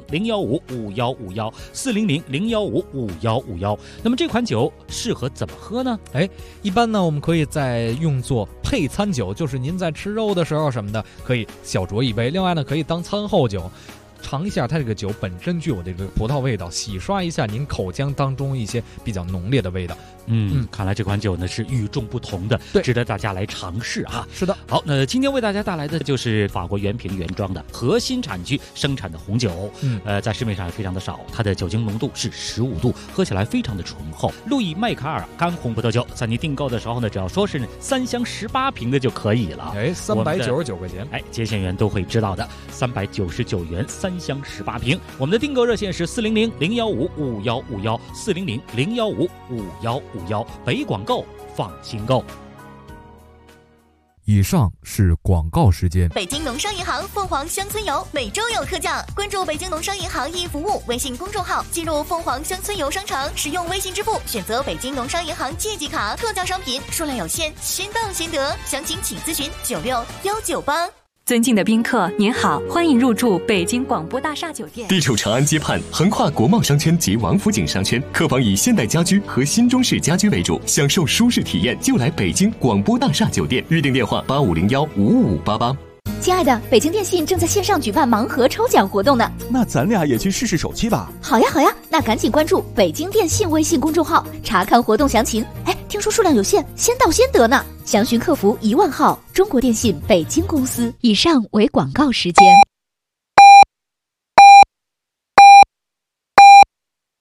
400-015-5151，400-015-5151。那么这款酒适合怎么喝呢？
一般呢我们可以再用作配餐酒，就是您在吃肉的时候什么的，可以小酌一杯。另外呢，可以当餐后酒。尝一下它这个酒本身具有这个葡萄味道，洗刷一下您口腔当中一些比较浓烈的味道。
看来这款酒呢是与众不同的，值得大家来尝试啊。
是的。
好，那今天为大家带来的就是法国原瓶原装的核心产区生产的红酒。在市面上也非常的少，它的酒精浓度是15度，喝起来非常的醇厚。路易麦卡尔干红葡萄酒，在您订购的时候呢，只要说是3箱18瓶的就可以了。
399块钱。
接线员都会知道的，399元3箱18瓶。我们的订购热线是400-015-5151，400-015-5151。北广购，放心购。
以上是广告时间。
北京农商银行凤凰乡村游每周有特价，关注北京农商银行易服务微信公众号，进入凤凰乡村游商城，使用微信支付选择北京农商银行借记卡，特价商品数量有限，先到先得，详情请咨询96198。
尊敬的宾客，您好，欢迎入住北京广播大厦酒店。
地处长安街畔，横跨国贸商圈及王府井商圈，客房以现代家居和新中式家居为主，享受舒适体验就来北京广播大厦酒店。预订电话85015588。
亲爱的，北京电信正在线上举办盲盒抽奖活动呢，
那咱俩也去试试手气吧。
好呀好呀，那赶紧关注北京电信微信公众号，查看活动详情。哎，听说数量有限，先到先得呢，详询客服10000号，中国电信北京公司。
以上为广告时间。